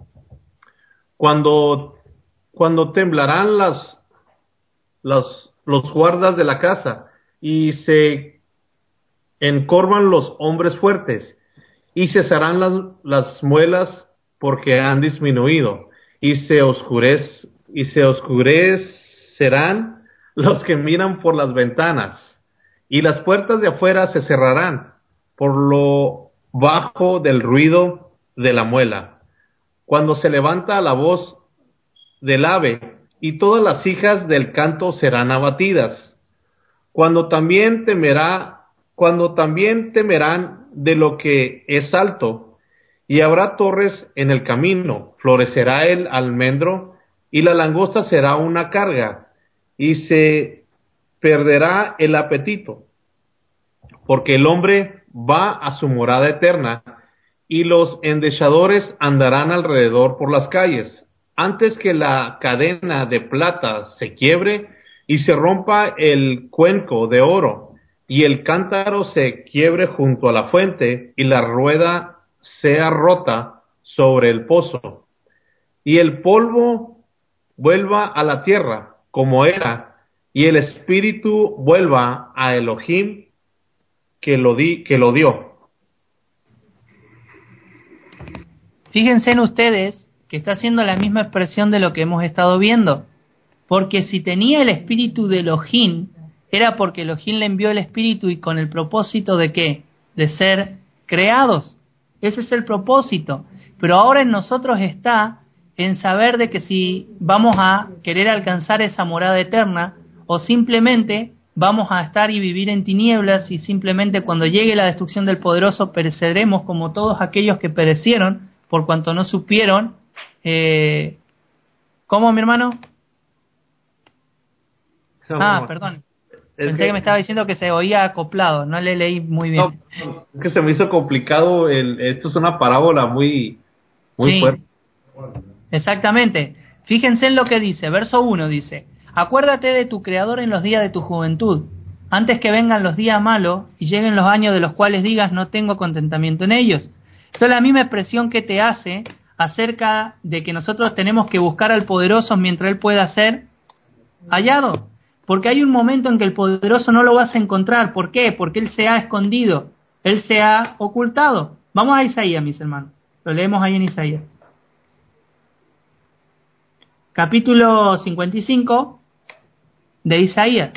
Cuando, cuando temblarán las, las, los guardas de la casa y se encorvan los hombres fuertes, y cesarán las, las muelas porque han disminuido, y se oscurez, y se oscurecerán los que miran por las ventanas, y las puertas de afuera se cerrarán por lo bajo del ruido de la muela, cuando se levanta la voz del ave, y todas las hijas del canto serán abatidas, cuando también temerá cuando también temerán de lo que es alto, y habrá torres en el camino, florecerá el almendro, y la langosta será una carga, y se perderá el apetito, porque el hombre va a su morada eterna, y los endechadores andarán alrededor por las calles, antes que la cadena de plata se quiebre, y se rompa el cuenco de oro, y el cántaro se quiebre junto a la fuente, y la rueda sea rota sobre el pozo, y el polvo vuelva a la tierra como era, y el espíritu vuelva a Elohim que lo di, que lo dio. Fíjense en ustedes que está haciendo la misma expresión de lo que hemos estado viendo, porque si tenía el espíritu de Elohim, era porque Elohim le envió el espíritu y con el propósito de ¿qué? De ser creados. Ese es el propósito. Pero ahora en nosotros está en saber de que si vamos a querer alcanzar esa morada eterna o simplemente vamos a estar y vivir en tinieblas y simplemente cuando llegue la destrucción del poderoso pereceremos como todos aquellos que perecieron por cuanto no supieron. Eh, ¿Cómo, mi hermano? Ah, perdón. Pensé que, que me estaba diciendo que se oía acoplado, no le leí muy bien. No, es que se me hizo complicado, el, esto es una parábola muy, muy sí, fuerte. Exactamente. Fíjense en lo que dice, verso uno dice, acuérdate de tu Creador en los días de tu juventud, antes que vengan los días malos y lleguen los años de los cuales digas no tengo contentamiento en ellos. Esto es la misma expresión que te hace acerca de que nosotros tenemos que buscar al poderoso mientras él pueda ser hallado. Porque hay un momento en que el poderoso no lo vas a encontrar. ¿Por qué? Porque él se ha escondido, él se ha ocultado. Vamos a Isaías, mis hermanos. Lo leemos ahí en Isaías. Capítulo cincuenta y cinco de Isaías.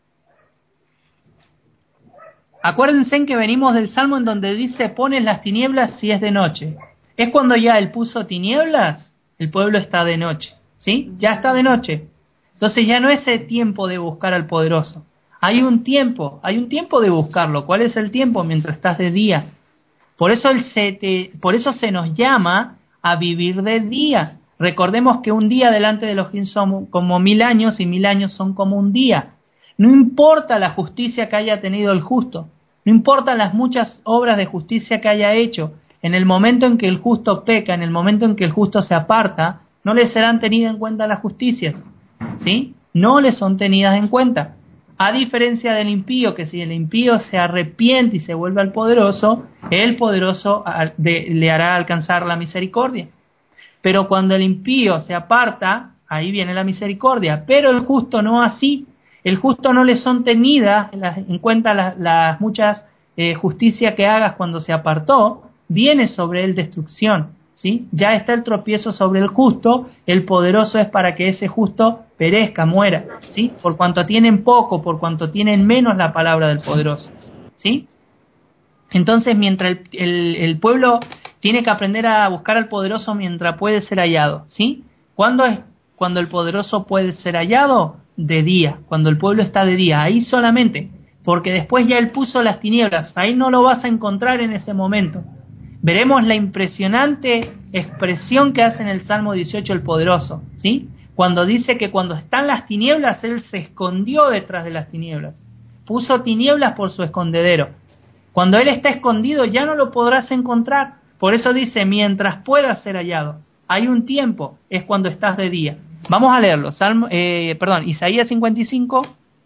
Acuérdense en que venimos del Salmo en donde dice, pones las tinieblas si es de noche. Es cuando ya él puso tinieblas, el pueblo está de noche. ¿Sí? Ya está de noche. Entonces ya no es el tiempo de buscar al poderoso. Hay un tiempo, hay un tiempo de buscarlo. ¿Cuál es el tiempo? Mientras estás de día. Por eso, el se te, por eso se nos llama a vivir de día. Recordemos que un día delante de Elohim son como mil años y mil años son como un día. No importa la justicia que haya tenido el justo, no importa las muchas obras de justicia que haya hecho, en el momento en que el justo peca, en el momento en que el justo se aparta, no le serán tenidas en cuenta las justicias. ¿Sí? No le son tenidas en cuenta. A diferencia del impío, que si el impío se arrepiente y se vuelve al poderoso, el poderoso le hará alcanzar la misericordia. Pero cuando el impío se aparta, ahí viene la misericordia. Pero el justo no así. El justo no le son tenidas en cuenta las, las muchas eh, justicias que hagas cuando se apartó, viene sobre él destrucción. ¿Sí? Ya está el tropiezo sobre el justo, el poderoso es para que ese justo perezca, muera, ¿sí? Por cuanto tienen poco, por cuanto tienen menos la palabra del poderoso, ¿sí? Entonces, mientras el, el, el pueblo tiene que aprender a buscar al poderoso mientras puede ser hallado, ¿sí? ¿Cuándo es cuando el poderoso puede ser hallado? De día, cuando el pueblo está de día, ahí solamente, porque después ya él puso las tinieblas, ahí no lo vas a encontrar en ese momento. Veremos la impresionante expresión que hace en el Salmo dieciocho el poderoso, ¿sí? Cuando dice que cuando están las tinieblas, Él se escondió detrás de las tinieblas. Puso tinieblas por su escondedero. Cuando Él está escondido ya no lo podrás encontrar. Por eso dice, mientras pueda ser hallado. Hay un tiempo, es cuando estás de día. Vamos a leerlo. Salmo, eh, perdón, Isaías cincuenta y cinco,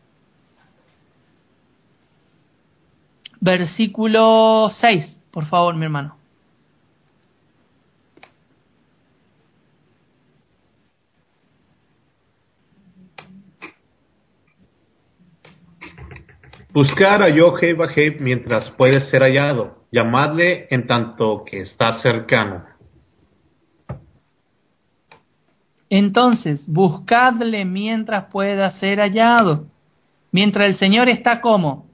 versículo seis, por favor, mi hermano. Buscar a Yod-Heh Vah-Heh mientras puede ser hallado. Llamadle en tanto que está cercano. Entonces, buscadle mientras pueda ser hallado. Mientras el Señor está como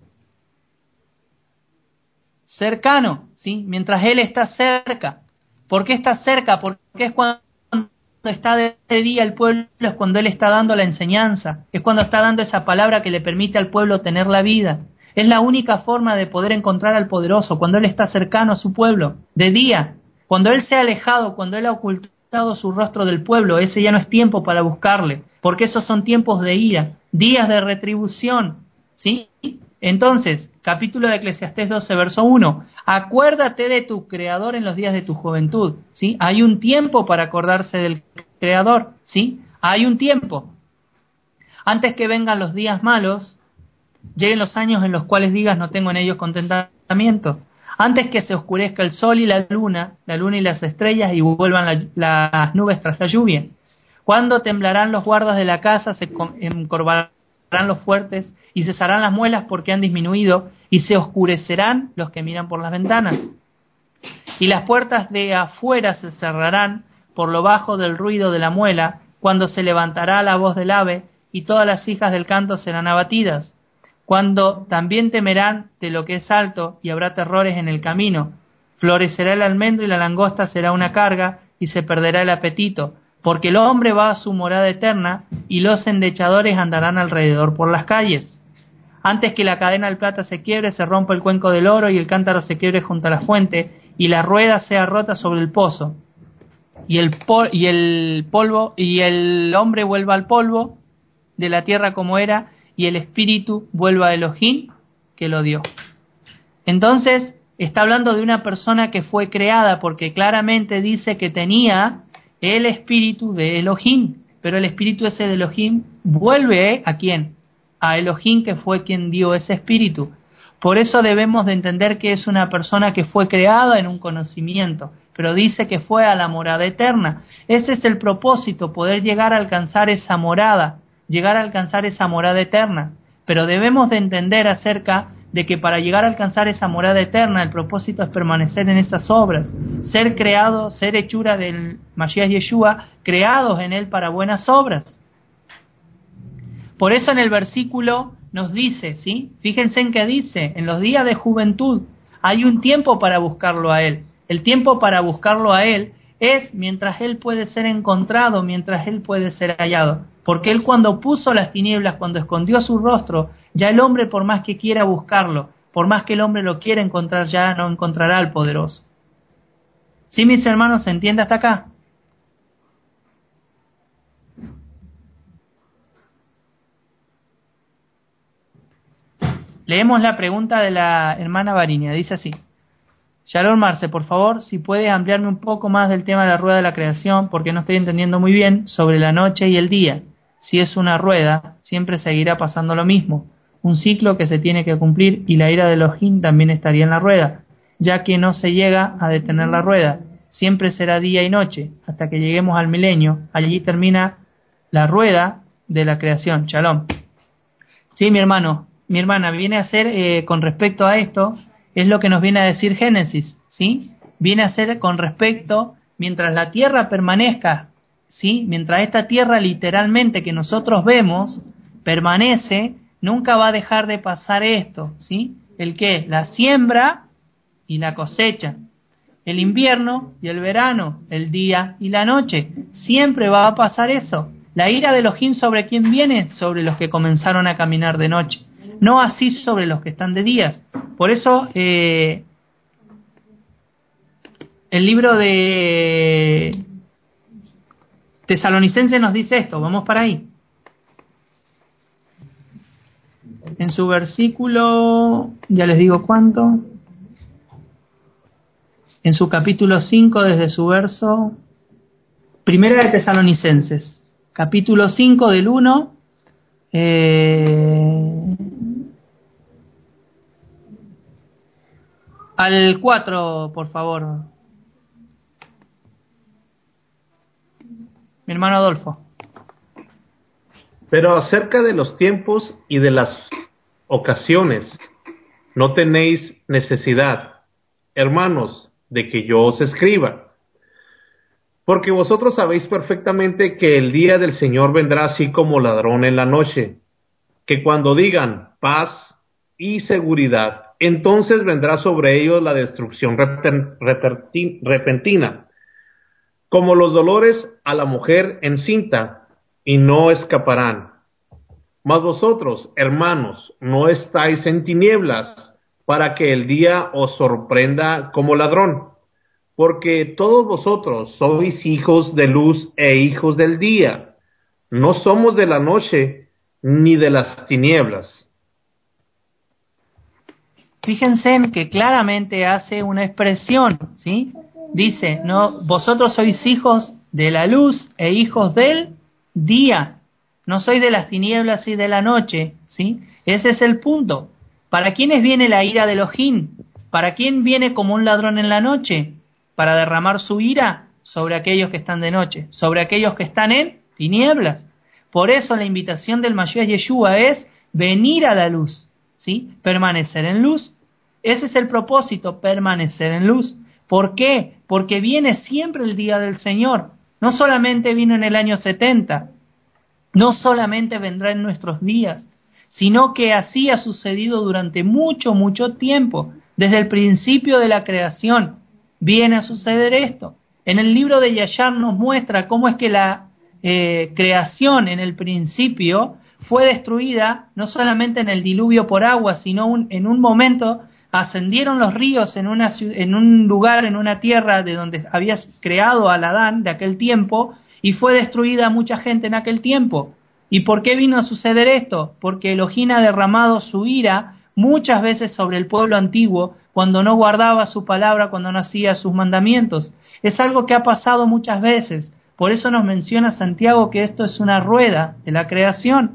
cercano, ¿sí? Mientras Él está cerca. ¿Por qué está cerca? Porque es cuando está de día el pueblo, es cuando Él está dando la enseñanza, es cuando está dando esa palabra que le permite al pueblo tener la vida. Es la única forma de poder encontrar al poderoso, cuando Él está cercano a su pueblo, de día. Cuando Él se ha alejado, cuando Él ha ocultado su rostro del pueblo, ese ya no es tiempo para buscarle, porque esos son tiempos de ira, días de retribución, ¿sí? Entonces, capítulo de Eclesiastés doce, verso uno, acuérdate de tu Creador en los días de tu juventud, ¿sí? Hay un tiempo para acordarse del Creador, ¿sí? Hay un tiempo. Antes que vengan los días malos, lleguen los años en los cuales digas no tengo en ellos contentamiento. Antes que se oscurezca el sol y la luna, la luna y las estrellas y vuelvan la, las nubes tras la lluvia. Cuando temblarán los guardas de la casa, se encorvarán los fuertes y cesarán las muelas porque han disminuido y se oscurecerán los que miran por las ventanas. Y las puertas de afuera se cerrarán por lo bajo del ruido de la muela, cuando se levantará la voz del ave y todas las hijas del canto serán abatidas. Cuando también temerán de lo que es alto y habrá terrores en el camino. Florecerá el almendro y la langosta será una carga y se perderá el apetito, porque el hombre va a su morada eterna y los endechadores andarán alrededor por las calles. Antes que la cadena del plata se quiebre, se rompa el cuenco del oro y el cántaro se quiebre junto a la fuente y la rueda sea rota sobre el pozo y el, pol- y el polvo y el hombre vuelva al polvo de la tierra como era y el espíritu vuelva a Elohim que lo dio. Entonces está hablando de una persona que fue creada porque claramente dice que tenía el espíritu de Elohim, pero el espíritu ese de Elohim vuelve ¿a quién? A Elohim, que fue quien dio ese espíritu. Por eso debemos de entender que es una persona que fue creada en un conocimiento, pero dice que fue a la morada eterna. Ese es el propósito, poder llegar a alcanzar esa morada, llegar a alcanzar esa morada eterna. Pero debemos de entender acerca de que para llegar a alcanzar esa morada eterna, el propósito es permanecer en esas obras, ser creados, ser hechura del Mashiach Yeshua, creados en él para buenas obras. Por eso en el versículo nos dice, ¿sí? Fíjense en que dice, en los días de juventud hay un tiempo para buscarlo a Él. El tiempo para buscarlo a Él es mientras Él puede ser encontrado, mientras Él puede ser hallado. Porque Él cuando puso las tinieblas, cuando escondió su rostro, ya el hombre por más que quiera buscarlo, por más que el hombre lo quiera encontrar, ya no encontrará al poderoso. ¿Sí, mis hermanos, se entiende hasta acá? Leemos la pregunta de la hermana Varinia, dice así. Shalom Marce, por favor, si puedes ampliarme un poco más del tema de la rueda de la creación, porque no estoy entendiendo muy bien sobre la noche y el día. Si es una rueda, siempre seguirá pasando lo mismo, un ciclo que se tiene que cumplir y la ira de Elohim también estaría en la rueda, ya que no se llega a detener la rueda, siempre será día y noche, hasta que lleguemos al milenio, allí termina la rueda de la creación. Shalom. Sí, mi hermano, mi hermana, viene a ser, eh, con respecto a esto, es lo que nos viene a decir Génesis, ¿sí? Viene a ser con respecto, mientras la tierra permanezca, ¿sí? Mientras esta tierra literalmente que nosotros vemos permanece, nunca va a dejar de pasar esto, ¿sí? ¿El qué? La siembra y la cosecha. El invierno y el verano, el día y la noche. Siempre va a pasar eso. La ira de Elohim sobre quién viene, sobre los que comenzaron a caminar de noche, no así sobre los que están de días. Por eso eh, el libro de Tesalonicenses nos dice esto, vamos para ahí. En su versículo, ya les digo cuánto, en su capítulo cinco, desde su verso, primera de Tesalonicenses, capítulo cinco del uno, eh, al cuatro, por favor. Mi hermano Adolfo. Pero acerca de los tiempos y de las ocasiones, no tenéis necesidad, hermanos, de que yo os escriba, porque vosotros sabéis perfectamente que el día del Señor vendrá así como ladrón en la noche, que cuando digan paz y seguridad, entonces vendrá sobre ellos la destrucción repen- repentin- repentina, como los dolores a la mujer encinta, y no escaparán. Mas vosotros, hermanos, no estáis en tinieblas, para que el día os sorprenda como ladrón, porque todos vosotros sois hijos de luz e hijos del día. No somos de la noche ni de las tinieblas. Fíjense en que claramente hace una expresión, ¿sí? Dice, no, vosotros sois hijos de la luz e hijos del día. No sois de las tinieblas y de la noche, ¿sí? Ese es el punto. ¿Para quiénes viene la ira de Elohim? ¿Para quién viene como un ladrón en la noche? Para derramar su ira sobre aquellos que están de noche, sobre aquellos que están en tinieblas. Por eso la invitación del Mashiach Yeshua es venir a la luz, ¿sí? Permanecer en luz. Ese es el propósito, permanecer en luz. ¿Por qué? Porque viene siempre el día del Señor. No solamente vino en el año setenta, no solamente vendrá en nuestros días, sino que así ha sucedido durante mucho, mucho tiempo. Desde el principio de la creación viene a suceder esto. En el libro de Yashar nos muestra cómo es que la eh, creación en el principio fue destruida, no solamente en el diluvio por agua, sino un, en un momento ascendieron los ríos en, una, en un lugar, en una tierra de donde había creado al Adán de aquel tiempo, y fue destruida mucha gente en aquel tiempo. ¿Y por qué vino a suceder esto? Porque Elohim ha derramado su ira muchas veces sobre el pueblo antiguo cuando no guardaba su palabra, cuando no hacía sus mandamientos. Es algo que ha pasado muchas veces. Por eso nos menciona Santiago que esto es una rueda de la creación.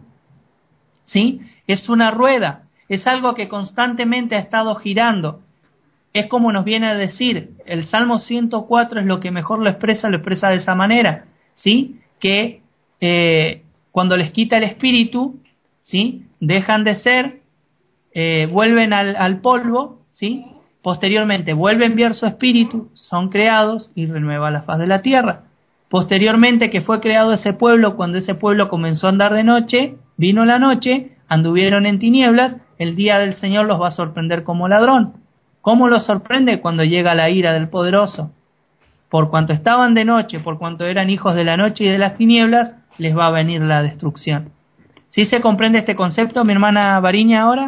¿Sí? Es una rueda. Es algo que constantemente ha estado girando. Es como nos viene a decir, el Salmo ciento cuatro es lo que mejor lo expresa, lo expresa de esa manera, ¿sí? Que eh, cuando les quita el espíritu, ¿sí? Dejan de ser, eh, vuelven al, al polvo, ¿sí? Posteriormente vuelve a enviar su espíritu, son creados y renueva la faz de la tierra. Posteriormente que fue creado ese pueblo, cuando ese pueblo comenzó a andar de noche, vino la noche, anduvieron en tinieblas, el día del Señor los va a sorprender como ladrón. ¿Cómo los sorprende? Cuando llega la ira del poderoso. Por cuanto estaban de noche, por cuanto eran hijos de la noche y de las tinieblas, les va a venir la destrucción. ¿Sí se comprende este concepto, mi hermana Bariña, ahora?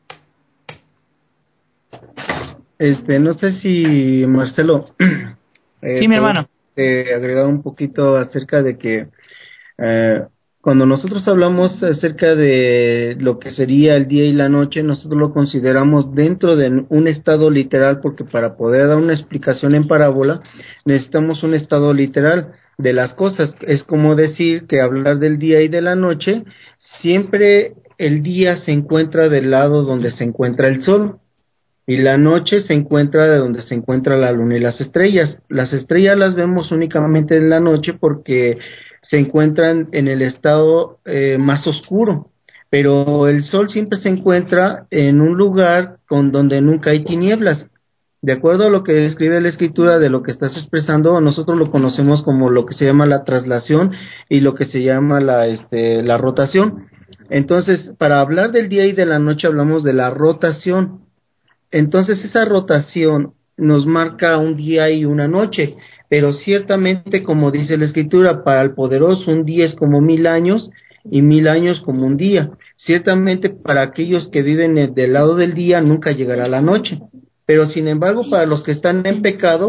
Este, no sé si Marcelo, eh, Sí, mi puedes hermano. eh, agregar un poquito acerca de que eh, cuando nosotros hablamos acerca de lo que sería el día y la noche, nosotros lo consideramos dentro de un estado literal, porque para poder dar una explicación en parábola necesitamos un estado literal de las cosas. Es como decir que hablar del día y de la noche, siempre el día se encuentra del lado donde se encuentra el sol, y la noche se encuentra de donde se encuentra la luna y las estrellas. Las estrellas las vemos únicamente en la noche porque se encuentran en el estado eh, más oscuro, pero el sol siempre se encuentra en un lugar con donde nunca hay tinieblas. De acuerdo a lo que describe la escritura de lo que estás expresando, nosotros lo conocemos como lo que se llama la traslación y lo que se llama la, este, la rotación. Entonces, para hablar del día y de la noche hablamos de la rotación. Entonces esa rotación nos marca un día y una noche, pero ciertamente, como dice la escritura, para el poderoso un día es como mil años y mil años como un día. Ciertamente para aquellos que viven del lado del día nunca llegará la noche, pero sin embargo para los que están en pecado,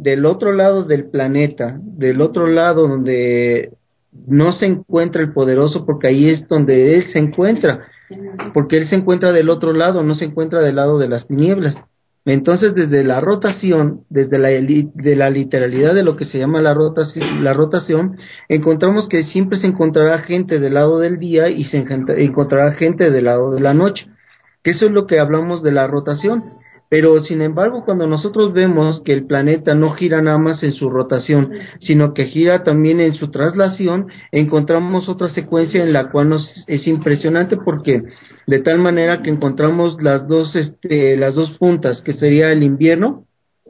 del otro lado del planeta, del otro lado donde no se encuentra el poderoso, porque ahí es donde él se encuentra, porque él se encuentra del otro lado, no se encuentra del lado de las tinieblas. Entonces, desde la rotación, desde la, de la literalidad de lo que se llama la rotación, la rotación, encontramos que siempre se encontrará gente del lado del día y se encontrará gente del lado de la noche, que eso es lo que hablamos de la rotación. Pero, sin embargo, cuando nosotros vemos que el planeta no gira nada más en su rotación, sino que gira también en su traslación, encontramos otra secuencia en la cual nos es impresionante, porque de tal manera que encontramos las dos, este, las dos puntas, que sería el invierno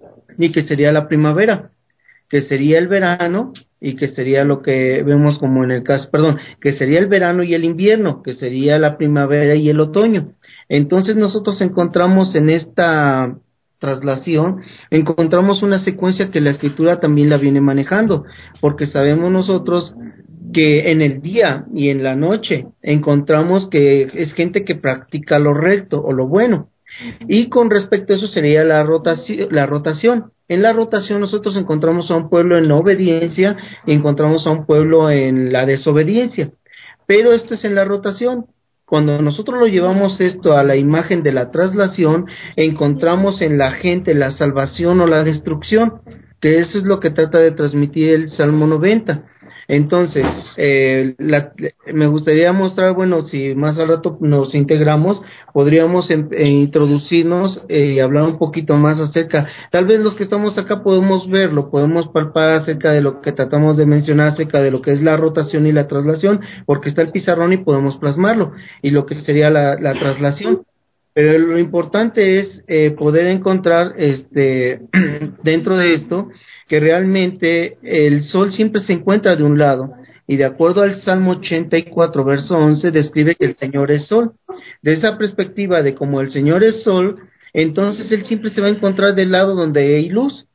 y que sería la primavera, que sería el verano y que sería lo que vemos como en el caso, perdón, que sería el verano y el invierno, que sería la primavera y el otoño. Entonces nosotros encontramos en esta traslación, encontramos una secuencia que la escritura también la viene manejando, porque sabemos nosotros que en el día y en la noche encontramos que es gente que practica lo recto o lo bueno. Y con respecto a eso sería la rotación, la rotación. En la rotación nosotros encontramos a un pueblo en la obediencia y encontramos a un pueblo en la desobediencia. Pero esto es en la rotación. Cuando nosotros lo llevamos esto a la imagen de la traslación, encontramos en la gente la salvación o la destrucción, que eso es lo que trata de transmitir el Salmo noventa. Entonces, eh, la, me gustaría mostrar, bueno, si más al rato nos integramos, podríamos eh, introducirnos y eh, hablar un poquito más acerca, tal vez los que estamos acá podemos verlo, podemos palpar acerca de lo que tratamos de mencionar, acerca de lo que es la rotación y la traslación, porque está el pizarrón y podemos plasmarlo, y lo que sería la, la traslación. Pero lo importante es eh, poder encontrar este dentro de esto que realmente el sol siempre se encuentra de un lado, y de acuerdo al Salmo ochenta y cuatro verso once describe que el Señor es sol. De esa perspectiva de como el Señor es sol, entonces él siempre se va a encontrar del lado donde hay luz.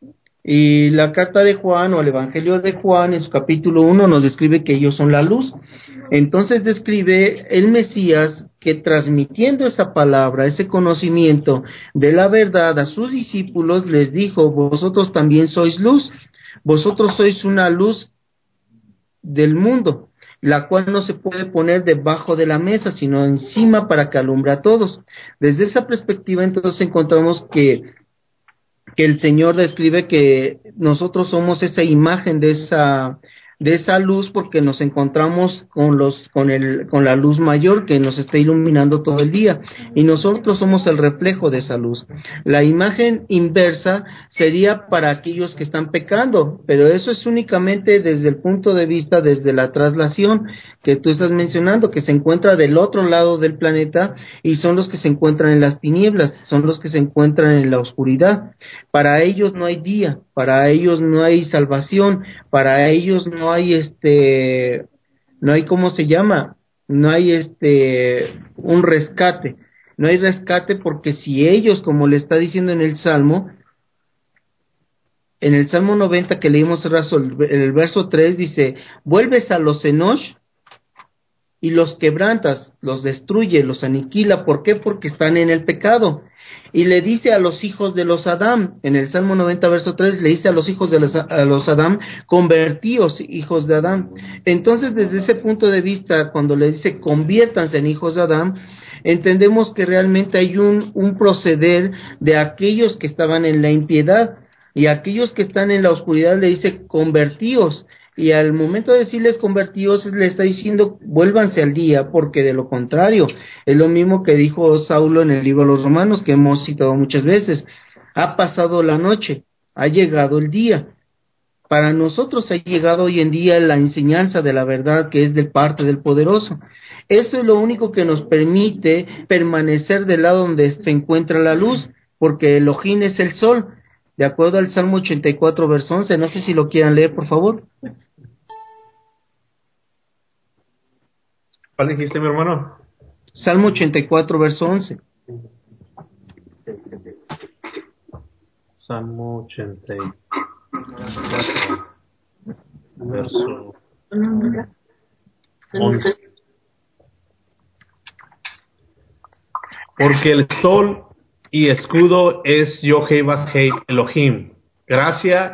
Y la carta de Juan o el Evangelio de Juan en su capítulo uno nos describe que ellos son la luz. Entonces describe el Mesías que transmitiendo esa palabra, ese conocimiento de la verdad a sus discípulos, les dijo: vosotros también sois luz, vosotros sois una luz del mundo, la cual no se puede poner debajo de la mesa, sino encima para que alumbre a todos. Desde esa perspectiva entonces encontramos que que el Señor describe que nosotros somos esa imagen de esa de esa luz, porque nos encontramos con los con el con la luz mayor que nos está iluminando todo el día, y nosotros somos el reflejo de esa luz. La imagen inversa sería para aquellos que están pecando, pero eso es únicamente desde el punto de vista desde la traslación que tú estás mencionando, que se encuentra del otro lado del planeta, y son los que se encuentran en las tinieblas, son los que se encuentran en la oscuridad. Para ellos no hay día, para ellos no hay salvación, para ellos no hay este, no hay cómo se llama, no hay este, un rescate, no hay rescate, porque si ellos, como le está diciendo en el Salmo, en el Salmo noventa que leímos en el verso tres dice: vuelves a los Enosh y los quebrantas, los destruye, los aniquila. ¿Por qué? Porque están en el pecado. Y le dice a los hijos de los Adán, en el Salmo noventa verso tres, le dice a los hijos de los, a los Adán: convertíos, hijos de Adán. Entonces, desde ese punto de vista, cuando le dice conviértanse en hijos de Adán, entendemos que realmente hay un, un proceder de aquellos que estaban en la impiedad, y aquellos que están en la oscuridad le dice convertíos. Y al momento de decirles convertidos, le está diciendo vuélvanse al día, porque de lo contrario, es lo mismo que dijo Saulo en el libro de los Romanos, que hemos citado muchas veces: ha pasado la noche, ha llegado el día. Para nosotros ha llegado hoy en día la enseñanza de la verdad, que es de parte del Poderoso. Eso es lo único que nos permite permanecer del lado donde se encuentra la luz, porque Elohim es el sol, de acuerdo al Salmo ochenta y cuatro verso once. No sé si lo quieran leer, por favor. ¿Cuál dijiste, mi hermano? Salmo ochenta y cuatro, verso once. Salmo ochenta y cuatro, verso once. Porque el sol y escudo es Yod-Heh-Vah-Heh Elohim, gracia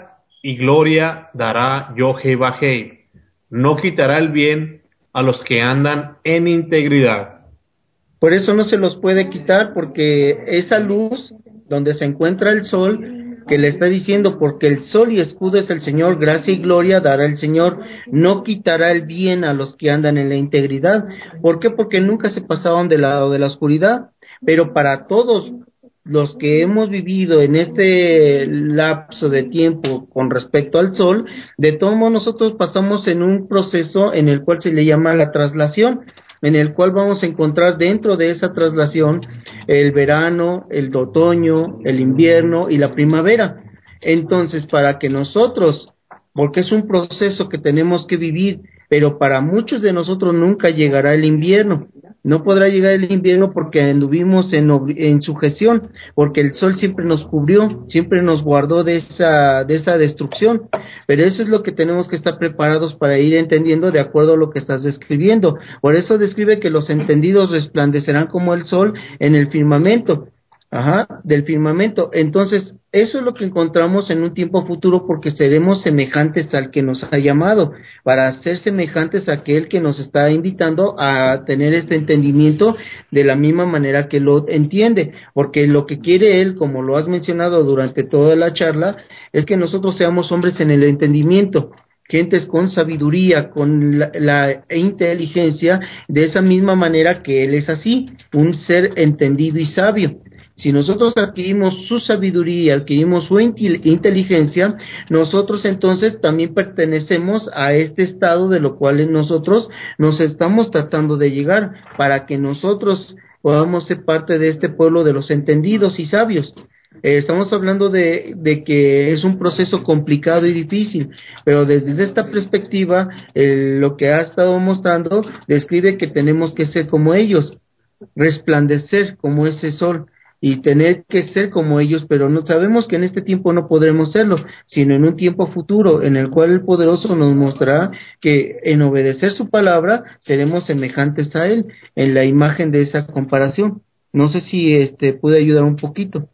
y gloria dará Yod-Heh-Vah-Heh. No quitará el bien a los que andan en integridad. Por eso no se los puede quitar, porque esa luz donde se encuentra el sol, que le está diciendo, porque el sol y escudo es el Señor, gracia y gloria dará el Señor, no quitará el bien a los que andan en la integridad. ¿Por qué? Porque nunca se pasaban del lado de la oscuridad, pero para todos los que hemos vivido en este lapso de tiempo con respecto al sol, de todos modos nosotros pasamos en un proceso en el cual se le llama la traslación, en el cual vamos a encontrar dentro de esa traslación el verano, el otoño, el invierno y la primavera. Entonces, para que nosotros, porque es un proceso que tenemos que vivir, pero para muchos de nosotros nunca llegará el invierno. No podrá llegar el invierno porque anduvimos en, en sujeción, porque el sol siempre nos cubrió, siempre nos guardó de esa, de esa destrucción. Pero eso es lo que tenemos que estar preparados para ir entendiendo de acuerdo a lo que estás describiendo. Por eso describe que los entendidos resplandecerán como el sol en el firmamento. Ajá, del firmamento. Entonces, eso es lo que encontramos en un tiempo futuro, porque seremos semejantes al que nos ha llamado, para ser semejantes a aquel que nos está invitando a tener este entendimiento de la misma manera que lo entiende, porque lo que quiere él, como lo has mencionado durante toda la charla, es que nosotros seamos hombres en el entendimiento, gentes con sabiduría, con la, la inteligencia, de esa misma manera que él es así, un ser entendido y sabio. Si nosotros adquirimos su sabiduría, adquirimos su inteligencia, nosotros entonces también pertenecemos a este estado de lo cual nosotros nos estamos tratando de llegar, para que nosotros podamos ser parte de este pueblo de los entendidos y sabios. Eh, estamos hablando de, de que es un proceso complicado y difícil, pero desde esta perspectiva, eh, lo que ha estado mostrando describe que tenemos que ser como ellos, resplandecer como ese sol, y tener que ser como ellos, pero no sabemos que en este tiempo no podremos serlo, sino en un tiempo futuro en el cual el poderoso nos mostrará que en obedecer su palabra seremos semejantes a él, en la imagen de esa comparación. No sé si este puede ayudar un poquito.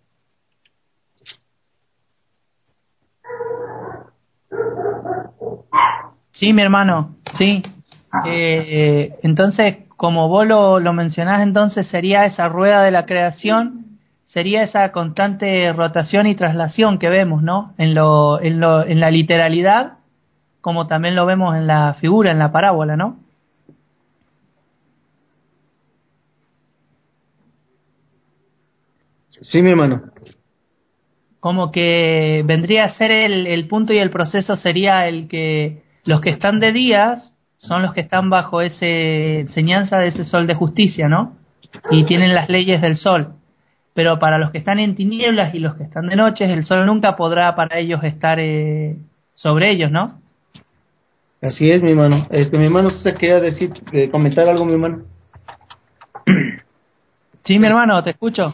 Sí, mi hermano, sí. Eh, entonces, como vos lo, lo mencionás, entonces sería esa rueda de la creación, sería esa constante rotación y traslación que vemos, ¿no? En lo, en lo, en la literalidad, como también lo vemos en la figura, en la parábola, ¿no? Sí, mi hermano. Como que vendría a ser el, el punto y el proceso sería el que los que están de días son los que están bajo esa enseñanza de ese sol de justicia, ¿no? Y tienen las leyes del sol. Pero para los que están en tinieblas y los que están de noches, el sol nunca podrá para ellos estar eh, sobre ellos, ¿no? Así es, mi hermano. Este, mi hermano, ¿usted quería decir, eh, comentar algo, mi hermano? Sí, mi hermano, te escucho.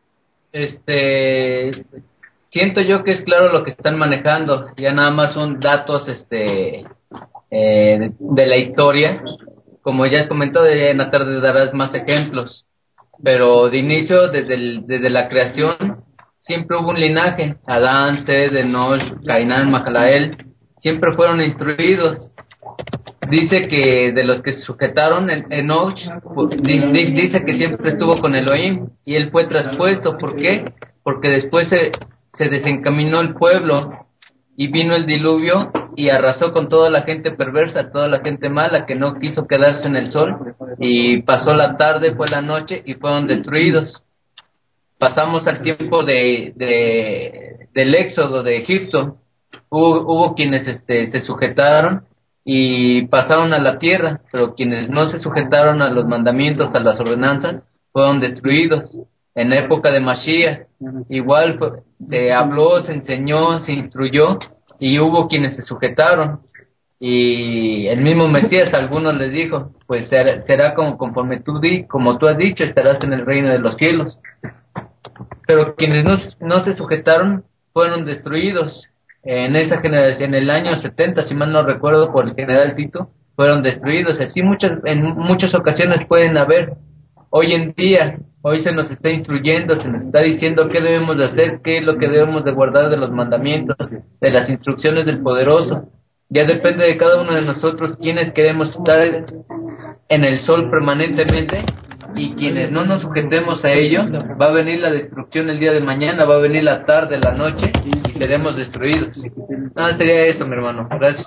Este, siento yo que es claro lo que están manejando, ya nada más son datos, este, eh, de, de la historia, como ya has comentado, ya en la tarde darás más ejemplos, pero de inicio, desde, el, desde la creación, siempre hubo un linaje, Adán, Sed, Enosh, Cainán, Mahalael, siempre fueron instruidos. Dice que de los que se sujetaron, en Enoch dice que siempre estuvo con Elohim y él fue traspuesto. ¿Por qué? Porque después se, se desencaminó el pueblo y vino el diluvio y arrasó con toda la gente perversa, toda la gente mala que no quiso quedarse en el sol, y pasó la tarde, fue la noche y fueron destruidos. Pasamos al tiempo de, de del éxodo de Egipto. Hubo, hubo quienes este, se sujetaron y pasaron a la tierra, pero quienes no se sujetaron a los mandamientos, a las ordenanzas, fueron destruidos. En la época de Mashiach, igual fue, se habló, se enseñó, se instruyó, y hubo quienes se sujetaron. Y el mismo Mesías a algunos les dijo, pues será, será como conforme tú di, como tú has dicho, estarás en el reino de los cielos. Pero quienes no, no se sujetaron fueron destruidos. En esa generación, en el año setenta, si mal no recuerdo, por el general Tito, fueron destruidos. Así muchas, en muchas ocasiones pueden haber. Hoy en día Hoy se nos está instruyendo, se nos está diciendo qué debemos de hacer, qué es lo que debemos de guardar de los mandamientos, de las instrucciones del Poderoso. Ya depende de cada uno de nosotros quienes queremos estar en el sol permanentemente y quienes no nos sujetemos a ello, va a venir la destrucción el día de mañana, va a venir la tarde, la noche y seremos destruidos. Nada, sería eso, mi hermano. Gracias.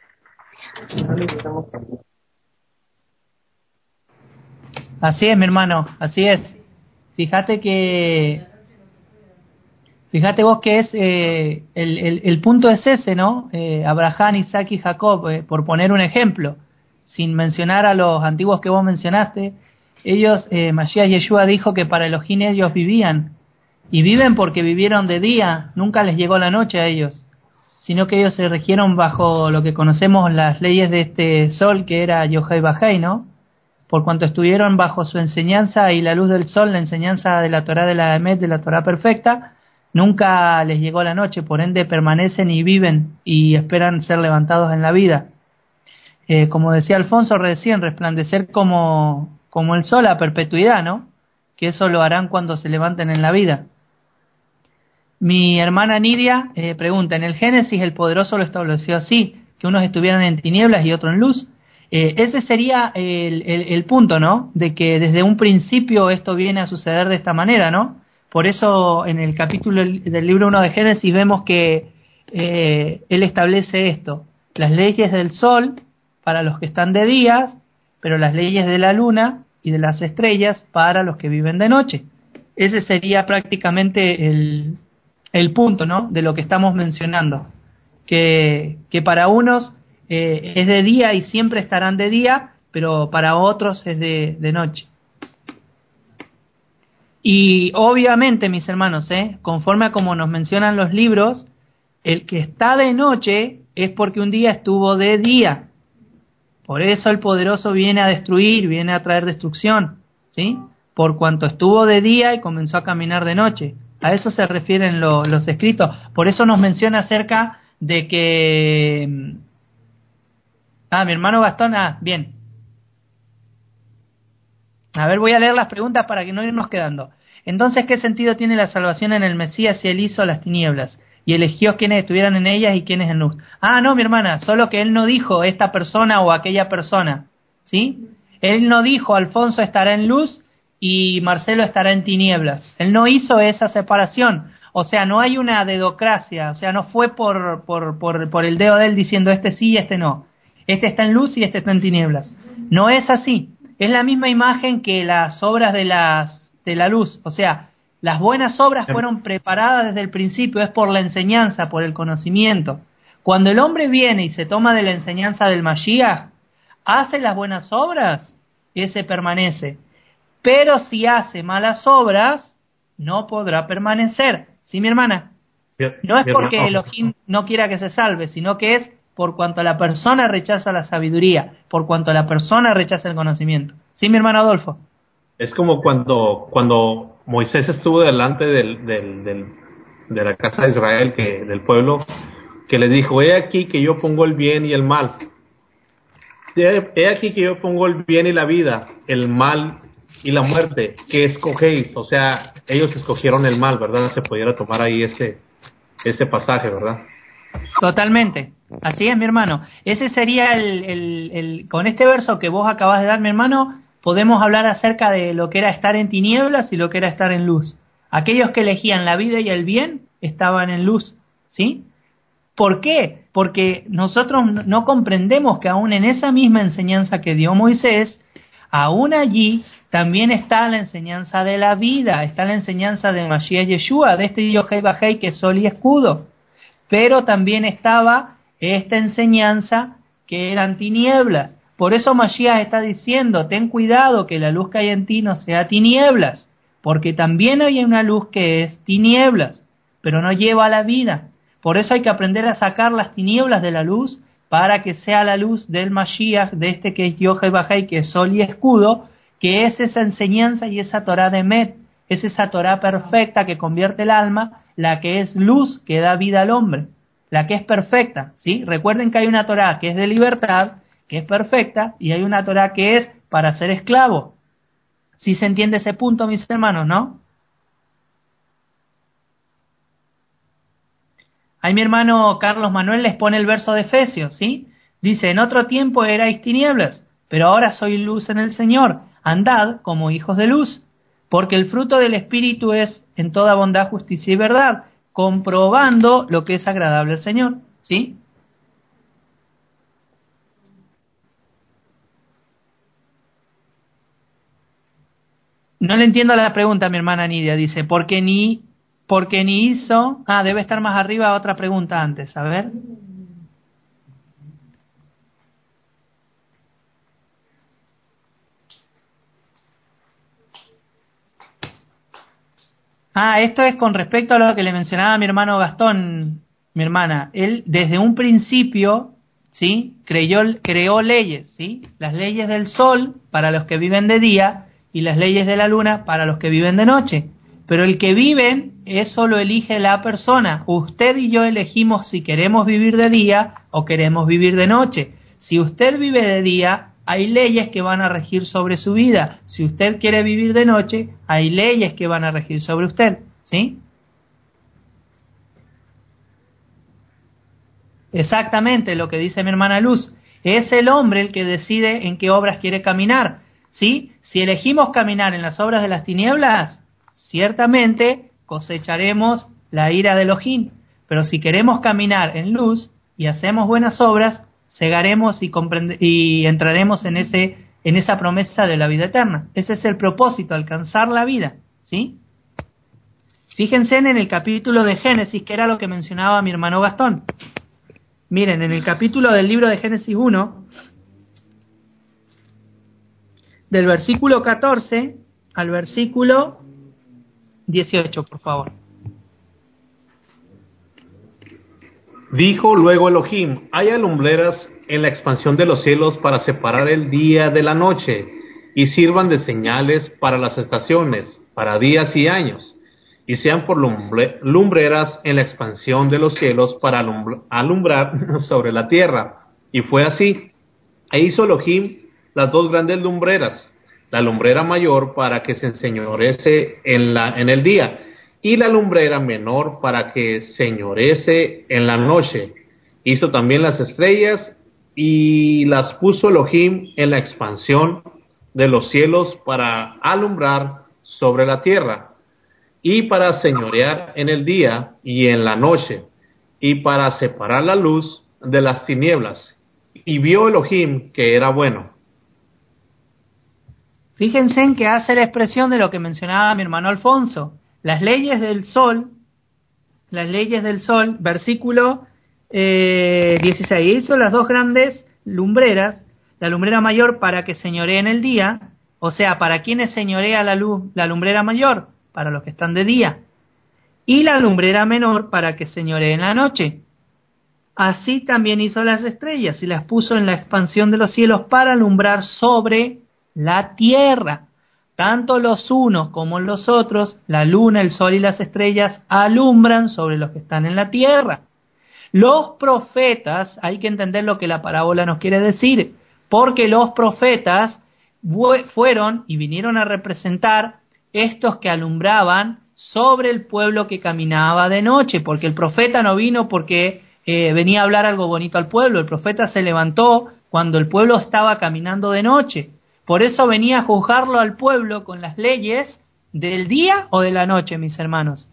Así es, mi hermano, así es. Fíjate que, fíjate vos que es, eh, el, el, el punto es ese, ¿no? Eh, Abraham, Isaac y Jacob, eh, por poner un ejemplo, sin mencionar a los antiguos que vos mencionaste, ellos, eh, Mashiach Yeshua dijo que para Elohim ellos vivían, y viven porque vivieron de día, nunca les llegó la noche a ellos, sino que ellos se regieron bajo lo que conocemos las leyes de este sol, que era Yohei Bajei, ¿no? Por cuanto estuvieron bajo su enseñanza y la luz del sol, la enseñanza de la Torá de la Emet, de la Torá perfecta, nunca les llegó la noche, por ende permanecen y viven y esperan ser levantados en la vida. Eh, como decía Alfonso recién, resplandecer como, como el sol a perpetuidad, ¿no? Que eso lo harán cuando se levanten en la vida. Mi hermana Nidia eh, pregunta, en el Génesis el Poderoso lo estableció así, que unos estuvieran en tinieblas y otros en luz. Eh, ese sería el, el, el punto, ¿no? De que desde un principio esto viene a suceder de esta manera, ¿no? Por eso en el capítulo del libro uno de Génesis vemos que eh, él establece esto, las leyes del sol para los que están de días, pero las leyes de la luna y de las estrellas para los que viven de noche. Ese sería prácticamente el, el punto, ¿no? De lo que estamos mencionando, que, que para unos Eh, es de día y siempre estarán de día, pero para otros es de, de noche. Y obviamente, mis hermanos, ¿eh? conforme a como nos mencionan los libros, el que está de noche es porque un día estuvo de día. Por eso el Poderoso viene a destruir, viene a traer destrucción, ¿sí? Por cuanto estuvo de día y comenzó a caminar de noche. A eso se refieren lo, los escritos. Por eso nos menciona acerca de que... Ah, mi hermano Gastón, ah, bien. A ver, voy a leer las preguntas para que no irnos quedando. Entonces, ¿qué sentido tiene la salvación en el Mesías si él hizo las tinieblas y eligió quienes estuvieran en ellas y quienes en luz? Ah, no, mi hermana, solo que él no dijo esta persona o aquella persona, ¿sí? Él no dijo Alfonso estará en luz y Marcelo estará en tinieblas. Él no hizo esa separación. O sea, no hay una dedocracia, o sea, no fue por, por, por, por el dedo de él diciendo este sí y este no. Este está en luz y este está en tinieblas. No es así. Es la misma imagen que las obras de, las, de la luz. O sea, las buenas obras fueron preparadas desde el principio. Es por la enseñanza, por el conocimiento. Cuando el hombre viene y se toma de la enseñanza del Mashiach, hace las buenas obras, ese permanece. Pero si hace malas obras, no podrá permanecer. ¿Sí, mi hermana? No es porque Elohim no quiera que se salve, sino que es por cuanto la persona rechaza la sabiduría, por cuanto la persona rechaza el conocimiento. ¿Sí, mi hermano Adolfo? Es como cuando cuando Moisés estuvo delante del, del, del, de la casa de Israel, que del pueblo, que les dijo, he aquí que yo pongo el bien y el mal. He, he aquí que yo pongo el bien y la vida, el mal y la muerte. ¿Qué escogéis? O sea, ellos escogieron el mal, ¿verdad? Se pudiera tomar ahí ese, ese pasaje, ¿verdad? Totalmente, así es, mi hermano. Ese sería el, el, el, con este verso que vos acabas de dar, mi hermano, podemos hablar acerca de lo que era estar en tinieblas y lo que era estar en luz. Aquellos que elegían la vida y el bien estaban en luz, ¿sí? ¿Por qué? Porque nosotros no comprendemos que aún en esa misma enseñanza que dio Moisés, aún allí también está la enseñanza de la vida, está la enseñanza de Mashiach Yeshua, de este Yohei Bajei que es sol y escudo. Pero también estaba esta enseñanza que eran tinieblas. Por eso Mashiach está diciendo, ten cuidado que la luz que hay en ti no sea tinieblas, porque también hay una luz que es tinieblas, pero no lleva a la vida. Por eso hay que aprender a sacar las tinieblas de la luz para que sea la luz del Mashiach, de este que es Yohei Bajei, que es sol y escudo, que es esa enseñanza y esa Torah de Emet, es esa Torah perfecta que convierte el alma, la que es luz que da vida al hombre, la que es perfecta, ¿sí? Recuerden que hay una Torah que es de libertad, que es perfecta, y hay una Torah que es para ser esclavo, ¿Sí se entiende ese punto, mis hermanos, no? Ahí mi hermano Carlos Manuel les pone el verso de Efesios, ¿sí? Dice, en otro tiempo erais tinieblas, pero ahora sois luz en el Señor. Andad como hijos de luz, porque el fruto del Espíritu es en toda bondad, justicia y verdad, comprobando lo que es agradable al Señor, ¿sí? No le entiendo la pregunta, mi hermana Nidia. Dice, ¿por qué ni, porque ni hizo? Ah, debe estar más arriba otra pregunta antes. A ver. Ah, esto es con respecto a lo que le mencionaba mi hermano Gastón, mi hermana. Él desde un principio, ¿sí? Creyó, creó leyes, ¿sí? Las leyes del sol para los que viven de día y las leyes de la luna para los que viven de noche. Pero el que viven, eso lo elige la persona. Usted y yo elegimos si queremos vivir de día o queremos vivir de noche. Si usted vive de día, hay leyes que van a regir sobre su vida. Si usted quiere vivir de noche, hay leyes que van a regir sobre usted, ¿sí? Exactamente lo que dice mi hermana Luz. Es el hombre el que decide en qué obras quiere caminar, ¿sí? Si elegimos caminar en las obras de las tinieblas, ciertamente cosecharemos la ira de Elohim. Pero si queremos caminar en luz y hacemos buenas obras, cegaremos y, y entraremos en ese en esa promesa de la vida eterna. Ese es el propósito, alcanzar la vida, ¿sí? Fíjense en el capítulo de Génesis, que era lo que mencionaba mi hermano Gastón. Miren, en el capítulo del libro de Génesis uno, del versículo catorce al versículo dieciocho, por favor. Dijo luego Elohim, haya lumbreras en la expansión de los cielos para separar el día de la noche, y sirvan de señales para las estaciones, para días y años, y sean por lumbre, lumbreras en la expansión de los cielos para alumbrar, alumbrar sobre la tierra. Y fue así. E hizo Elohim las dos grandes lumbreras, la lumbrera mayor para que se enseñorece en, la, en el día, y la lumbrera menor para que señorece en la noche. Hizo también las estrellas y las puso Elohim en la expansión de los cielos para alumbrar sobre la tierra, y para señorear en el día y en la noche, y para separar la luz de las tinieblas. Y vio Elohim que era bueno. Fíjense en que hace la expresión de lo que mencionaba mi hermano Alfonso. Las leyes del sol, las leyes del sol, versículo eh, dieciséis, hizo las dos grandes lumbreras, la lumbrera mayor para que señoree en el día, o sea, ¿para quienes señorea la luz, la lumbrera mayor? Para los que están de día, y la lumbrera menor para que señoree en la noche. Así también hizo las estrellas y las puso en la expansión de los cielos para alumbrar sobre la tierra. Tanto los unos como los otros, la luna, el sol y las estrellas, alumbran sobre los que están en la tierra. Los profetas, hay que entender lo que la parábola nos quiere decir, porque los profetas fueron y vinieron a representar estos que alumbraban sobre el pueblo que caminaba de noche, porque el profeta no vino porque eh, venía a hablar algo bonito al pueblo, el profeta se levantó cuando el pueblo estaba caminando de noche. Por eso venía a juzgarlo al pueblo con las leyes del día o de la noche, mis hermanos.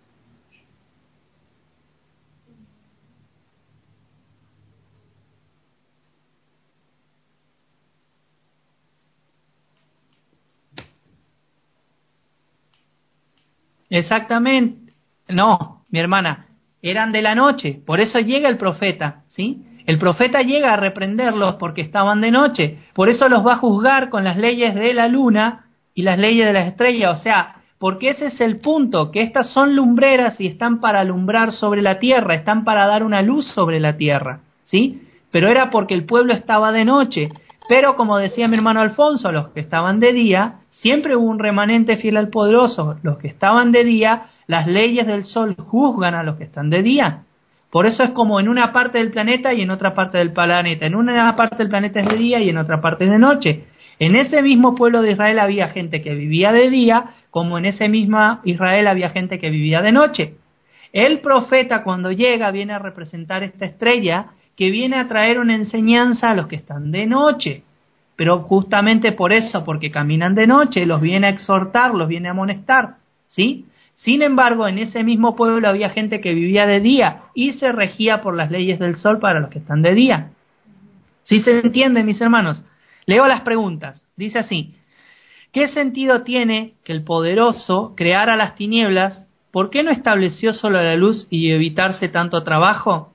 Exactamente. No, mi hermana, eran de la noche, por eso llega el profeta, ¿sí? El profeta llega a reprenderlos porque estaban de noche, por eso los va a juzgar con las leyes de la luna y las leyes de las estrellas, o sea, porque ese es el punto, que estas son lumbreras y están para alumbrar sobre la tierra, están para dar una luz sobre la tierra, ¿sí? Pero era porque el pueblo estaba de noche, pero como decía mi hermano Alfonso, los que estaban de día, siempre hubo un remanente fiel al poderoso, los que estaban de día, las leyes del sol juzgan a los que están de día. Por eso es como en una parte del planeta y en otra parte del planeta. En una parte del planeta es de día y en otra parte es de noche. En ese mismo pueblo de Israel había gente que vivía de día, como en ese mismo Israel había gente que vivía de noche. El profeta, cuando llega, viene a representar esta estrella que viene a traer una enseñanza a los que están de noche. Pero justamente por eso, porque caminan de noche, los viene a exhortar, los viene a amonestar, ¿sí? Sin embargo, en ese mismo pueblo había gente que vivía de día y se regía por las leyes del sol para los que están de día. ¿Sí se entiende, mis hermanos? Leo las preguntas. Dice así: ¿qué sentido tiene que el poderoso creara las tinieblas? ¿Por qué no estableció solo la luz y evitarse tanto trabajo?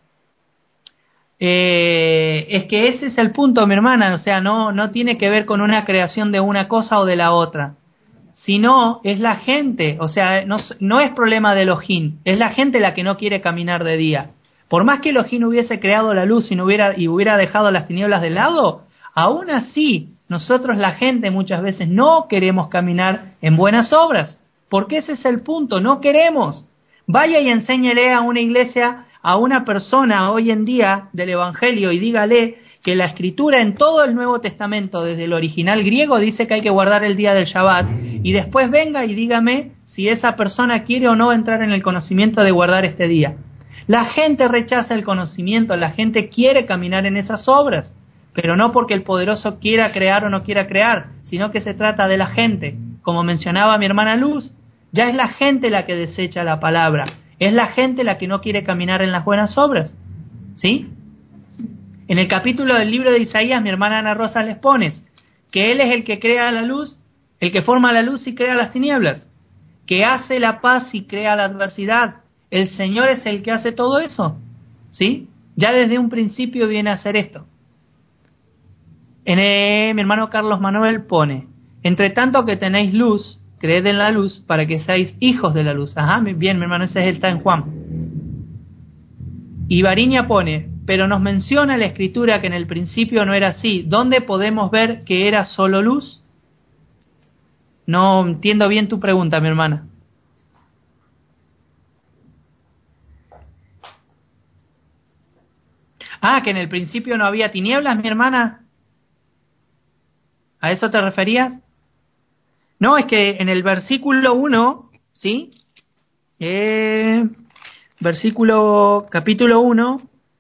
Eh, es que ese es el punto, mi hermana. O sea, no, no tiene que ver con una creación de una cosa o de la otra, sino es la gente. O sea, no, no es problema de Elohim, es la gente la que no quiere caminar de día. Por más que Elohim hubiese creado la luz y, no hubiera, y hubiera dejado las tinieblas de lado, aún así nosotros, la gente, muchas veces no queremos caminar en buenas obras, porque ese es el punto, no queremos. Vaya y enséñele a una iglesia, a una persona hoy en día del Evangelio, y dígale que la escritura en todo el Nuevo Testamento, desde el original griego, dice que hay que guardar el día del Shabbat, y después venga y dígame si esa persona quiere o no entrar en el conocimiento de guardar este día. La gente rechaza el conocimiento, la gente quiere caminar en esas obras, pero no porque el poderoso quiera crear o no quiera crear, sino que se trata de la gente. Como mencionaba mi hermana Luz, ya es la gente la que desecha la palabra, es la gente la que no quiere caminar en las buenas obras, ¿sí? En el capítulo del libro de Isaías, mi hermana Ana Rosa les pone que Él es el que crea la luz, el que forma la luz y crea las tinieblas, que hace la paz y crea la adversidad. El Señor es el que hace todo eso, ¿sí? Ya desde un principio viene a hacer esto. En el, mi hermano Carlos Manuel pone: entre tanto que tenéis luz, creed en la luz para que seáis hijos de la luz. Ajá, bien, mi hermano, ese está en Juan. Y Bariña pone: pero nos menciona la escritura que en el principio no era así. ¿Dónde podemos ver que era solo luz? No entiendo bien tu pregunta, mi hermana. Ah, que en el principio no había tinieblas, mi hermana. ¿A eso te referías? No, es que en el versículo uno, ¿sí? Eh, versículo, capítulo uno,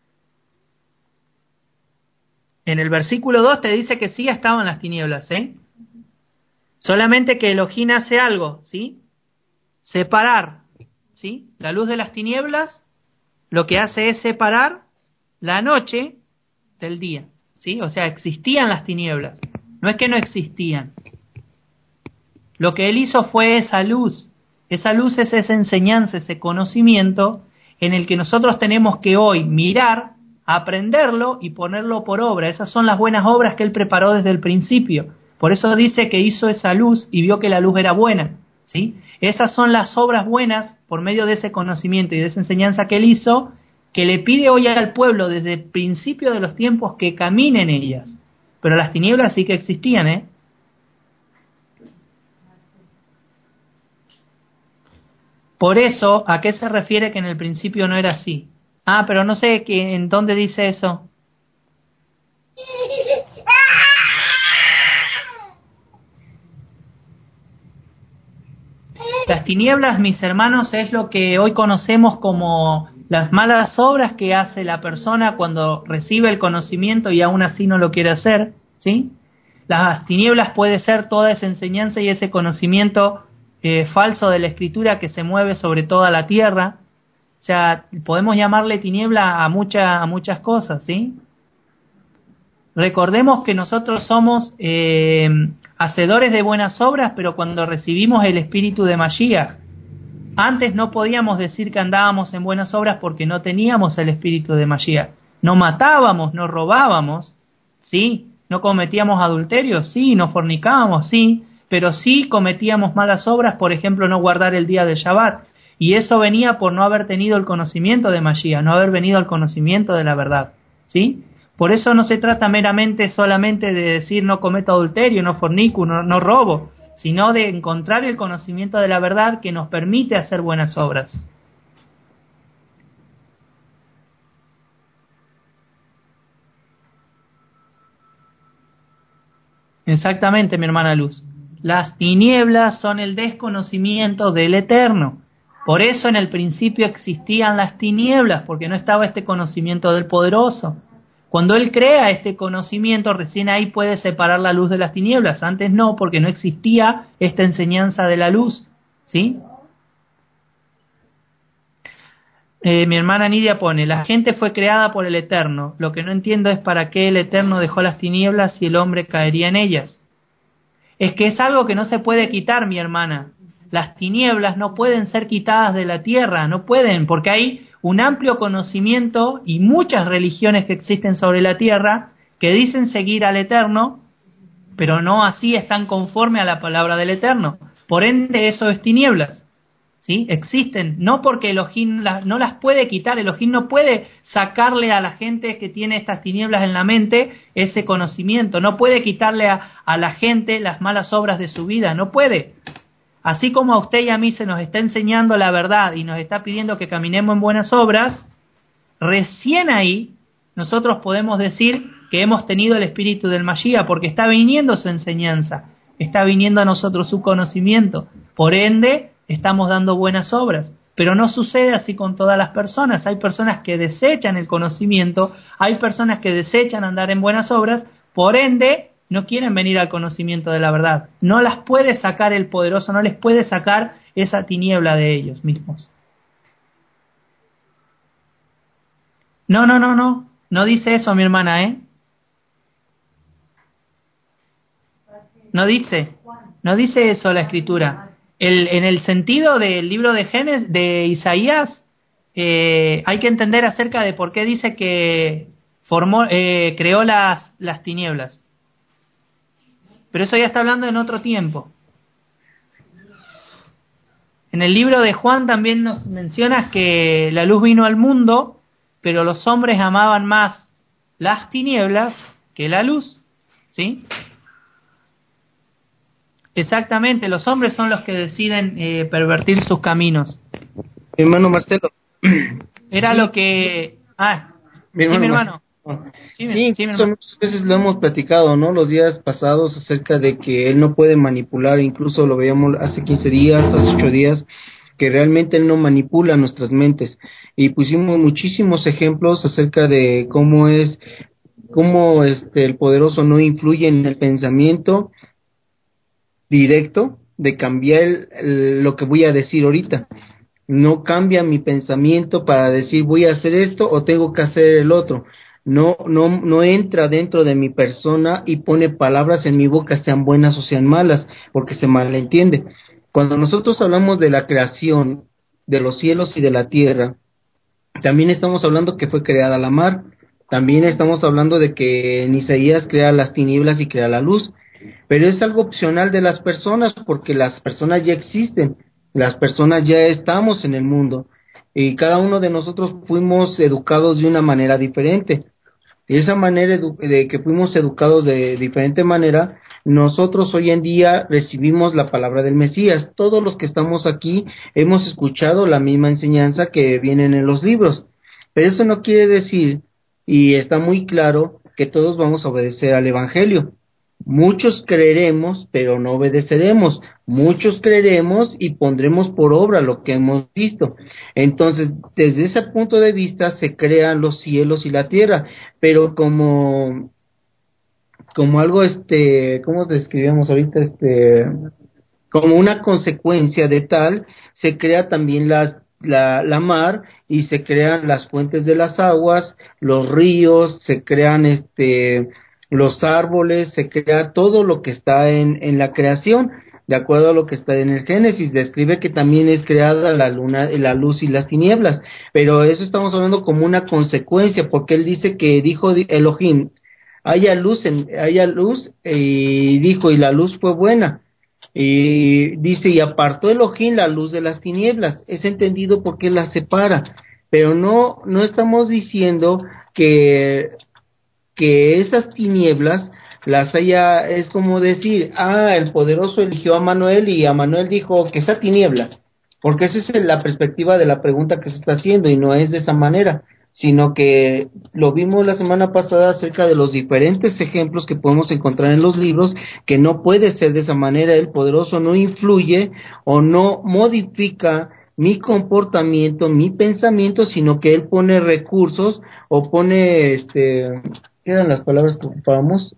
en el versículo dos te dice que sí estaban las tinieblas, ¿eh? Solamente que Elohim hace algo, ¿sí? Separar, ¿sí? La luz de las tinieblas, lo que hace es separar la noche del día, ¿sí? O sea, existían las tinieblas, no es que no existían. Lo que él hizo fue esa luz. Esa luz es esa enseñanza, ese conocimiento en el que nosotros tenemos que hoy mirar, aprenderlo y ponerlo por obra. Esas son las buenas obras que él preparó desde el principio. Por eso dice que hizo esa luz y vio que la luz era buena, ¿sí? Esas son las obras buenas por medio de ese conocimiento y de esa enseñanza que él hizo, que le pide hoy al pueblo desde el principio de los tiempos que camine en ellas. Pero las tinieblas sí que existían, ¿eh? Por eso, ¿a qué se refiere que en el principio no era así? Ah, pero no sé que, en dónde dice eso. Las tinieblas, mis hermanos, es lo que hoy conocemos como las malas obras que hace la persona cuando recibe el conocimiento y aún así no lo quiere hacer, ¿sí? Las tinieblas puede ser toda esa enseñanza y ese conocimiento eh, falso de la Escritura que se mueve sobre toda la tierra. O sea, podemos llamarle tiniebla a, mucha, a muchas cosas, ¿sí? Recordemos que nosotros somos eh, hacedores de buenas obras, pero cuando recibimos el espíritu de Mashiach. Antes no podíamos decir que andábamos en buenas obras porque no teníamos el espíritu de Mashiach. No matábamos, no robábamos, sí. No cometíamos adulterio, sí. No fornicábamos, sí. Pero sí cometíamos malas obras, por ejemplo, no guardar el día del Shabbat. Y eso venía por no haber tenido el conocimiento de Mashiach, no haber venido al conocimiento de la verdad, ¿sí? Por eso no se trata meramente solamente de decir no cometo adulterio, no fornico, no, no robo, sino de encontrar el conocimiento de la verdad que nos permite hacer buenas obras. Exactamente, mi hermana Luz. Las tinieblas son el desconocimiento del Eterno. Por eso en el principio existían las tinieblas, porque no estaba este conocimiento del Poderoso. Cuando Él crea este conocimiento, recién ahí puede separar la luz de las tinieblas. Antes no, porque no existía esta enseñanza de la luz. ¿Sí? Eh, mi hermana Nidia pone, la gente fue creada por el Eterno. Lo que no entiendo es para qué el Eterno dejó las tinieblas si el hombre caería en ellas. Es que es algo que no se puede quitar, mi hermana. Las tinieblas no pueden ser quitadas de la tierra, no pueden, porque hay un amplio conocimiento y muchas religiones que existen sobre la tierra que dicen seguir al Eterno, pero no así están conforme a la palabra del Eterno. Por ende, eso es tinieblas. ¿Sí? Existen, no porque Elohim las, no las puede quitar, Elohim no puede sacarle a la gente que tiene estas tinieblas en la mente ese conocimiento, no puede quitarle a, a la gente las malas obras de su vida, no puede. Así como a usted y a mí se nos está enseñando la verdad y nos está pidiendo que caminemos en buenas obras, recién ahí nosotros podemos decir que hemos tenido el espíritu del Mashiach, porque está viniendo su enseñanza, está viniendo a nosotros su conocimiento, por ende estamos dando buenas obras. Pero no sucede así con todas las personas. Hay personas que desechan el conocimiento, hay personas que desechan andar en buenas obras, por ende no quieren venir al conocimiento de la verdad. No las puede sacar el Poderoso, no les puede sacar esa tiniebla de ellos mismos. No, no, no, no, no dice eso, mi hermana, ¿eh? No dice, no dice eso la Escritura. El, en el sentido del libro de Génesis, de Isaías, eh, hay que entender acerca de por qué dice que formó, eh, creó las, las tinieblas. Pero eso ya está hablando en otro tiempo. En el libro de Juan también nos menciona que la luz vino al mundo, pero los hombres amaban más las tinieblas que la luz. ¿Sí? Exactamente, los hombres son los que deciden eh, pervertir sus caminos. Mi hermano Marcelo. Era sí. lo que... Ah, mi hermano. Sí, mi hermano. Sí, sí, sí mi hermano. Muchas veces lo hemos platicado, ¿no? Los días pasados acerca de que él no puede manipular, incluso lo veíamos hace quince días, hace ocho días, que realmente él no manipula nuestras mentes. Y pusimos muchísimos ejemplos acerca de cómo es, cómo este, el Poderoso no influye en el pensamiento directo de cambiar el, el, lo que voy a decir ahorita. No cambia mi pensamiento para decir voy a hacer esto o tengo que hacer el otro. No, no, no entra dentro de mi persona y pone palabras en mi boca, sean buenas o sean malas, porque se malentiende. Cuando nosotros hablamos de la creación de los cielos y de la tierra, también estamos hablando que fue creada la mar. También estamos hablando de que en Isaías crea las tinieblas y crea la luz. Pero es algo opcional de las personas, porque las personas ya existen, las personas ya estamos en el mundo, y cada uno de nosotros fuimos educados de una manera diferente. Y esa manera edu- de que fuimos educados de diferente manera, nosotros hoy en día recibimos la palabra del Mesías. Todos los que estamos aquí hemos escuchado la misma enseñanza que vienen en los libros. Pero eso no quiere decir, y está muy claro, que todos vamos a obedecer al Evangelio. Muchos creeremos, pero no obedeceremos. Muchos creeremos y pondremos por obra lo que hemos visto. Entonces, desde ese punto de vista se crean los cielos y la tierra, pero como como algo, este, ¿cómo describíamos ahorita? Este, como una consecuencia de tal, se crea también las la, la mar y se crean las fuentes de las aguas, los ríos, se crean este los árboles, se crea todo lo que está en, en la creación, de acuerdo a lo que está en el Génesis. Describe que también es creada la luna, la luz y las tinieblas, pero eso estamos hablando como una consecuencia, porque él dice que dijo Elohim, haya luz, en, haya luz, y dijo, y la luz fue buena. Y dice, y apartó Elohim la luz de las tinieblas. Es entendido por qué las separa, pero no, no estamos diciendo que que esas tinieblas las haya, es como decir, ah, el Poderoso eligió a Manuel y a Manuel dijo que esa tiniebla, porque esa es la perspectiva de la pregunta que se está haciendo y no es de esa manera, sino que lo vimos la semana pasada acerca de los diferentes ejemplos que podemos encontrar en los libros, que no puede ser de esa manera. El poderoso no influye o no modifica mi comportamiento, mi pensamiento, sino que él pone recursos o pone, este, ¿qué eran las palabras que ocupábamos?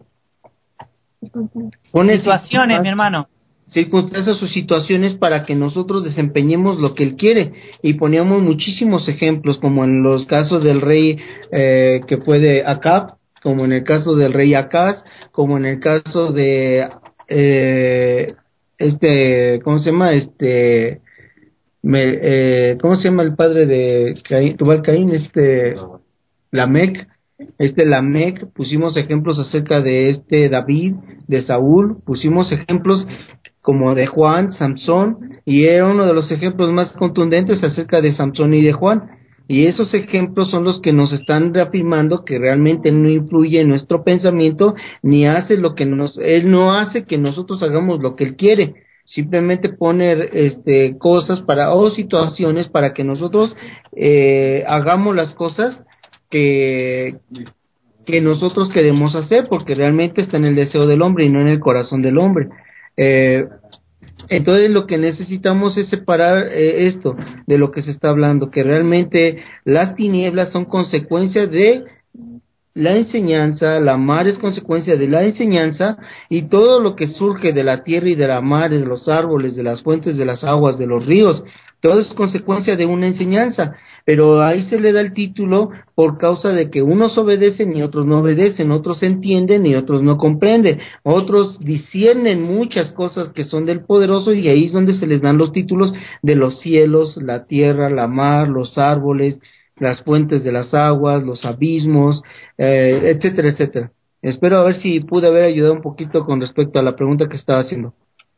Pone situaciones, mi hermano. Circunstancias o situaciones para que nosotros desempeñemos lo que él quiere, y poníamos muchísimos ejemplos, como en los casos del rey eh, que fue de Acab, como en el caso del rey Acaz, como en el caso de eh, este, ¿cómo se llama? Este, me, eh, ¿cómo se llama el padre de Caín, Tubal Caín? Este, Lamec. Este Lamec, pusimos ejemplos acerca de este David, de Saúl, pusimos ejemplos como de Juan, Samson, y era uno de los ejemplos más contundentes acerca de Samson y de Juan, y esos ejemplos son los que nos están reafirmando que realmente él no influye en nuestro pensamiento, ni hace lo que nos, él no hace que nosotros hagamos lo que él quiere, simplemente poner este cosas para o situaciones para que nosotros eh, hagamos las cosas que que nosotros queremos hacer, porque realmente está en el deseo del hombre y no en el corazón del hombre. Eh, entonces lo que necesitamos es separar eh, esto de lo que se está hablando, que realmente las tinieblas son consecuencia de la enseñanza, la mar es consecuencia de la enseñanza, y todo lo que surge de la tierra y de la mar, de los árboles, de las fuentes, de las aguas, de los ríos, todo es consecuencia de una enseñanza, pero ahí se le da el título por causa de que unos obedecen y otros no obedecen, otros entienden y otros no comprenden, otros disciernen muchas cosas que son del poderoso, y ahí es donde se les dan los títulos de los cielos, la tierra, la mar, los árboles, las fuentes de las aguas, los abismos, eh, etcétera, etcétera. Espero a ver si pude haber ayudado un poquito con respecto a la pregunta que estaba haciendo.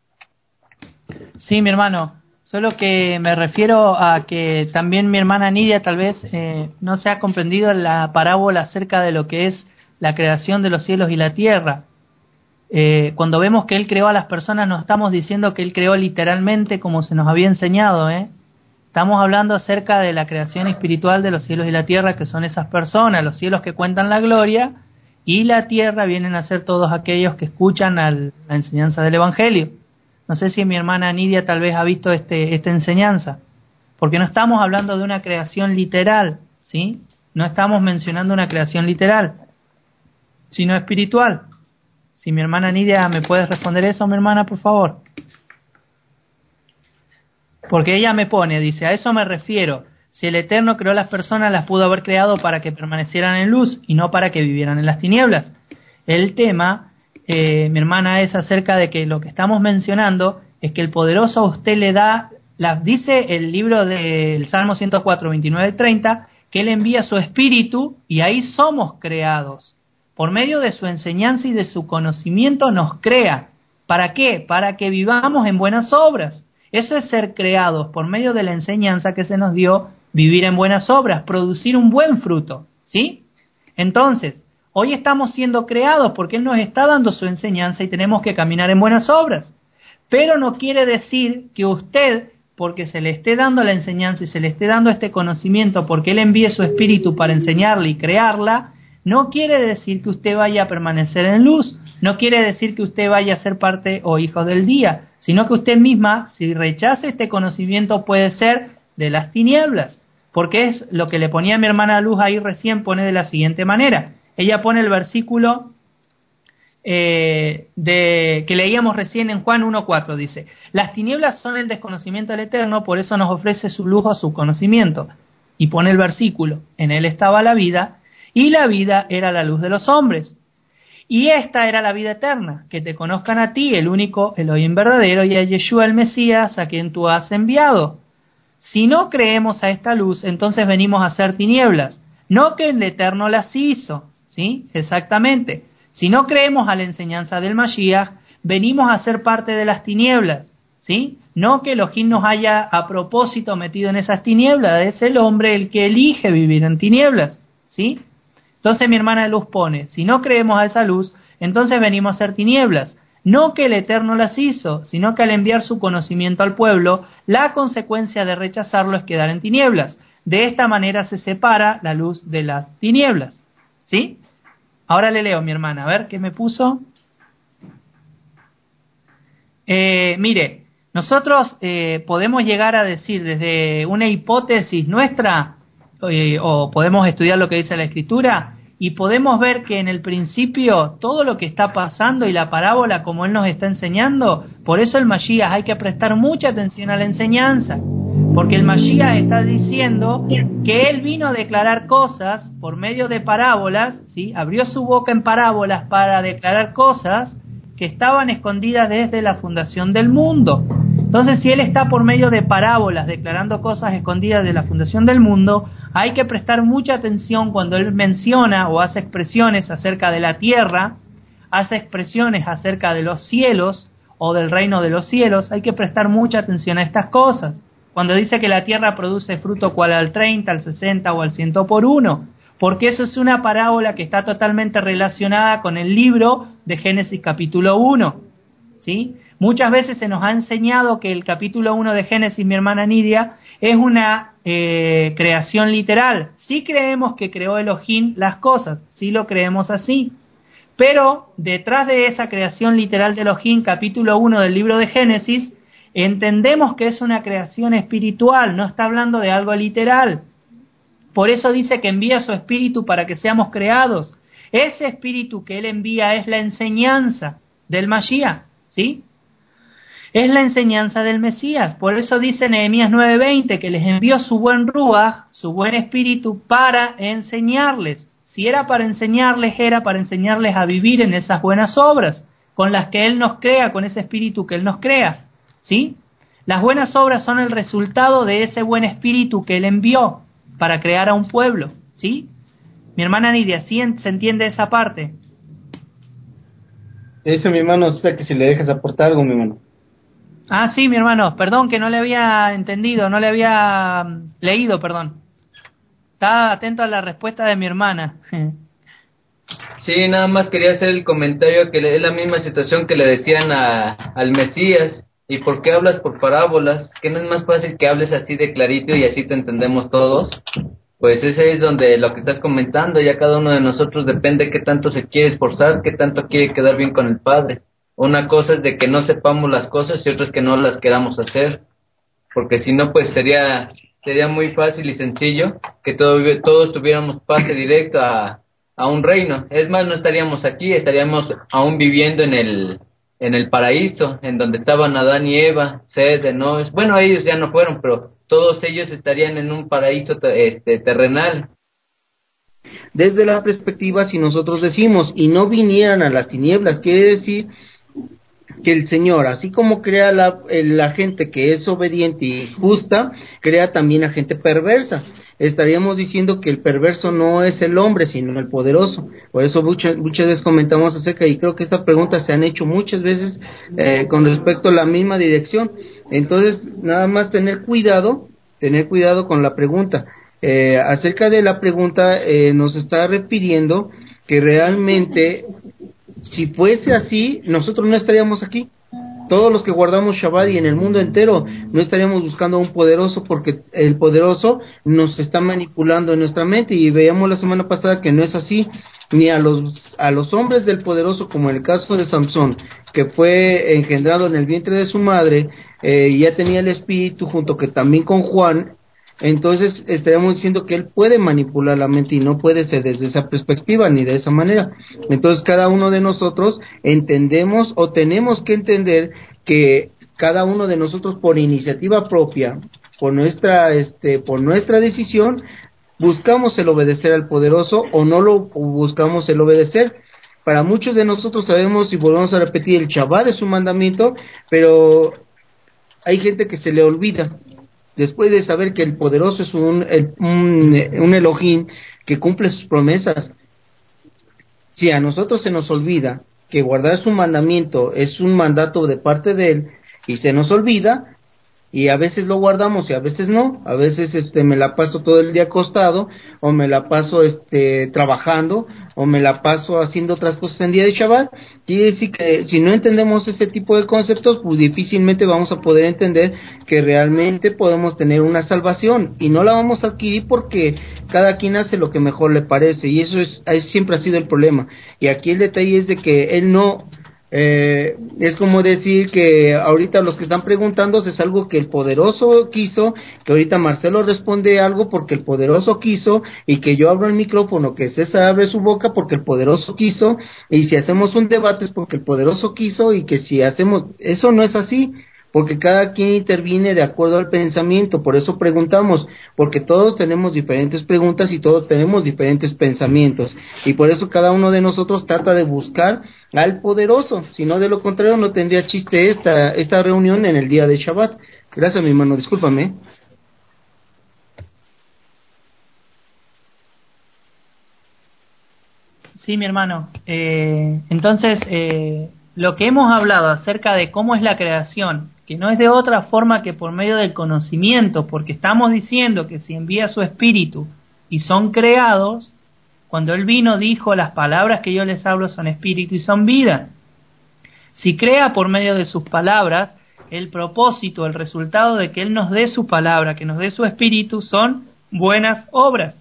Sí, mi hermano, solo que me refiero a que también mi hermana Nidia tal vez eh, no se ha comprendido la parábola acerca de lo que es la creación de los cielos y la tierra. Eh, cuando vemos que Él creó a las personas, no estamos diciendo que Él creó literalmente como se nos había enseñado, ¿eh? Estamos hablando acerca de la creación espiritual de los cielos y la tierra, que son esas personas, los cielos que cuentan la gloria, y la tierra vienen a ser todos aquellos que escuchan al, la enseñanza del Evangelio. No sé si mi hermana Nidia tal vez ha visto este, esta enseñanza, porque no estamos hablando de una creación literal, ¿sí? No estamos mencionando una creación literal, sino espiritual. Si mi hermana Nidia me puede responder eso, mi hermana, por favor. Porque ella me pone, dice, a eso me refiero. Si el Eterno creó las personas, las pudo haber creado para que permanecieran en luz y no para que vivieran en las tinieblas. El tema, eh, mi hermana, es acerca de que lo que estamos mencionando es que el poderoso a usted le da, las, dice el libro del Salmo ciento cuatro, veintinueve, treinta, que Él envía su espíritu y ahí somos creados. Por medio de su enseñanza y de su conocimiento nos crea. ¿Para qué? Para que vivamos en buenas obras. Eso es ser creados por medio de la enseñanza que se nos dio, vivir en buenas obras, producir un buen fruto, ¿sí? Entonces, hoy estamos siendo creados porque Él nos está dando su enseñanza y tenemos que caminar en buenas obras. Pero no quiere decir que usted, porque se le esté dando la enseñanza y se le esté dando este conocimiento, porque Él envíe su espíritu para enseñarla y crearla, no quiere decir que usted vaya a permanecer en luz, no quiere decir que usted vaya a ser parte o hijo del día, sino que usted misma, si rechaza este conocimiento, puede ser de las tinieblas, porque es lo que le ponía mi hermana Luz ahí recién, pone de la siguiente manera. Ella pone el versículo eh, de que leíamos recién en Juan uno cuatro, dice, las tinieblas son el desconocimiento del Eterno, por eso nos ofrece su luz o su conocimiento. Y pone el versículo, en él estaba la vida, y la vida era la luz de los hombres. Y esta era la vida eterna, que te conozcan a ti, el único Elohim verdadero, y a Yeshua el Mesías, a quien tú has enviado. Si no creemos a esta luz, entonces venimos a ser tinieblas, no que el Eterno las hizo, ¿sí? Exactamente. Si no creemos a la enseñanza del Mashiach, venimos a ser parte de las tinieblas, ¿sí? No que Elohim nos haya a propósito metido en esas tinieblas, es el hombre el que elige vivir en tinieblas, ¿sí? Entonces mi hermana Luz pone, si no creemos a esa luz, entonces venimos a ser tinieblas. No que el Eterno las hizo, sino que al enviar su conocimiento al pueblo, la consecuencia de rechazarlo es quedar en tinieblas. De esta manera se separa la luz de las tinieblas. ¿Sí? Ahora le leo, mi hermana, a ver qué me puso. Eh, mire, nosotros eh, podemos llegar a decir desde una hipótesis nuestra, eh, o podemos estudiar lo que dice la Escritura, y podemos ver que en el principio todo lo que está pasando y la parábola como él nos está enseñando, por eso el Mashiach hay que prestar mucha atención a la enseñanza, porque el Mashiach está diciendo que él vino a declarar cosas por medio de parábolas, ¿sí? Abrió su boca en parábolas para declarar cosas que estaban escondidas desde la fundación del mundo. Entonces, si él está por medio de parábolas declarando cosas escondidas de la fundación del mundo, hay que prestar mucha atención cuando él menciona o hace expresiones acerca de la tierra, hace expresiones acerca de los cielos o del reino de los cielos. Hay que prestar mucha atención a estas cosas. Cuando dice que la tierra produce fruto cual al treinta, al sesenta o al ciento por uno, porque eso es una parábola que está totalmente relacionada con el libro de Génesis capítulo uno, ¿sí? Muchas veces se nos ha enseñado que el capítulo uno de Génesis, mi hermana Nidia, es una eh, creación literal. Sí creemos que creó Elohim las cosas, sí lo creemos así, pero detrás de esa creación literal de Elohim, capítulo uno del libro de Génesis, entendemos que es una creación espiritual, no está hablando de algo literal. Por eso dice que envía su espíritu para que seamos creados. Ese espíritu que él envía es la enseñanza del Mashiach, ¿sí? Es la enseñanza del Mesías. Por eso dice Nehemías nueve veinte que les envió su buen ruaj, su buen espíritu para enseñarles. Si era para enseñarles, era para enseñarles a vivir en esas buenas obras, con las que él nos crea, con ese espíritu que él nos crea, ¿sí? Las buenas obras son el resultado de ese buen espíritu que él envió para crear a un pueblo, ¿sí? Mi hermana Nidia, ¿sí se entiende esa parte? Eso, mi hermano, o sea, que si le dejas aportar algo, mi hermano. Ah, sí, mi hermano, perdón que no le había entendido, no le había um, leído, perdón. Estaba atento a la respuesta de mi hermana. Sí, nada más quería hacer el comentario que es la misma situación que le decían a, al Mesías. ¿Y por qué hablas por parábolas? ¿Que no es más fácil que hables así de clarito y así te entendemos todos? Pues ese es donde lo que estás comentando, ya cada uno de nosotros depende qué tanto se quiere esforzar, qué tanto quiere quedar bien con el Padre. Una cosa es de que no sepamos las cosas y otra es que no las queramos hacer, porque si no, pues sería sería muy fácil y sencillo que todo, todos tuviéramos pase directo a, a un reino. Es más, no estaríamos aquí, estaríamos aún viviendo en el en el paraíso, en donde estaban Adán y Eva, Sed, Enosh. Bueno, ellos ya no fueron, pero todos ellos estarían en un paraíso este, terrenal. Desde la perspectiva, si nosotros decimos, y no vinieran a las tinieblas, quiere decir que el Señor, así como crea la, la gente que es obediente y justa, crea también a gente perversa. Estaríamos diciendo que el perverso no es el hombre, sino el poderoso. Por eso muchas, muchas veces comentamos acerca, y creo que esta pregunta se han hecho muchas veces eh, con respecto a la misma dirección. Entonces, nada más tener cuidado, tener cuidado con la pregunta. Eh, acerca de la pregunta, eh, nos está refiriendo que realmente, si fuese así, nosotros no estaríamos aquí. Todos los que guardamos Shabbat y en el mundo entero no estaríamos buscando a un poderoso, porque el poderoso nos está manipulando en nuestra mente, y veíamos la semana pasada que no es así. Ni a los a los hombres del poderoso, como en el caso de Samson, que fue engendrado en el vientre de su madre, eh, y ya tenía el espíritu junto que también con Juan. Entonces estaríamos diciendo que él puede manipular la mente, y no puede ser desde esa perspectiva ni de esa manera. Entonces cada uno de nosotros entendemos, o tenemos que entender, que cada uno de nosotros por iniciativa propia, por nuestra este por nuestra decisión, buscamos el obedecer al poderoso, o no lo buscamos el obedecer. Para muchos de nosotros sabemos, y volvemos a repetir, el Shabbat es un mandamiento, pero hay gente que se le olvida. Después de saber que el poderoso es un, el, un, un Elohim que cumple sus promesas, si a nosotros se nos olvida que guardar su mandamiento es un mandato de parte de él, y se nos olvida, y a veces lo guardamos y a veces no. A veces este me la paso todo el día acostado, o me la paso este trabajando, o me la paso haciendo otras cosas en día de Shabbat. Quiere decir que si no entendemos ese tipo de conceptos, pues difícilmente vamos a poder entender que realmente podemos tener una salvación, y no la vamos a adquirir porque cada quien hace lo que mejor le parece, y eso es, es siempre ha sido el problema. Y aquí el detalle es de que él no Eh, es como decir que ahorita los que están preguntando es algo que el poderoso quiso, que ahorita Marcelo responde algo porque el poderoso quiso, y que yo abro el micrófono, que César abre su boca porque el poderoso quiso, y si hacemos un debate es porque el poderoso quiso, y que si hacemos, eso no es así, porque cada quien interviene de acuerdo al pensamiento. Por eso preguntamos, porque todos tenemos diferentes preguntas y todos tenemos diferentes pensamientos, y por eso cada uno de nosotros trata de buscar al poderoso, si no, de lo contrario no tendría chiste esta esta reunión en el día de Shabbat. Gracias, mi hermano, discúlpame. Sí, mi hermano. Eh, entonces, eh, lo que hemos hablado acerca de cómo es la creación, que no es de otra forma que por medio del conocimiento, porque estamos diciendo que si envía su espíritu y son creados, cuando Él vino dijo, las palabras que yo les hablo son espíritu y son vida. Si crea por medio de sus palabras, el propósito, el resultado de que Él nos dé su palabra, que nos dé su espíritu, son buenas obras.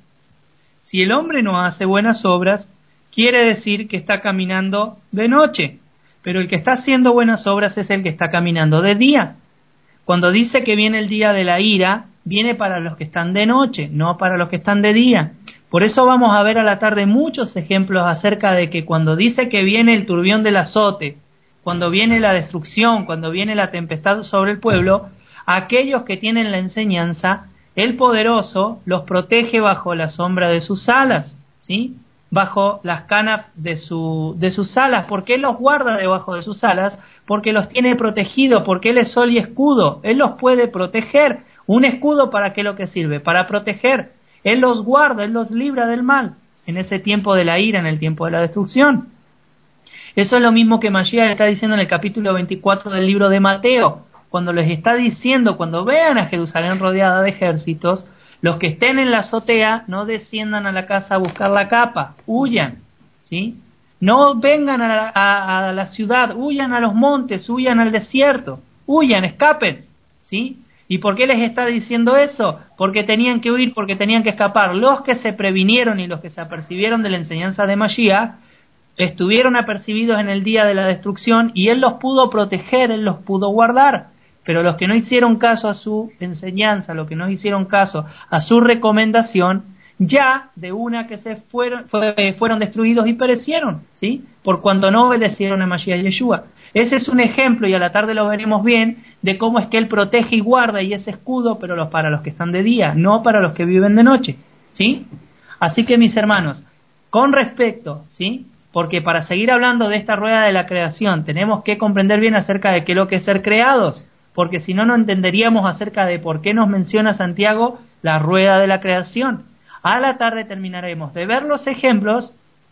Si el hombre no hace buenas obras, quiere decir que está caminando de noche, pero el que está haciendo buenas obras es el que está caminando de día. Cuando dice que viene el día de la ira, viene para los que están de noche, no para los que están de día. Por eso vamos a ver a la tarde muchos ejemplos acerca de que cuando dice que viene el turbión del azote, cuando viene la destrucción, cuando viene la tempestad sobre el pueblo, aquellos que tienen la enseñanza, el poderoso los protege bajo la sombra de sus alas, ¿sí? Bajo las canas de, su, de sus alas. ¿Por qué Él los guarda debajo de sus alas? Porque los tiene protegidos, porque Él es sol y escudo. Él los puede proteger. ¿Un escudo para qué lo que sirve? Para proteger. Él los guarda, Él los libra del mal en ese tiempo de la ira, en el tiempo de la destrucción. Eso es lo mismo que Mashiach está diciendo en el capítulo veinticuatro del libro de Mateo, cuando les está diciendo, cuando vean a Jerusalén rodeada de ejércitos, los que estén en la azotea no desciendan a la casa a buscar la capa, huyan, ¿sí? No vengan a la, a, a la ciudad, huyan a los montes, huyan al desierto, huyan, escapen, ¿sí? ¿Y por qué les está diciendo eso? Porque tenían que huir, porque tenían que escapar. Los que se previnieron y los que se apercibieron de la enseñanza de Mashiach estuvieron apercibidos en el día de la destrucción y Él los pudo proteger, Él los pudo guardar. Pero los que no hicieron caso a su enseñanza, los que no hicieron caso a su recomendación, ya de una que se fueron, fue, fueron destruidos y perecieron, ¿sí? Por cuanto no obedecieron a Mashiach Yeshua. Ese es un ejemplo, y a la tarde lo veremos bien, de cómo es que Él protege y guarda y es escudo, pero los, para los que están de día, no para los que viven de noche, ¿sí? Así que, mis hermanos, con respecto, ¿sí? Porque para seguir hablando de esta rueda de la creación, tenemos que comprender bien acerca de qué es lo que es ser creados, porque si no, no entenderíamos acerca de por qué nos menciona Santiago la rueda de la creación. A la tarde terminaremos de ver los ejemplos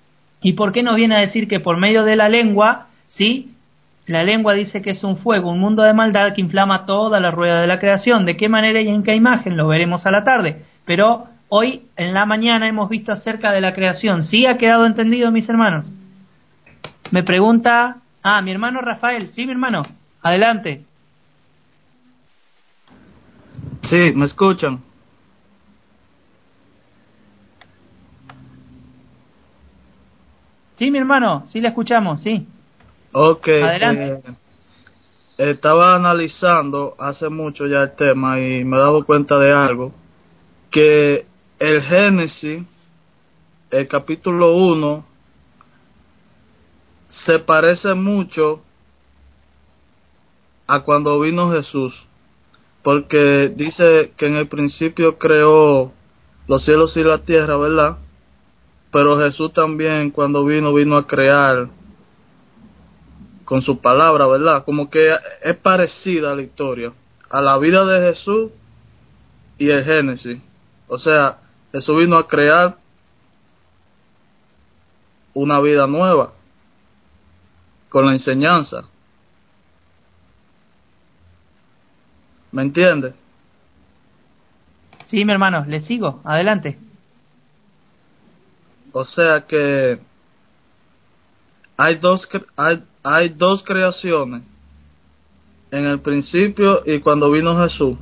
y por qué nos viene a decir que por medio de la lengua, ¿sí? La lengua dice que es un fuego, un mundo de maldad que inflama toda la rueda de la creación. ¿De qué manera y en qué imagen? Lo veremos a la tarde. Pero hoy en la mañana hemos visto acerca de la creación. ¿Sí ha quedado entendido, mis hermanos? Me pregunta... Ah, mi hermano Rafael. Sí, mi hermano. Adelante. Sí, ¿me escuchan? Sí, mi hermano. Sí, le escuchamos, sí. Ok. Adelante. Eh, estaba analizando hace mucho ya el tema y me he dado cuenta de algo, que el Génesis, el capítulo uno, se parece mucho a cuando vino Jesús, porque dice que en el principio creó los cielos y la tierra, ¿verdad? Pero Jesús también cuando vino, vino a crear con su palabra, ¿verdad? Como que es parecida la historia a la vida de Jesús y el Génesis. O sea, Jesús vino a crear una vida nueva con la enseñanza. ¿Me entiende? Sí, mi hermano, le sigo, adelante. O sea que hay dos cre- hay, hay dos creaciones, en el principio y cuando vino Jesús.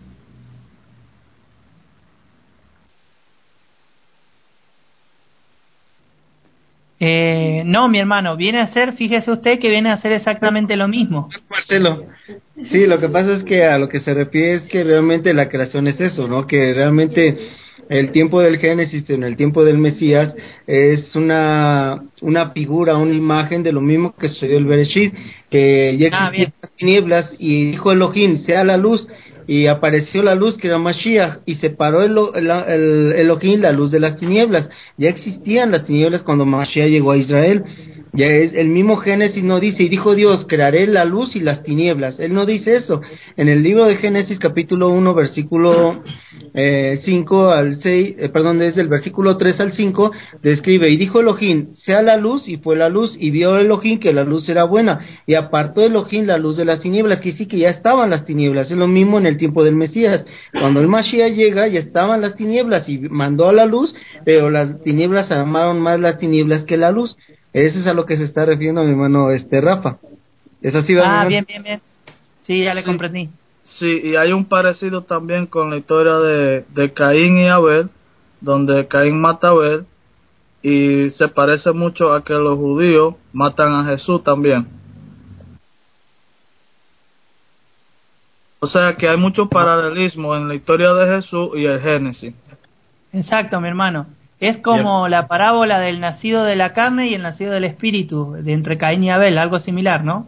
Eh, no, mi hermano, viene a ser, fíjese usted que viene a ser exactamente lo mismo. Marcelo, sí, lo que pasa es que a lo que se refiere es que realmente la creación es eso, ¿no? Que realmente el tiempo del Génesis en el tiempo del Mesías es una una figura, una imagen de lo mismo que sucedió el Bereshit, que ya Ah, existían bien. las tinieblas y dijo Elohim, sea la luz, y apareció la luz que era Mashiach y separó el, el, el Elohim la luz de las tinieblas. Ya existían las tinieblas cuando Mashiach llegó a Israel. Ya es el mismo Génesis, no dice, y dijo Dios, crearé la luz y las tinieblas. Él no dice eso. En el libro de Génesis capítulo uno versículo eh, cinco al seis, eh, perdón, desde el versículo tres al cinco, describe, y dijo Elohim, sea la luz, y fue la luz, y vio Elohim que la luz era buena, y apartó Elohim la luz de las tinieblas, que sí que ya estaban las tinieblas. Es lo mismo en el tiempo del Mesías. Cuando el Mashiach llega, ya estaban las tinieblas, y mandó a la luz, pero las tinieblas amaron más las tinieblas que la luz. Eso es a lo que se está refiriendo mi hermano este Rafa. ¿Es así, va, mi Ah, hermano? bien, bien, bien. Sí, ya le Sí, comprendí. sí, y hay un parecido también con la historia de, de Caín y Abel, donde Caín mata a Abel, y se parece mucho a que los judíos matan a Jesús también. O sea que hay mucho paralelismo en la historia de Jesús y el Génesis. Exacto, mi hermano. Es Bien. como la parábola del nacido de la carne y el nacido del espíritu, de entre Caín y Abel, algo similar, ¿no?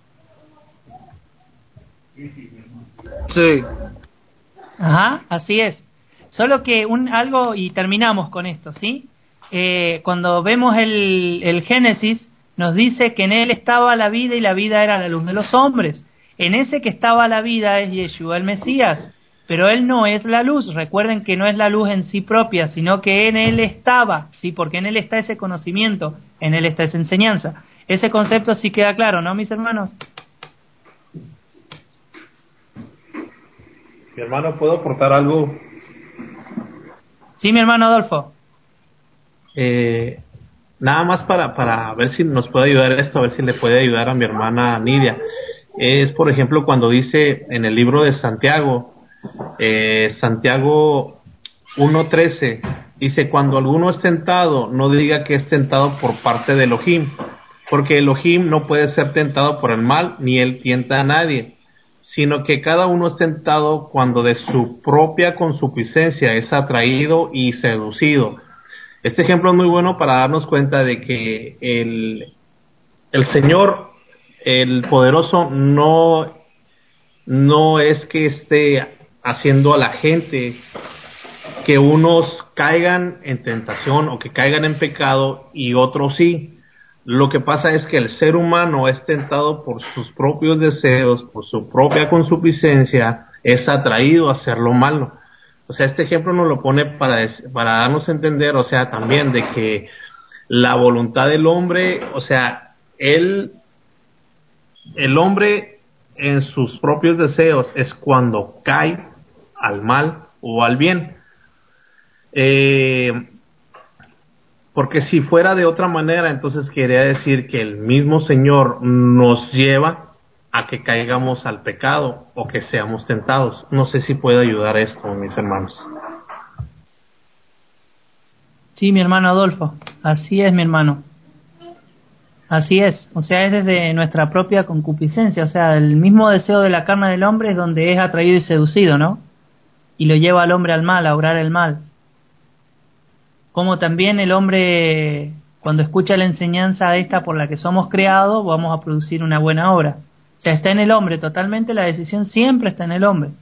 Sí, Ajá, así es. Solo que un algo, y terminamos con esto, ¿sí? Eh, cuando vemos el, el Génesis, nos dice que en él estaba la vida y la vida era la luz de los hombres. En ese que estaba la vida es Yeshua el Mesías, pero él no es la luz. Recuerden que no es la luz en sí propia, sino que en él estaba, ¿sí? Porque en él está ese conocimiento, en él está esa enseñanza. Ese concepto sí queda claro, ¿no, mis hermanos? Mi hermano, ¿puedo aportar algo? Sí, mi hermano Adolfo. Eh, nada más para, para ver si nos puede ayudar esto, a ver si le puede ayudar a mi hermana Nidia. Es, por ejemplo, cuando dice en el libro de Santiago, eh, Santiago uno trece, dice, cuando alguno es tentado, no diga que es tentado por parte de Elohim, porque Elohim no puede ser tentado por el mal, ni él tienta a nadie, sino que cada uno es tentado cuando de su propia concupiscencia es atraído y seducido. Este ejemplo es muy bueno para darnos cuenta de que el, el Señor, el poderoso, no, no es que esté haciendo a la gente que unos caigan en tentación o que caigan en pecado y otros sí. Lo que pasa es que el ser humano es tentado por sus propios deseos, por su propia concupiscencia, es atraído a hacer lo malo. O sea, este ejemplo nos lo pone para, para darnos a entender, o sea, también de que la voluntad del hombre, o sea, él, el hombre en sus propios deseos es cuando cae al mal o al bien. Eh, porque si fuera de otra manera, entonces quería decir que el mismo Señor nos lleva a que caigamos al pecado o que seamos tentados. No sé si puede ayudar esto, mis hermanos. Sí, mi hermano Adolfo. Así es, mi hermano. Así es. O sea, es desde nuestra propia concupiscencia. O sea, el mismo deseo de la carne del hombre es donde es atraído y seducido, ¿no? Y lo lleva al hombre al mal, a obrar el mal. Como también el hombre, cuando escucha la enseñanza esta por la que somos creados, vamos a producir una buena obra. O sea, está en el hombre totalmente, la decisión siempre está en el hombre.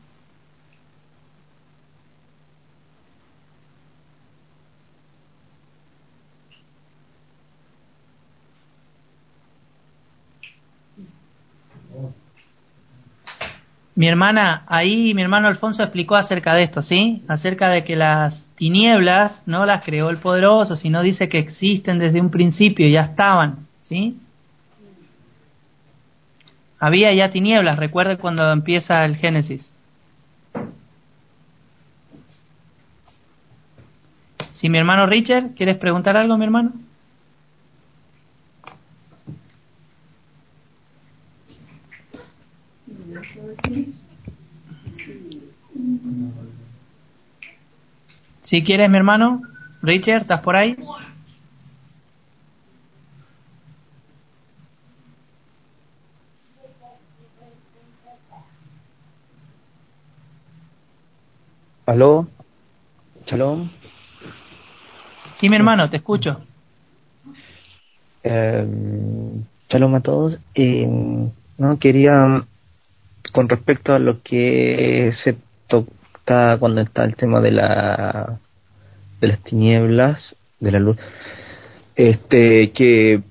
Mi hermana, ahí mi hermano Alfonso explicó acerca de esto, ¿sí? Acerca de que las tinieblas no las creó el poderoso, sino dice que existen desde un principio, ya estaban, ¿sí? Había ya tinieblas, recuerde cuando empieza el Génesis. Si mi hermano Richard, ¿quieres preguntar algo, mi hermano? Si quieres, mi hermano Richard, ¿estás por ahí? ¿Aló? ¿Shalom? Sí, mi hermano, te escucho. Eh, shalom a todos. Eh, no, quería, con respecto a lo que se toca cuando está el tema de la de las tinieblas, de la luz, este, que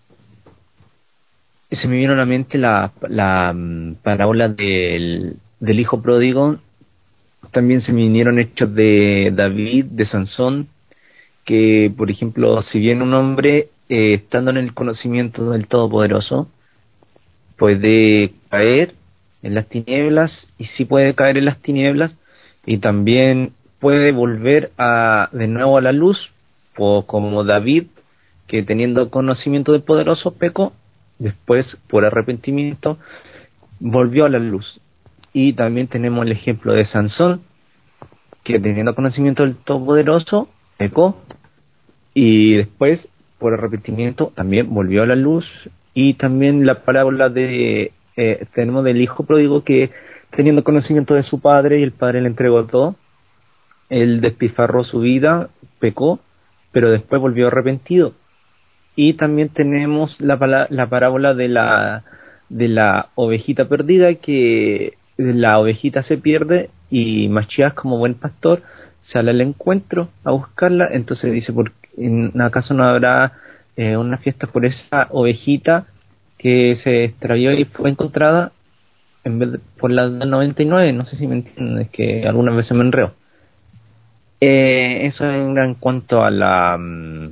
se me vino a la mente la, la mm, parábola del, del hijo pródigo. También se me vinieron hechos de David, de Sansón, que, por ejemplo, si bien un hombre, eh, estando en el conocimiento del Todopoderoso, puede caer en las tinieblas, y sí puede caer en las tinieblas, y también puede volver a de nuevo a la luz, o como David, que teniendo conocimiento del Poderoso pecó, después por arrepentimiento volvió a la luz. Y también tenemos el ejemplo de Sansón, que teniendo conocimiento del Todopoderoso pecó, y después por arrepentimiento también volvió a la luz. Y también la parábola de eh, tenemos del hijo pródigo, que teniendo conocimiento de su padre y el padre le entregó todo, él despilfarró su vida, pecó, pero después volvió arrepentido. Y también tenemos la, pala- la parábola de la de la ovejita perdida, que la ovejita se pierde y Mashiach, como buen pastor, sale al encuentro a buscarla. Entonces dice, ¿por qué- ¿acaso no habrá eh, una fiesta por esa ovejita que se extravió y fue encontrada en vez de por la del noventa y nueve? No sé si me entienden, es que algunas veces me enreo. Eh, eso en, en cuanto a la mm,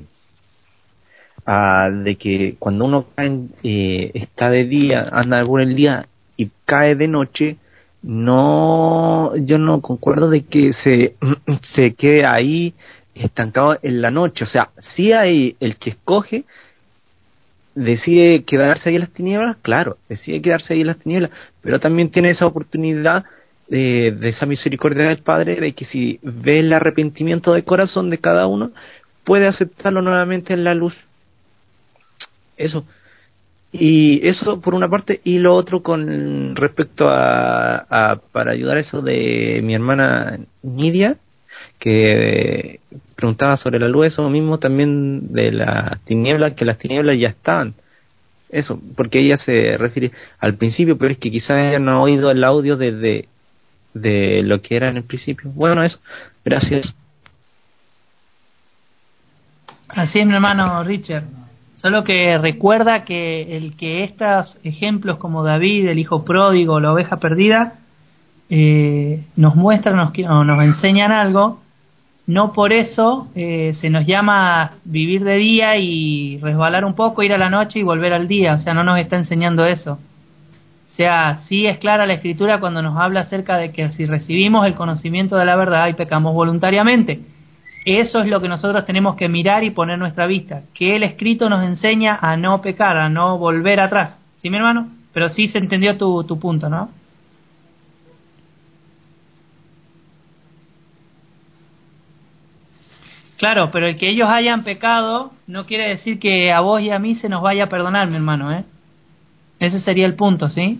a de que cuando uno cae en- eh, está de día, anda por el día y cae de noche, no, yo no concuerdo de que se se quede ahí estancado en la noche. O sea, si hay el que escoge, decide quedarse ahí en las tinieblas, claro, decide quedarse ahí en las tinieblas, pero también tiene esa oportunidad de, de esa misericordia del Padre, de que si ve el arrepentimiento de corazón de cada uno, puede aceptarlo nuevamente en la luz. Eso. Y eso por una parte, y lo otro con respecto a, a para ayudar a eso de mi hermana Nidia, que preguntaba sobre la luz, eso mismo también de las tinieblas, que las tinieblas ya estaban. Eso, porque ella se refiere al principio, pero es que quizás ella no ha oído el audio desde de lo que era en el principio. Bueno, eso, gracias. Así es, mi hermano Richard. Solo que recuerda que el que estos ejemplos como David, el hijo pródigo, la oveja perdida, eh, nos muestran, nos, o nos enseñan algo, no por eso eh, se nos llama vivir de día y resbalar un poco, ir a la noche y volver al día. O sea, no nos está enseñando eso. O sea, sí es clara la Escritura cuando nos habla acerca de que si recibimos el conocimiento de la verdad y pecamos voluntariamente. Eso es lo que nosotros tenemos que mirar y poner nuestra vista, que el escrito nos enseña a no pecar, a no volver atrás. ¿Sí, mi hermano? Pero sí se entendió tu, tu punto, ¿no? Claro, pero el que ellos hayan pecado no quiere decir que a vos y a mí se nos vaya a perdonar, mi hermano, ¿eh? Ese sería el punto, ¿sí?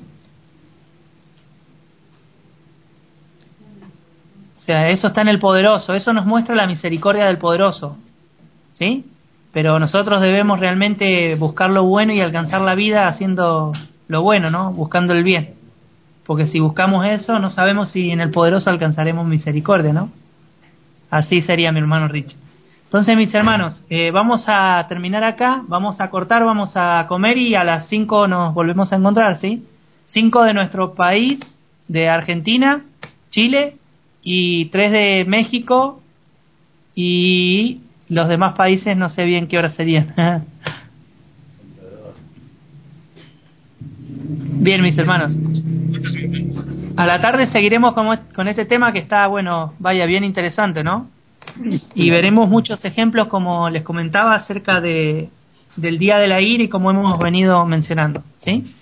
O sea, eso está en el poderoso, eso nos muestra la misericordia del poderoso, ¿sí? Pero nosotros debemos realmente buscar lo bueno y alcanzar la vida haciendo lo bueno, ¿no? Buscando el bien. Porque si buscamos eso, no sabemos si en el poderoso alcanzaremos misericordia, ¿no? Así sería mi hermano Rich. Entonces, mis hermanos, eh, vamos a terminar acá, vamos a cortar, vamos a comer y a las cinco nos volvemos a encontrar, ¿sí? Cinco de nuestro país, de Argentina, Chile, y tres de México, y los demás países no sé bien qué hora serían. Bien, mis hermanos. A la tarde seguiremos con, con este tema que está, bueno, vaya, bien interesante, ¿no? Y veremos muchos ejemplos, como les comentaba, acerca de del día de la ira y como hemos venido mencionando, ¿sí?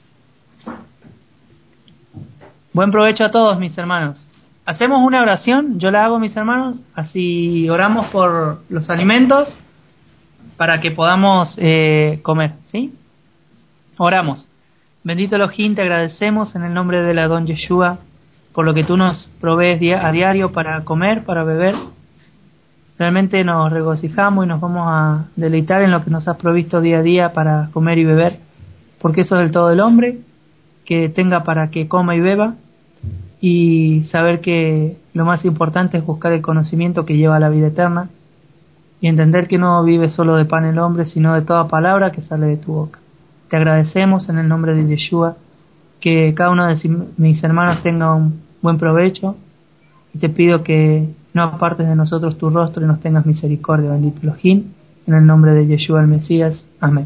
Buen provecho a todos, mis hermanos. Hacemos una oración, yo la hago, mis hermanos, así oramos por los alimentos para que podamos eh, comer, ¿sí? Oramos. Bendito Elohim, te agradecemos en el nombre de la Don Yeshua por lo que tú nos provees a diario para comer, para beber. Realmente nos regocijamos y nos vamos a deleitar en lo que nos has provisto día a día para comer y beber, porque eso es el todo del hombre, que tenga para que coma y beba, y saber que lo más importante es buscar el conocimiento que lleva a la vida eterna, y entender que no vive solo de pan el hombre, sino de toda palabra que sale de tu boca. Te agradecemos en el nombre de Yeshua, que cada uno de mis hermanos tenga un buen provecho, y te pido que no apartes de nosotros tu rostro y nos tengas misericordia, bendito Elohim, en el nombre de Yeshua el Mesías. Amén.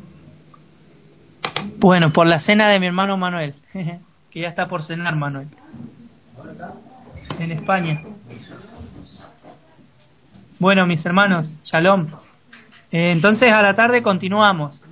Bueno, por la cena de mi hermano Manuel, que ya está por cenar Manuel, en España. Bueno, mis hermanos, shalom. Eh, entonces a la tarde continuamos.